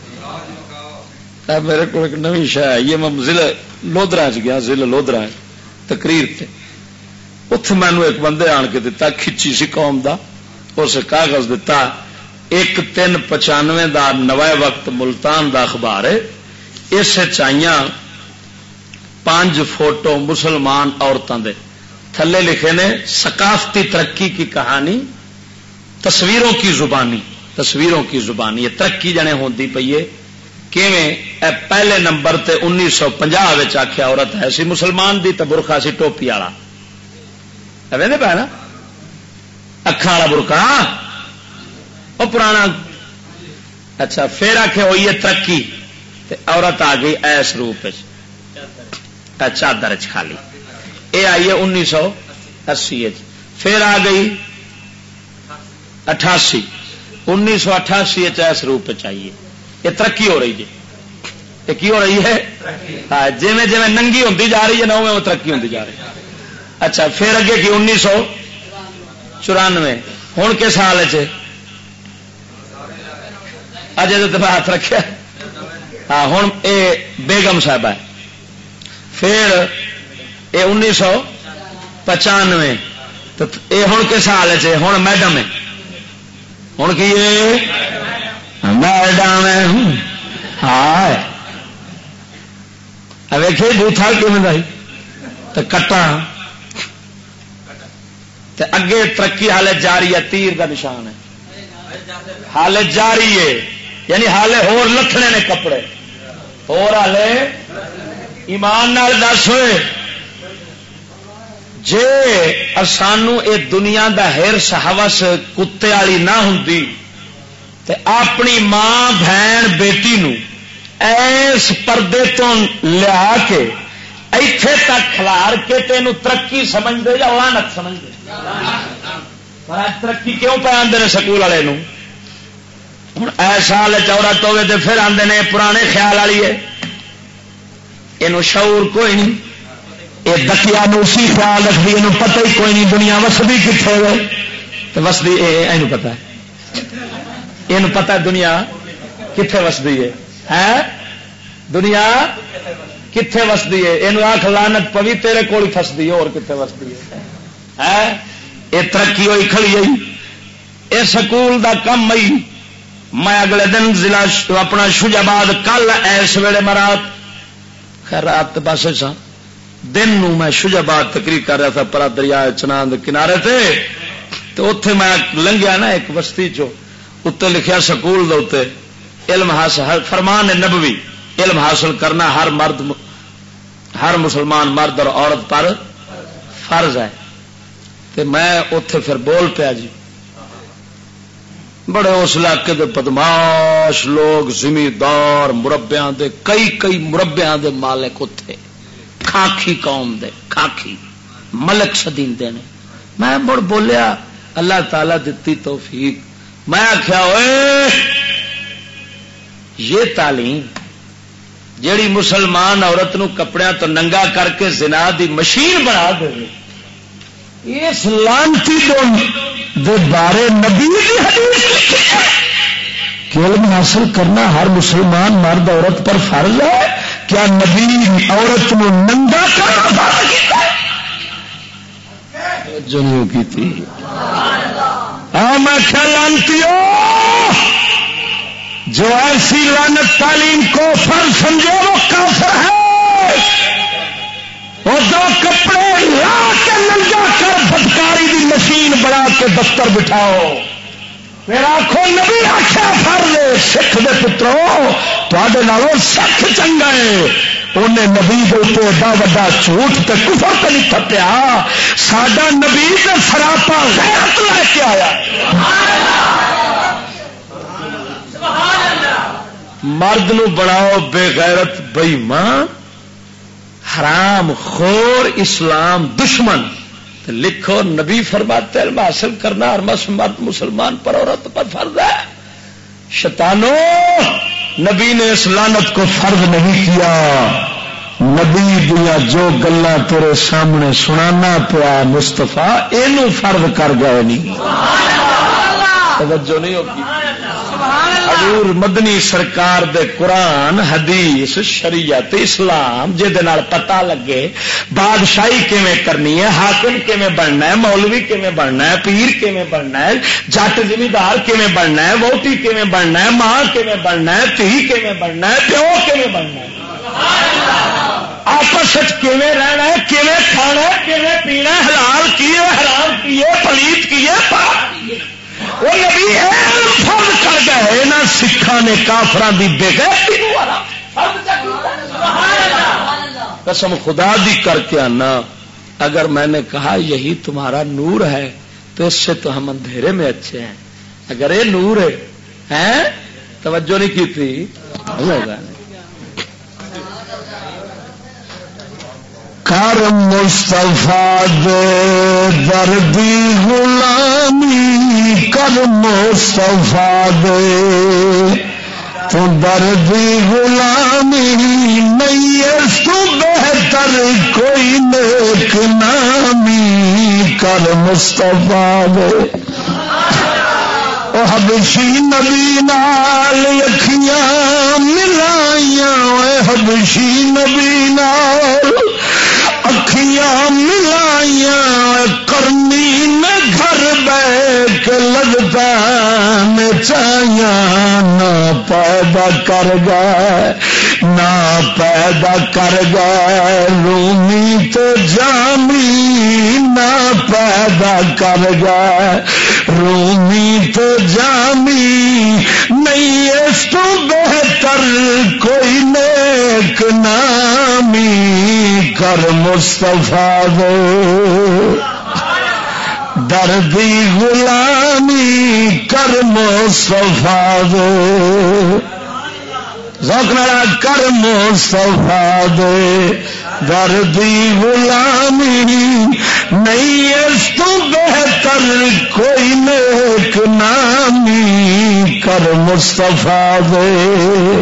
میرے کو ایک نویں شے آئی ہے میں ضلع لودرا گیا ضلع لودرا تقریر تے اتنے مینو ایک بندے آن کے دتا کھچی سی قوم دا اس کاغذ دتا 1/3/95 دا نوائے وقت ملتان دا اخبار ہے اس چائیاں 5 فوٹو مسلمان عورتوں دے تھلے لکھے نے ثقافتی ترقی کی کہانی تصویروں کی زبانی تصویروں کی زبانی یہ ترقی جنے ہوتی پی ہے کیویں پہلے نمبر تے 1950 آخیا عورت ہے سی مسلمان دی تے برخا سی ٹوپی والا پہ نا اکھاں والا برقع وہ پرانا اچھا پھر آخیا ہوئی ہے ترقی تے عورت آ گئی ایس روپ چادر خالی یہ آئی ہے 1980 پھر آ گئی 88 1988 ایس روپ چاہیے یہ ترقی ہو رہی جی یہ کی ہو رہی ہے جی جی ننگی ہوتی جا رہی ہے نہ وہ ترقی ہوتی جا رہی ہے اچھا پھر اگے کی 1994 ہوں کے سال اجے تو ہاتھ رکھا ہاں ہوں یہ بیگم صاحب ہے پھر یہ 1995 تو یہ ہوں کس حال ہے؟ ہوں میڈم ہے، ہوں کی میڈم ہے. ہاں ویکھے بوتھا کیون تو کٹا اگے ترقی حالے جاری ہے، تیر کا نشان ہے، حالے جاری ہے، یعنی حالے ہور لکھنے نے کپڑے اور حالے. ایمان نال دس ہوئے جے سانو اے دنیا دا ہرس ہوس کتے والی نہ ہوندی تے اپنی ماں بہن بیٹی نو ایس پردے تو لیا کے ایتھے تک کھلار کے تینوں ترقی سمجھ دے یا لعنت سمجھ دے. ترقی کیوں پہ آدھے نے سکول والے ہوں ایسا عورت ہوے تو پھر آدھے نے پرانے خیال والی ہے. یہ شعور کوئی نہیں، یہ دکیا اسی خیال رکھتی، یہ پتہ ہی کوئی نہیں دنیا وسدی کتنے ہوئے تو وسدی یہ پتا ہے، یہ پتا ہے دنیا کتنے وسدی ہے، دنیا کتنے وسدی ہے. یہ آخ لعنت پوی تیرے کول فسدی اور کتنے وسدی ہے. یہ ترقی ہوئی کھڑی ہوئی یہ سکول دا کم آئی. میں اگلے دن ضلع اپنا شجاباد کل ایس ویلے مرات خیر رات پاسے سا دن نو میں شجاباد تقریر کر رہا تھا پرا دریا چنان کنارے تے تو اتے میں لنگیا نا ایک بستی چو اتنے لکھیا سکول دے علم حاصل فرمان نبوی علم حاصل کرنا ہر مسلمان مرد اور عورت پر فرض ہے. تے میں اتے پھر بول پیا جی بڑے اس علاقے دے بدماش لوگ زمیندار مربیاں دے کئی مربیاں دے مالک اتے کھاکی قوم دے کھاکی ملک سدیندے نے. میں مڑ بولیا اللہ تعالی دتی توفیق میں آخیا ہوئے یہ تعلیم جیڑی مسلمان عورت نو کپڑیاں تو ننگا کر کے زنا دی مشین بنا دے اس لانتی دے بارے نبی دی حدیث کہ علم حاصل کرنا ہر مسلمان مرد عورت پر فرض ہے. کیا نبی عورت نو ننگا کرنا جو نہیں کی تھی؟ میں کیا لانتی جو ایسی لعنت تعلیم کو فرض سمجھے وہ کافر ہے. وہ دو کپڑے لا کے ننگا کر بدکاری دی مشین بنا کے دفتر بٹھاؤ. میرا آخو نبی آخیا فرض سکھ دے پترو تے نالوں سکھ چنگا ہے. انہیں نبی کے اتنے ایڈا وا جھوٹ تے کفر تے نہیں تھپیا. ساڈا نبی تے سراپا غیرت لے کے آیا. مرد نو بناؤ بے غیرت بے ایمان حرام خور اسلام دشمن. لکھو نبی فرماتے علم حاصل کرنا ہر مرد مسلمان پر عورت پر فرض ہے. شیطانو نبی نے اس لعنت کو فرض نہیں کیا. نبی دیا جو گلاں تیرے سامنے سنانا پیا مستفا اینو فرض کر گئے نہیں. توجہ نہیں ہوگی. حضور مدنی سرکار دے قرآن حدیث شریعت اسلام جہد نال پتہ لگے بادشاہی کیویں کرنی ہے، حاکم کیویں بننا ہے، مولوی کیویں بننا ہے، پیر کیویں بننا ہے، جٹ زمیندار کیویں بننا ہے، ووٹی کیویں بننا ہے، ماں کیویں بننا ہے، تھی کیویں بننا ہے، پیو کیویں بننا ہے، آپس کیویں رہنا ہے، کیویں کھانا ہے، کیویں پینا ہے، حلال کیے حرام کیے پلیت کیے پاک کیے. وہ نبی فرض کر گئے نہ سکھا نے کافران دی بے غیرتی قسم خدا دی کر کے آنا. اگر میں نے کہا یہی تمہارا نور ہے تو اس سے تو ہم اندھیرے میں اچھے ہیں. اگر یہ نور ہے توجہ نہیں کی تھی.
کر مصطفیٰ دے دردی غلامی کر مصطفیٰ دے تو دردی غلامی نہیں اس تو بہتر کوئی نیک نامی کر مصطفیٰ دے. او حبشی نبی نال اکھیاں ملائیاں، اے حبشی نبی نال اکھیاں
خوشیاں ملائیاں کرنی نے گھر بیٹھ لگتا نچائیاں نہ پیدا کر گئے نہ پیدا کر گئے رومی تو جامی نہ پیدا کر گئے رومی تو جامی نہیں اس تو بہتر کوئی نیک نامی کر مصطفیٰ دو دردی غلامی کر مصطفیٰ دو ذوق نالا کر مصطفیٰ دے دردی غلامی نہیں اس تو بہتر کوئی نیک نامی کر مصطفیٰ دے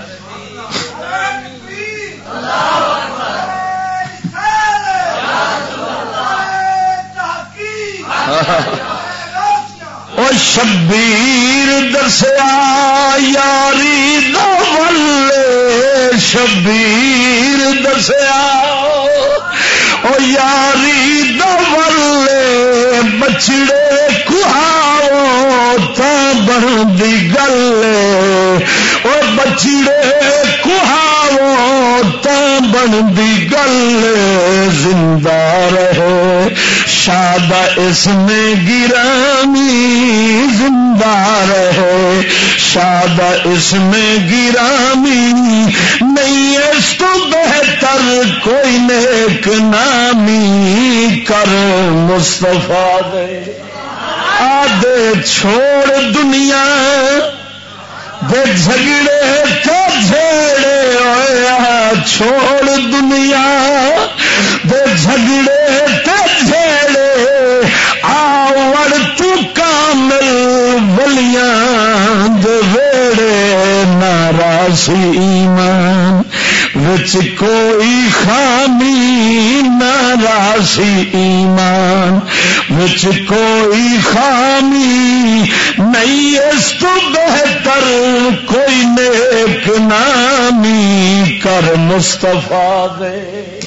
او شبیر دسیا یاری دولے شبیر دسیا او یاری دولے بچڑے کہاؤ تا بندی گلے او بچڑے کہاؤ تا بندی گلے زندہ رہے شاد اس میں گرامی زندہ رہے شاد اس میں گرامی نہیں اس تو بہتر کوئی نیک نامی کر مصطفیٰ دے آدھے چھوڑ دنیا دے جھگڑے تو جھیڑے ہویا چھوڑ دنیا دے جھگڑے تو جھیڑے آوڑ تو کامل ولیاں دے ویڑے ناراضی ایمان وچ کوئی خامی ناراضی ایمان وچ کوئی خامی نہیں اس تو بہتر کوئی نیک نامی کر مصطفیٰ دے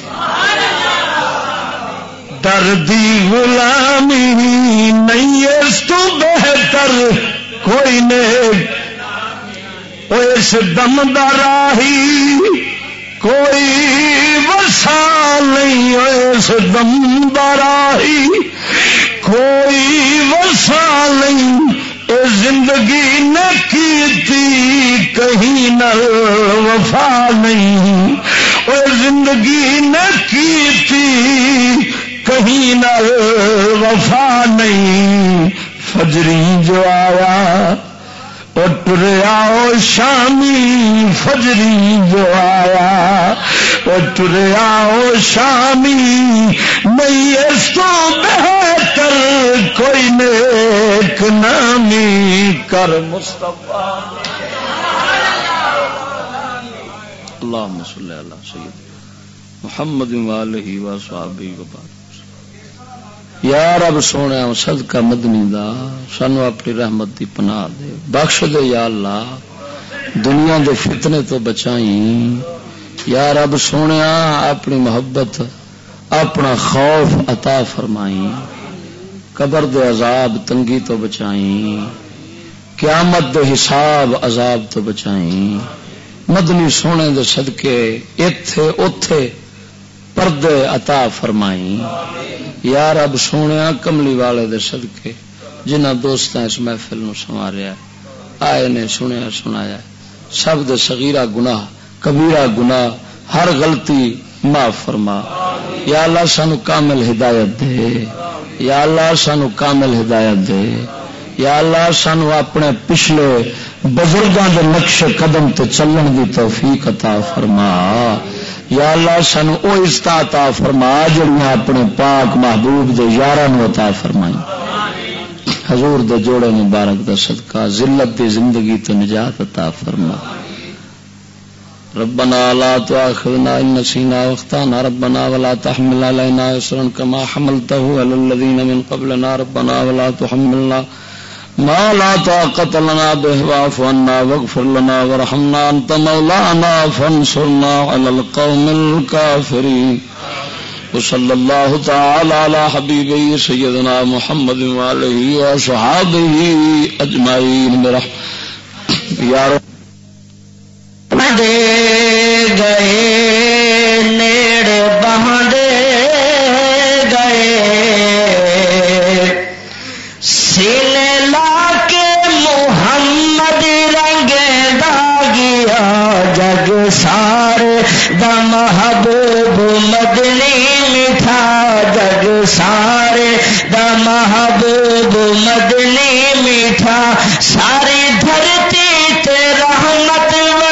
دردی غلامی نہیں اس تو بہتر کوئی نیک اس دم دراہی کوئی وصال نہیں اس دم دراہی کوئی وصال نہیں اے زندگی نہ کیتی کہیں نہ وفا نہیں اے زندگی نہ کیتی کہیں نہ وفا نہیں فجری جو آیا ٹریا شامی فجری جو آیا ٹریا شامی نہیں اس تو بہتر کوئی نیک نامی کر مصطفیٰ اللہم صلی اللہ سید محمد والہ وصحبہ وبارک یا رب سونے صدقہ مدنی دا سانو اپنی رحمت دی پناہ دے بخش دے یا اللہ دنیا دے فتنے تو بچائیں یا رب سونے اپنی محبت اپنا خوف عطا فرمائیں قبر دے عذاب تنگی تو بچائیں قیامت دے حساب عذاب تو بچائیں مدنی سونے دے صدقے ایتھے اوتھے پردے عطا فرمائیں یا رب سونے کملی والے دے صدقے جنہ دوستاں اس محفل نو سنواریا آئے نے سنیا سنایا سب دے صغیرہ گناہ کبیرہ گناہ ہر غلطی معاف فرما یا اللہ سانو کامل ہدایت دے یا اللہ سانو کامل ہدایت دے یا اللہ سانو اپنے پچھلے بزرگاں دے نقش قدم تے چلن دی توفیق عطا فرما یا اللہ سانو او عزت عطا فرما جڑیاں اپنے پاک محبوب دے یاراں نو عطا فرمائیں حضور دے جوڑے مبارک دا صدقہ ذلت دی زندگی تو نجات عطا فرما ربنا لا تؤاخذنا ان نسينا واخطانا ربنا ولا تحمل علينا اصرا كما حملته على الذين من قبلنا ربنا ولا تحملنا ما لا طاقة لنا به واعف عنا واغفر لنا وارحمنا انت مولانا فانصرنا على القوم الكافرين
وصلی اللہ تعالی علی حبیبہ سیدنا محمد وآلہ وصحابہ اجمعین برحمتک
دے گئے نیڑے بہندے گئے سینے لا کے محمد رنگے داغیا جگ سارے دا محبوب مدنی میٹھا جگ سارے دا محبوب مدنی میٹھا ساری دھرتی تے رحمت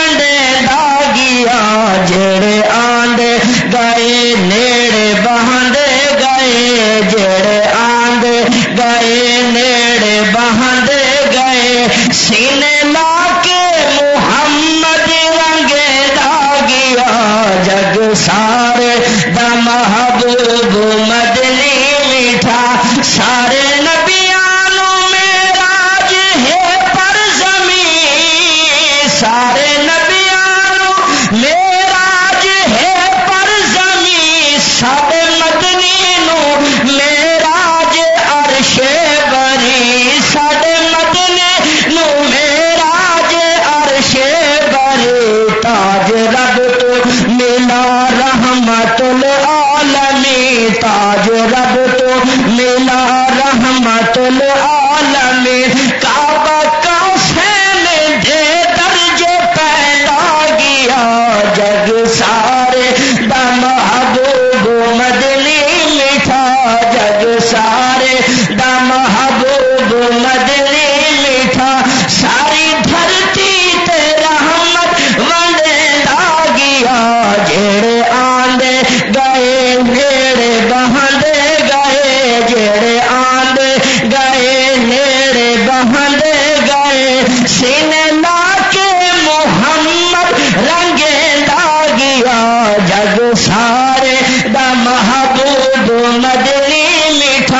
جڑے آندے گئے نیڑے بہندے گئے جڑے آندے گئے نیڑے بہندے گئے سینے لا کے محمد رنگے داغیا جگ سارے دا محبوب مدنی میٹھا سارے نبیانو معراج ہے پر زمین سارے نبیانو معراج ہے پر زمین سب مدنی نو معراج عرش بری سب مدنی نو معراج عرش بری تاج رب تو ملا رحمت العالمین تاج رب تو ملا رحمت العالمین کعبہ کا حسین دے درجے پیدا گیا جگ سارے دا محبوب مدنی میٹھا جگ سارے دا محبوب مدنی میٹھا ساری دھرتی تے رحمت ونڈے گیا جڑے آندے گئے نیڑے بہندے گئے جڑے آندے گئے نیڑے بہندے گئے سینے لا کے محمد رنگے داغیا جگ سارے دا محبوب مدنی میٹھا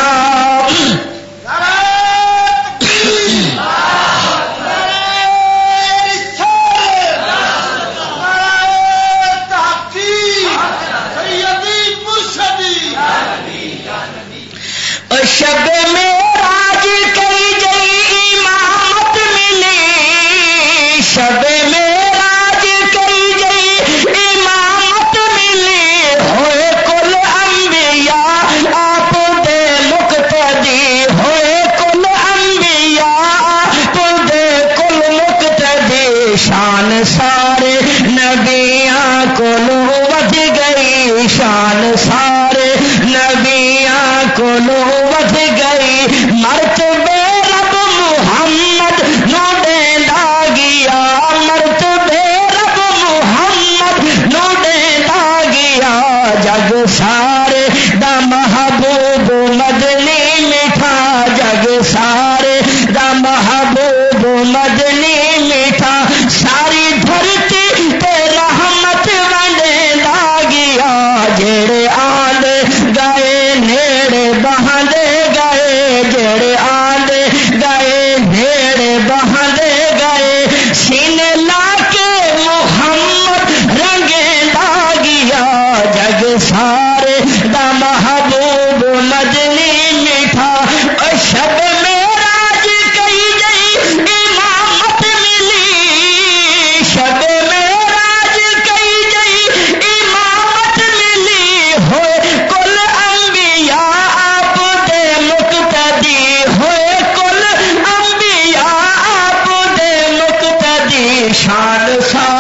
شب معراج کئی جئی امامت ملی شب معراج کئی جئی امامت ملی ہوئے کل انبیاء آپ دے مقتدی ہوئے کل انبیاء آپ دے کل مقتدی شان سارے نبیاں کولو ودھ گئی شان سارے نبیاں کولو ودھ گئی مرتبے رب محمد نو دیندا گیا مرتبے رب محمد نو دیندا گیا جگ سارے دا محبوب مدنی میٹھا جگ سارے دا محبوب مدنی میٹھا ساری دھرتی تے رحمت ونڈیندا گیا جڑے آندے گئے نیڑے بہندے گئے جڑے آندے گئے نیڑے بہندے گئے سینے لا کے محمد رنگیندا گیا جگ سارے دا محبوب مدنی میٹھا شب معراج کئی جئی امامت ملی شب معراج کئی جئی امامت ملی ہوئے کل انبیاء آپ دے مقتدی ہوئے کل انبیاء آپ دے مقتدی شان سا